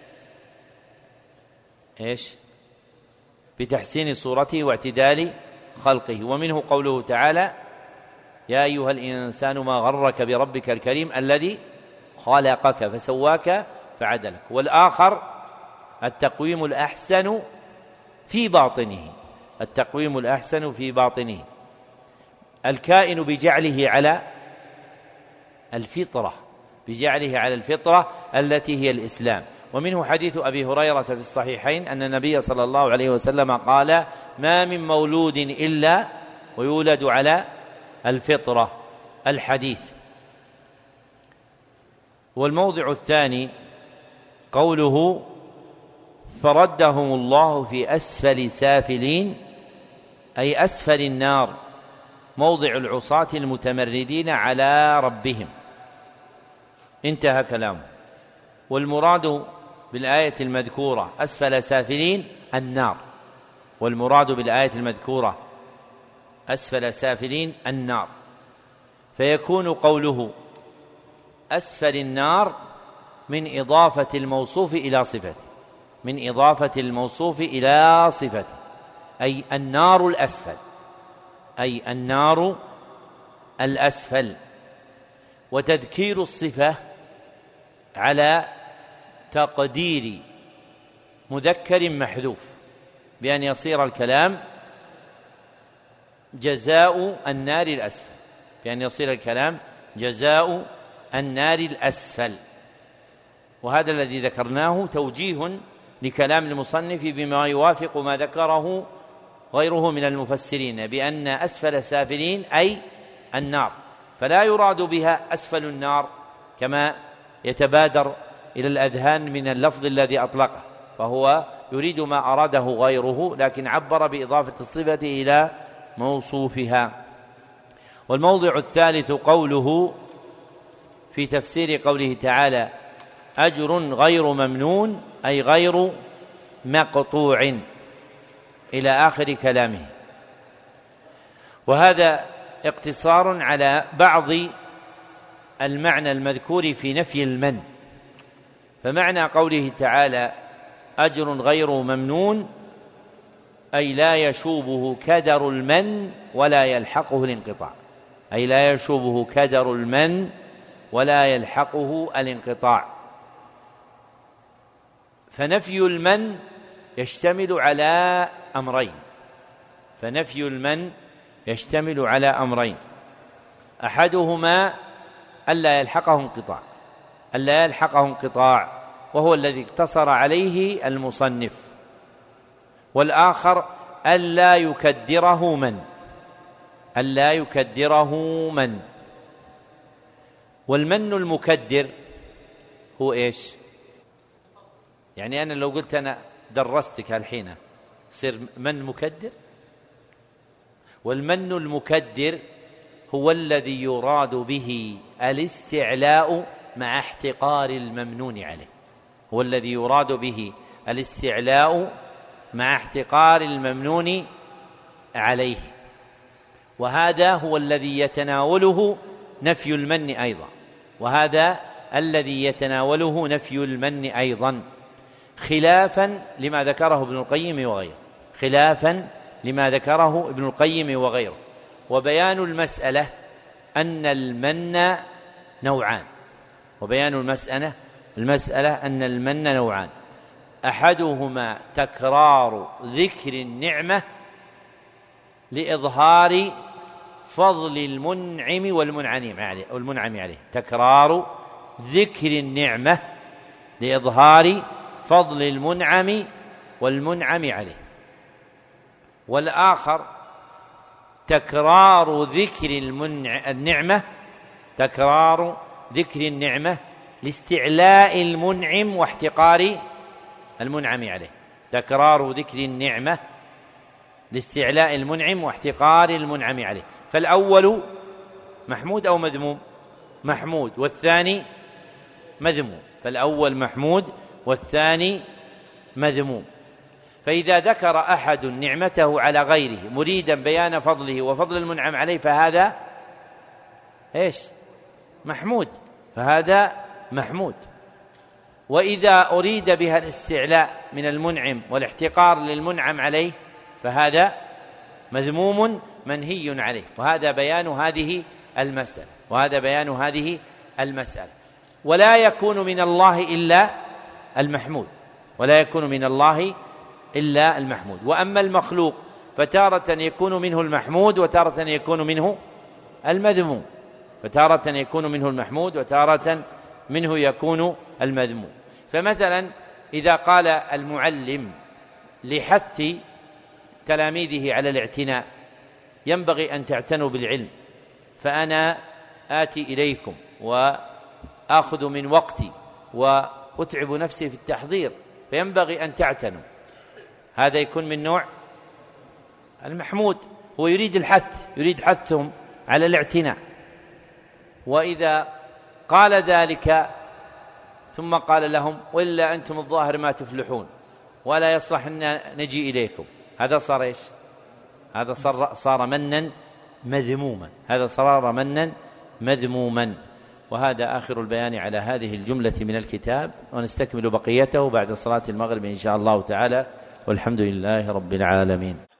Speaker 1: إيش بتحسين صورته واعتدال خلقه. ومنه قوله تعالى يا أيها الإنسان ما غرك بربك الكريم الذي خلقك فسواك فعدلك. والآخر التقويم الأحسن في باطنه، التقويم الأحسن في باطنه الكائن بجعله على الفطرة، بجعله على الفطرة التي هي الإسلام. ومنه حديث أبي هريرة في الصحيحين أن النبي صلى الله عليه وسلم قال ما من مولود إلا ويولد على الفطرة، الحديث. والموضع الثاني قوله فردهم الله في أسفل سافلين، أي أسفل النار موضع العصاة المتمردين على ربهم، انتهى كلامه. والمراد بالآية المذكورة أسفل سافلين النار، والمراد بالآية المذكورة أسفل سافلين النار، فيكون قوله أسفل النار من إضافة الموصوف إلى صفته، من إضافة الموصوف إلى صفته، أي النار الأسفل، أي النار الأسفل. وتذكير الصفة على تقدير مذكر محذوف بأن يصير الكلام جزاء النار الأسفل، بأن يصير الكلام جزاء النار الأسفل. وهذا الذي ذكرناه توجيه لكلام المصنف بما يوافق ما ذكره غيره من المفسرين بأن أسفل سافلين أي النار، فلا يراد بها أسفل النار كما يتبادر إلى الأذهان من اللفظ الذي أطلقه، فهو يريد ما أراده غيره، لكن عبر بإضافة الصفة إلى موصوفها. والموضع الثالث قوله في تفسير قوله تعالى أجر غير ممنون أي غير مقطوع إلى آخر كلامه. وهذا اقتصار على بعض المعنى المذكور في نفي المن. فمعنى قوله تعالى أجر غير ممنون أي لا يشوبه كدر المن ولا يلحقه الانقطاع، أي لا يشوبه كدر المن ولا يلحقه الانقطاع. فنفي المن يشتمل على أمرين فنفي المن يشتمل على أمرين أحدهما ألا يلحقه انقطاع ألا يلحقه انقطاع وهو الذي اقتصر عليه المصنف، والآخر ألا يكدره من ألا يكدره من والمن المكدر هو إيش؟ يعني أنا لو قلت أنا درستك الحين صير من مكدر؟ والمن المكدر هو الذي يراد به الاستعلاء مع احتقار الممنون عليه هو الذي يراد به الاستعلاء مع احتقار الممنون عليه وهذا هو الذي يتناوله نفي المن أيضا وهذا الذي يتناوله نفي المن أيضا خلافا لما ذكره ابن القيم وغيره خلافا لما ذكره ابن القيم وغيره وبيان المسألة أن المن نوعان وبيان المسألة المسألة أن المن نوعان أحدهما تكرار ذكر النعمة لإظهار فضل المنعم والمنعم عليه والمنعم عليه تكرار ذكر النعمة لإظهار فضل المنعم والمنعم عليه والآخر تكرار ذكر المنع... النعمة تكرار ذكر النعمة لاستعلاء المنعم واحتقار المنعم عليه تكرار ذكر النعمة لاستعلاء المنعم واحتقار المنعم عليه. فالأول محمود أو مذموم؟ محمود، والثاني مذموم. فالأول محمود والثاني مذموم. فإذا ذكر أحد نعمته على غيره مريدا بيان فضله وفضل المنعم عليه فهذا إيش؟ محمود فهذا محمود. وإذا أريد بها الاستعلاء من المنعم والاحتقار للمنعم عليه فهذا مذموم منهي عليه. وهذا بيان هذه المسألة وهذا بيان هذه المسألة. ولا يكون من الله إلا المحمود ولا يكون من الله إلا المحمود. وأما المخلوق فتارة يكون منه المحمود وتارة يكون منه المذموم فتارة يكون منه المحمود وتارة منه يكون المذموم. فمثلا إذا قال المعلم لحث تلاميذه على الاعتناء ينبغي أن تعتنوا بالعلم فأنا آتي إليكم وآخذ من وقتي وأتعب نفسي في التحضير فينبغي أن تعتنوا، هذا يكون من نوع المحمود. هو يريد الحث يريد حثهم على الاعتناء. وإذا قال ذلك ثم قال لهم وإلا أنتم الظاهر ما تفلحون ولا يصلح أن نجي إليكم، هذا صار إيش؟ هذا صار, صار منا مذموما هذا صار منا مذموما. وهذا آخر البيان على هذه الجملة من الكتاب، ونستكمل بقيته بعد صلاة المغرب إن شاء الله تعالى، والحمد لله رب العالمين.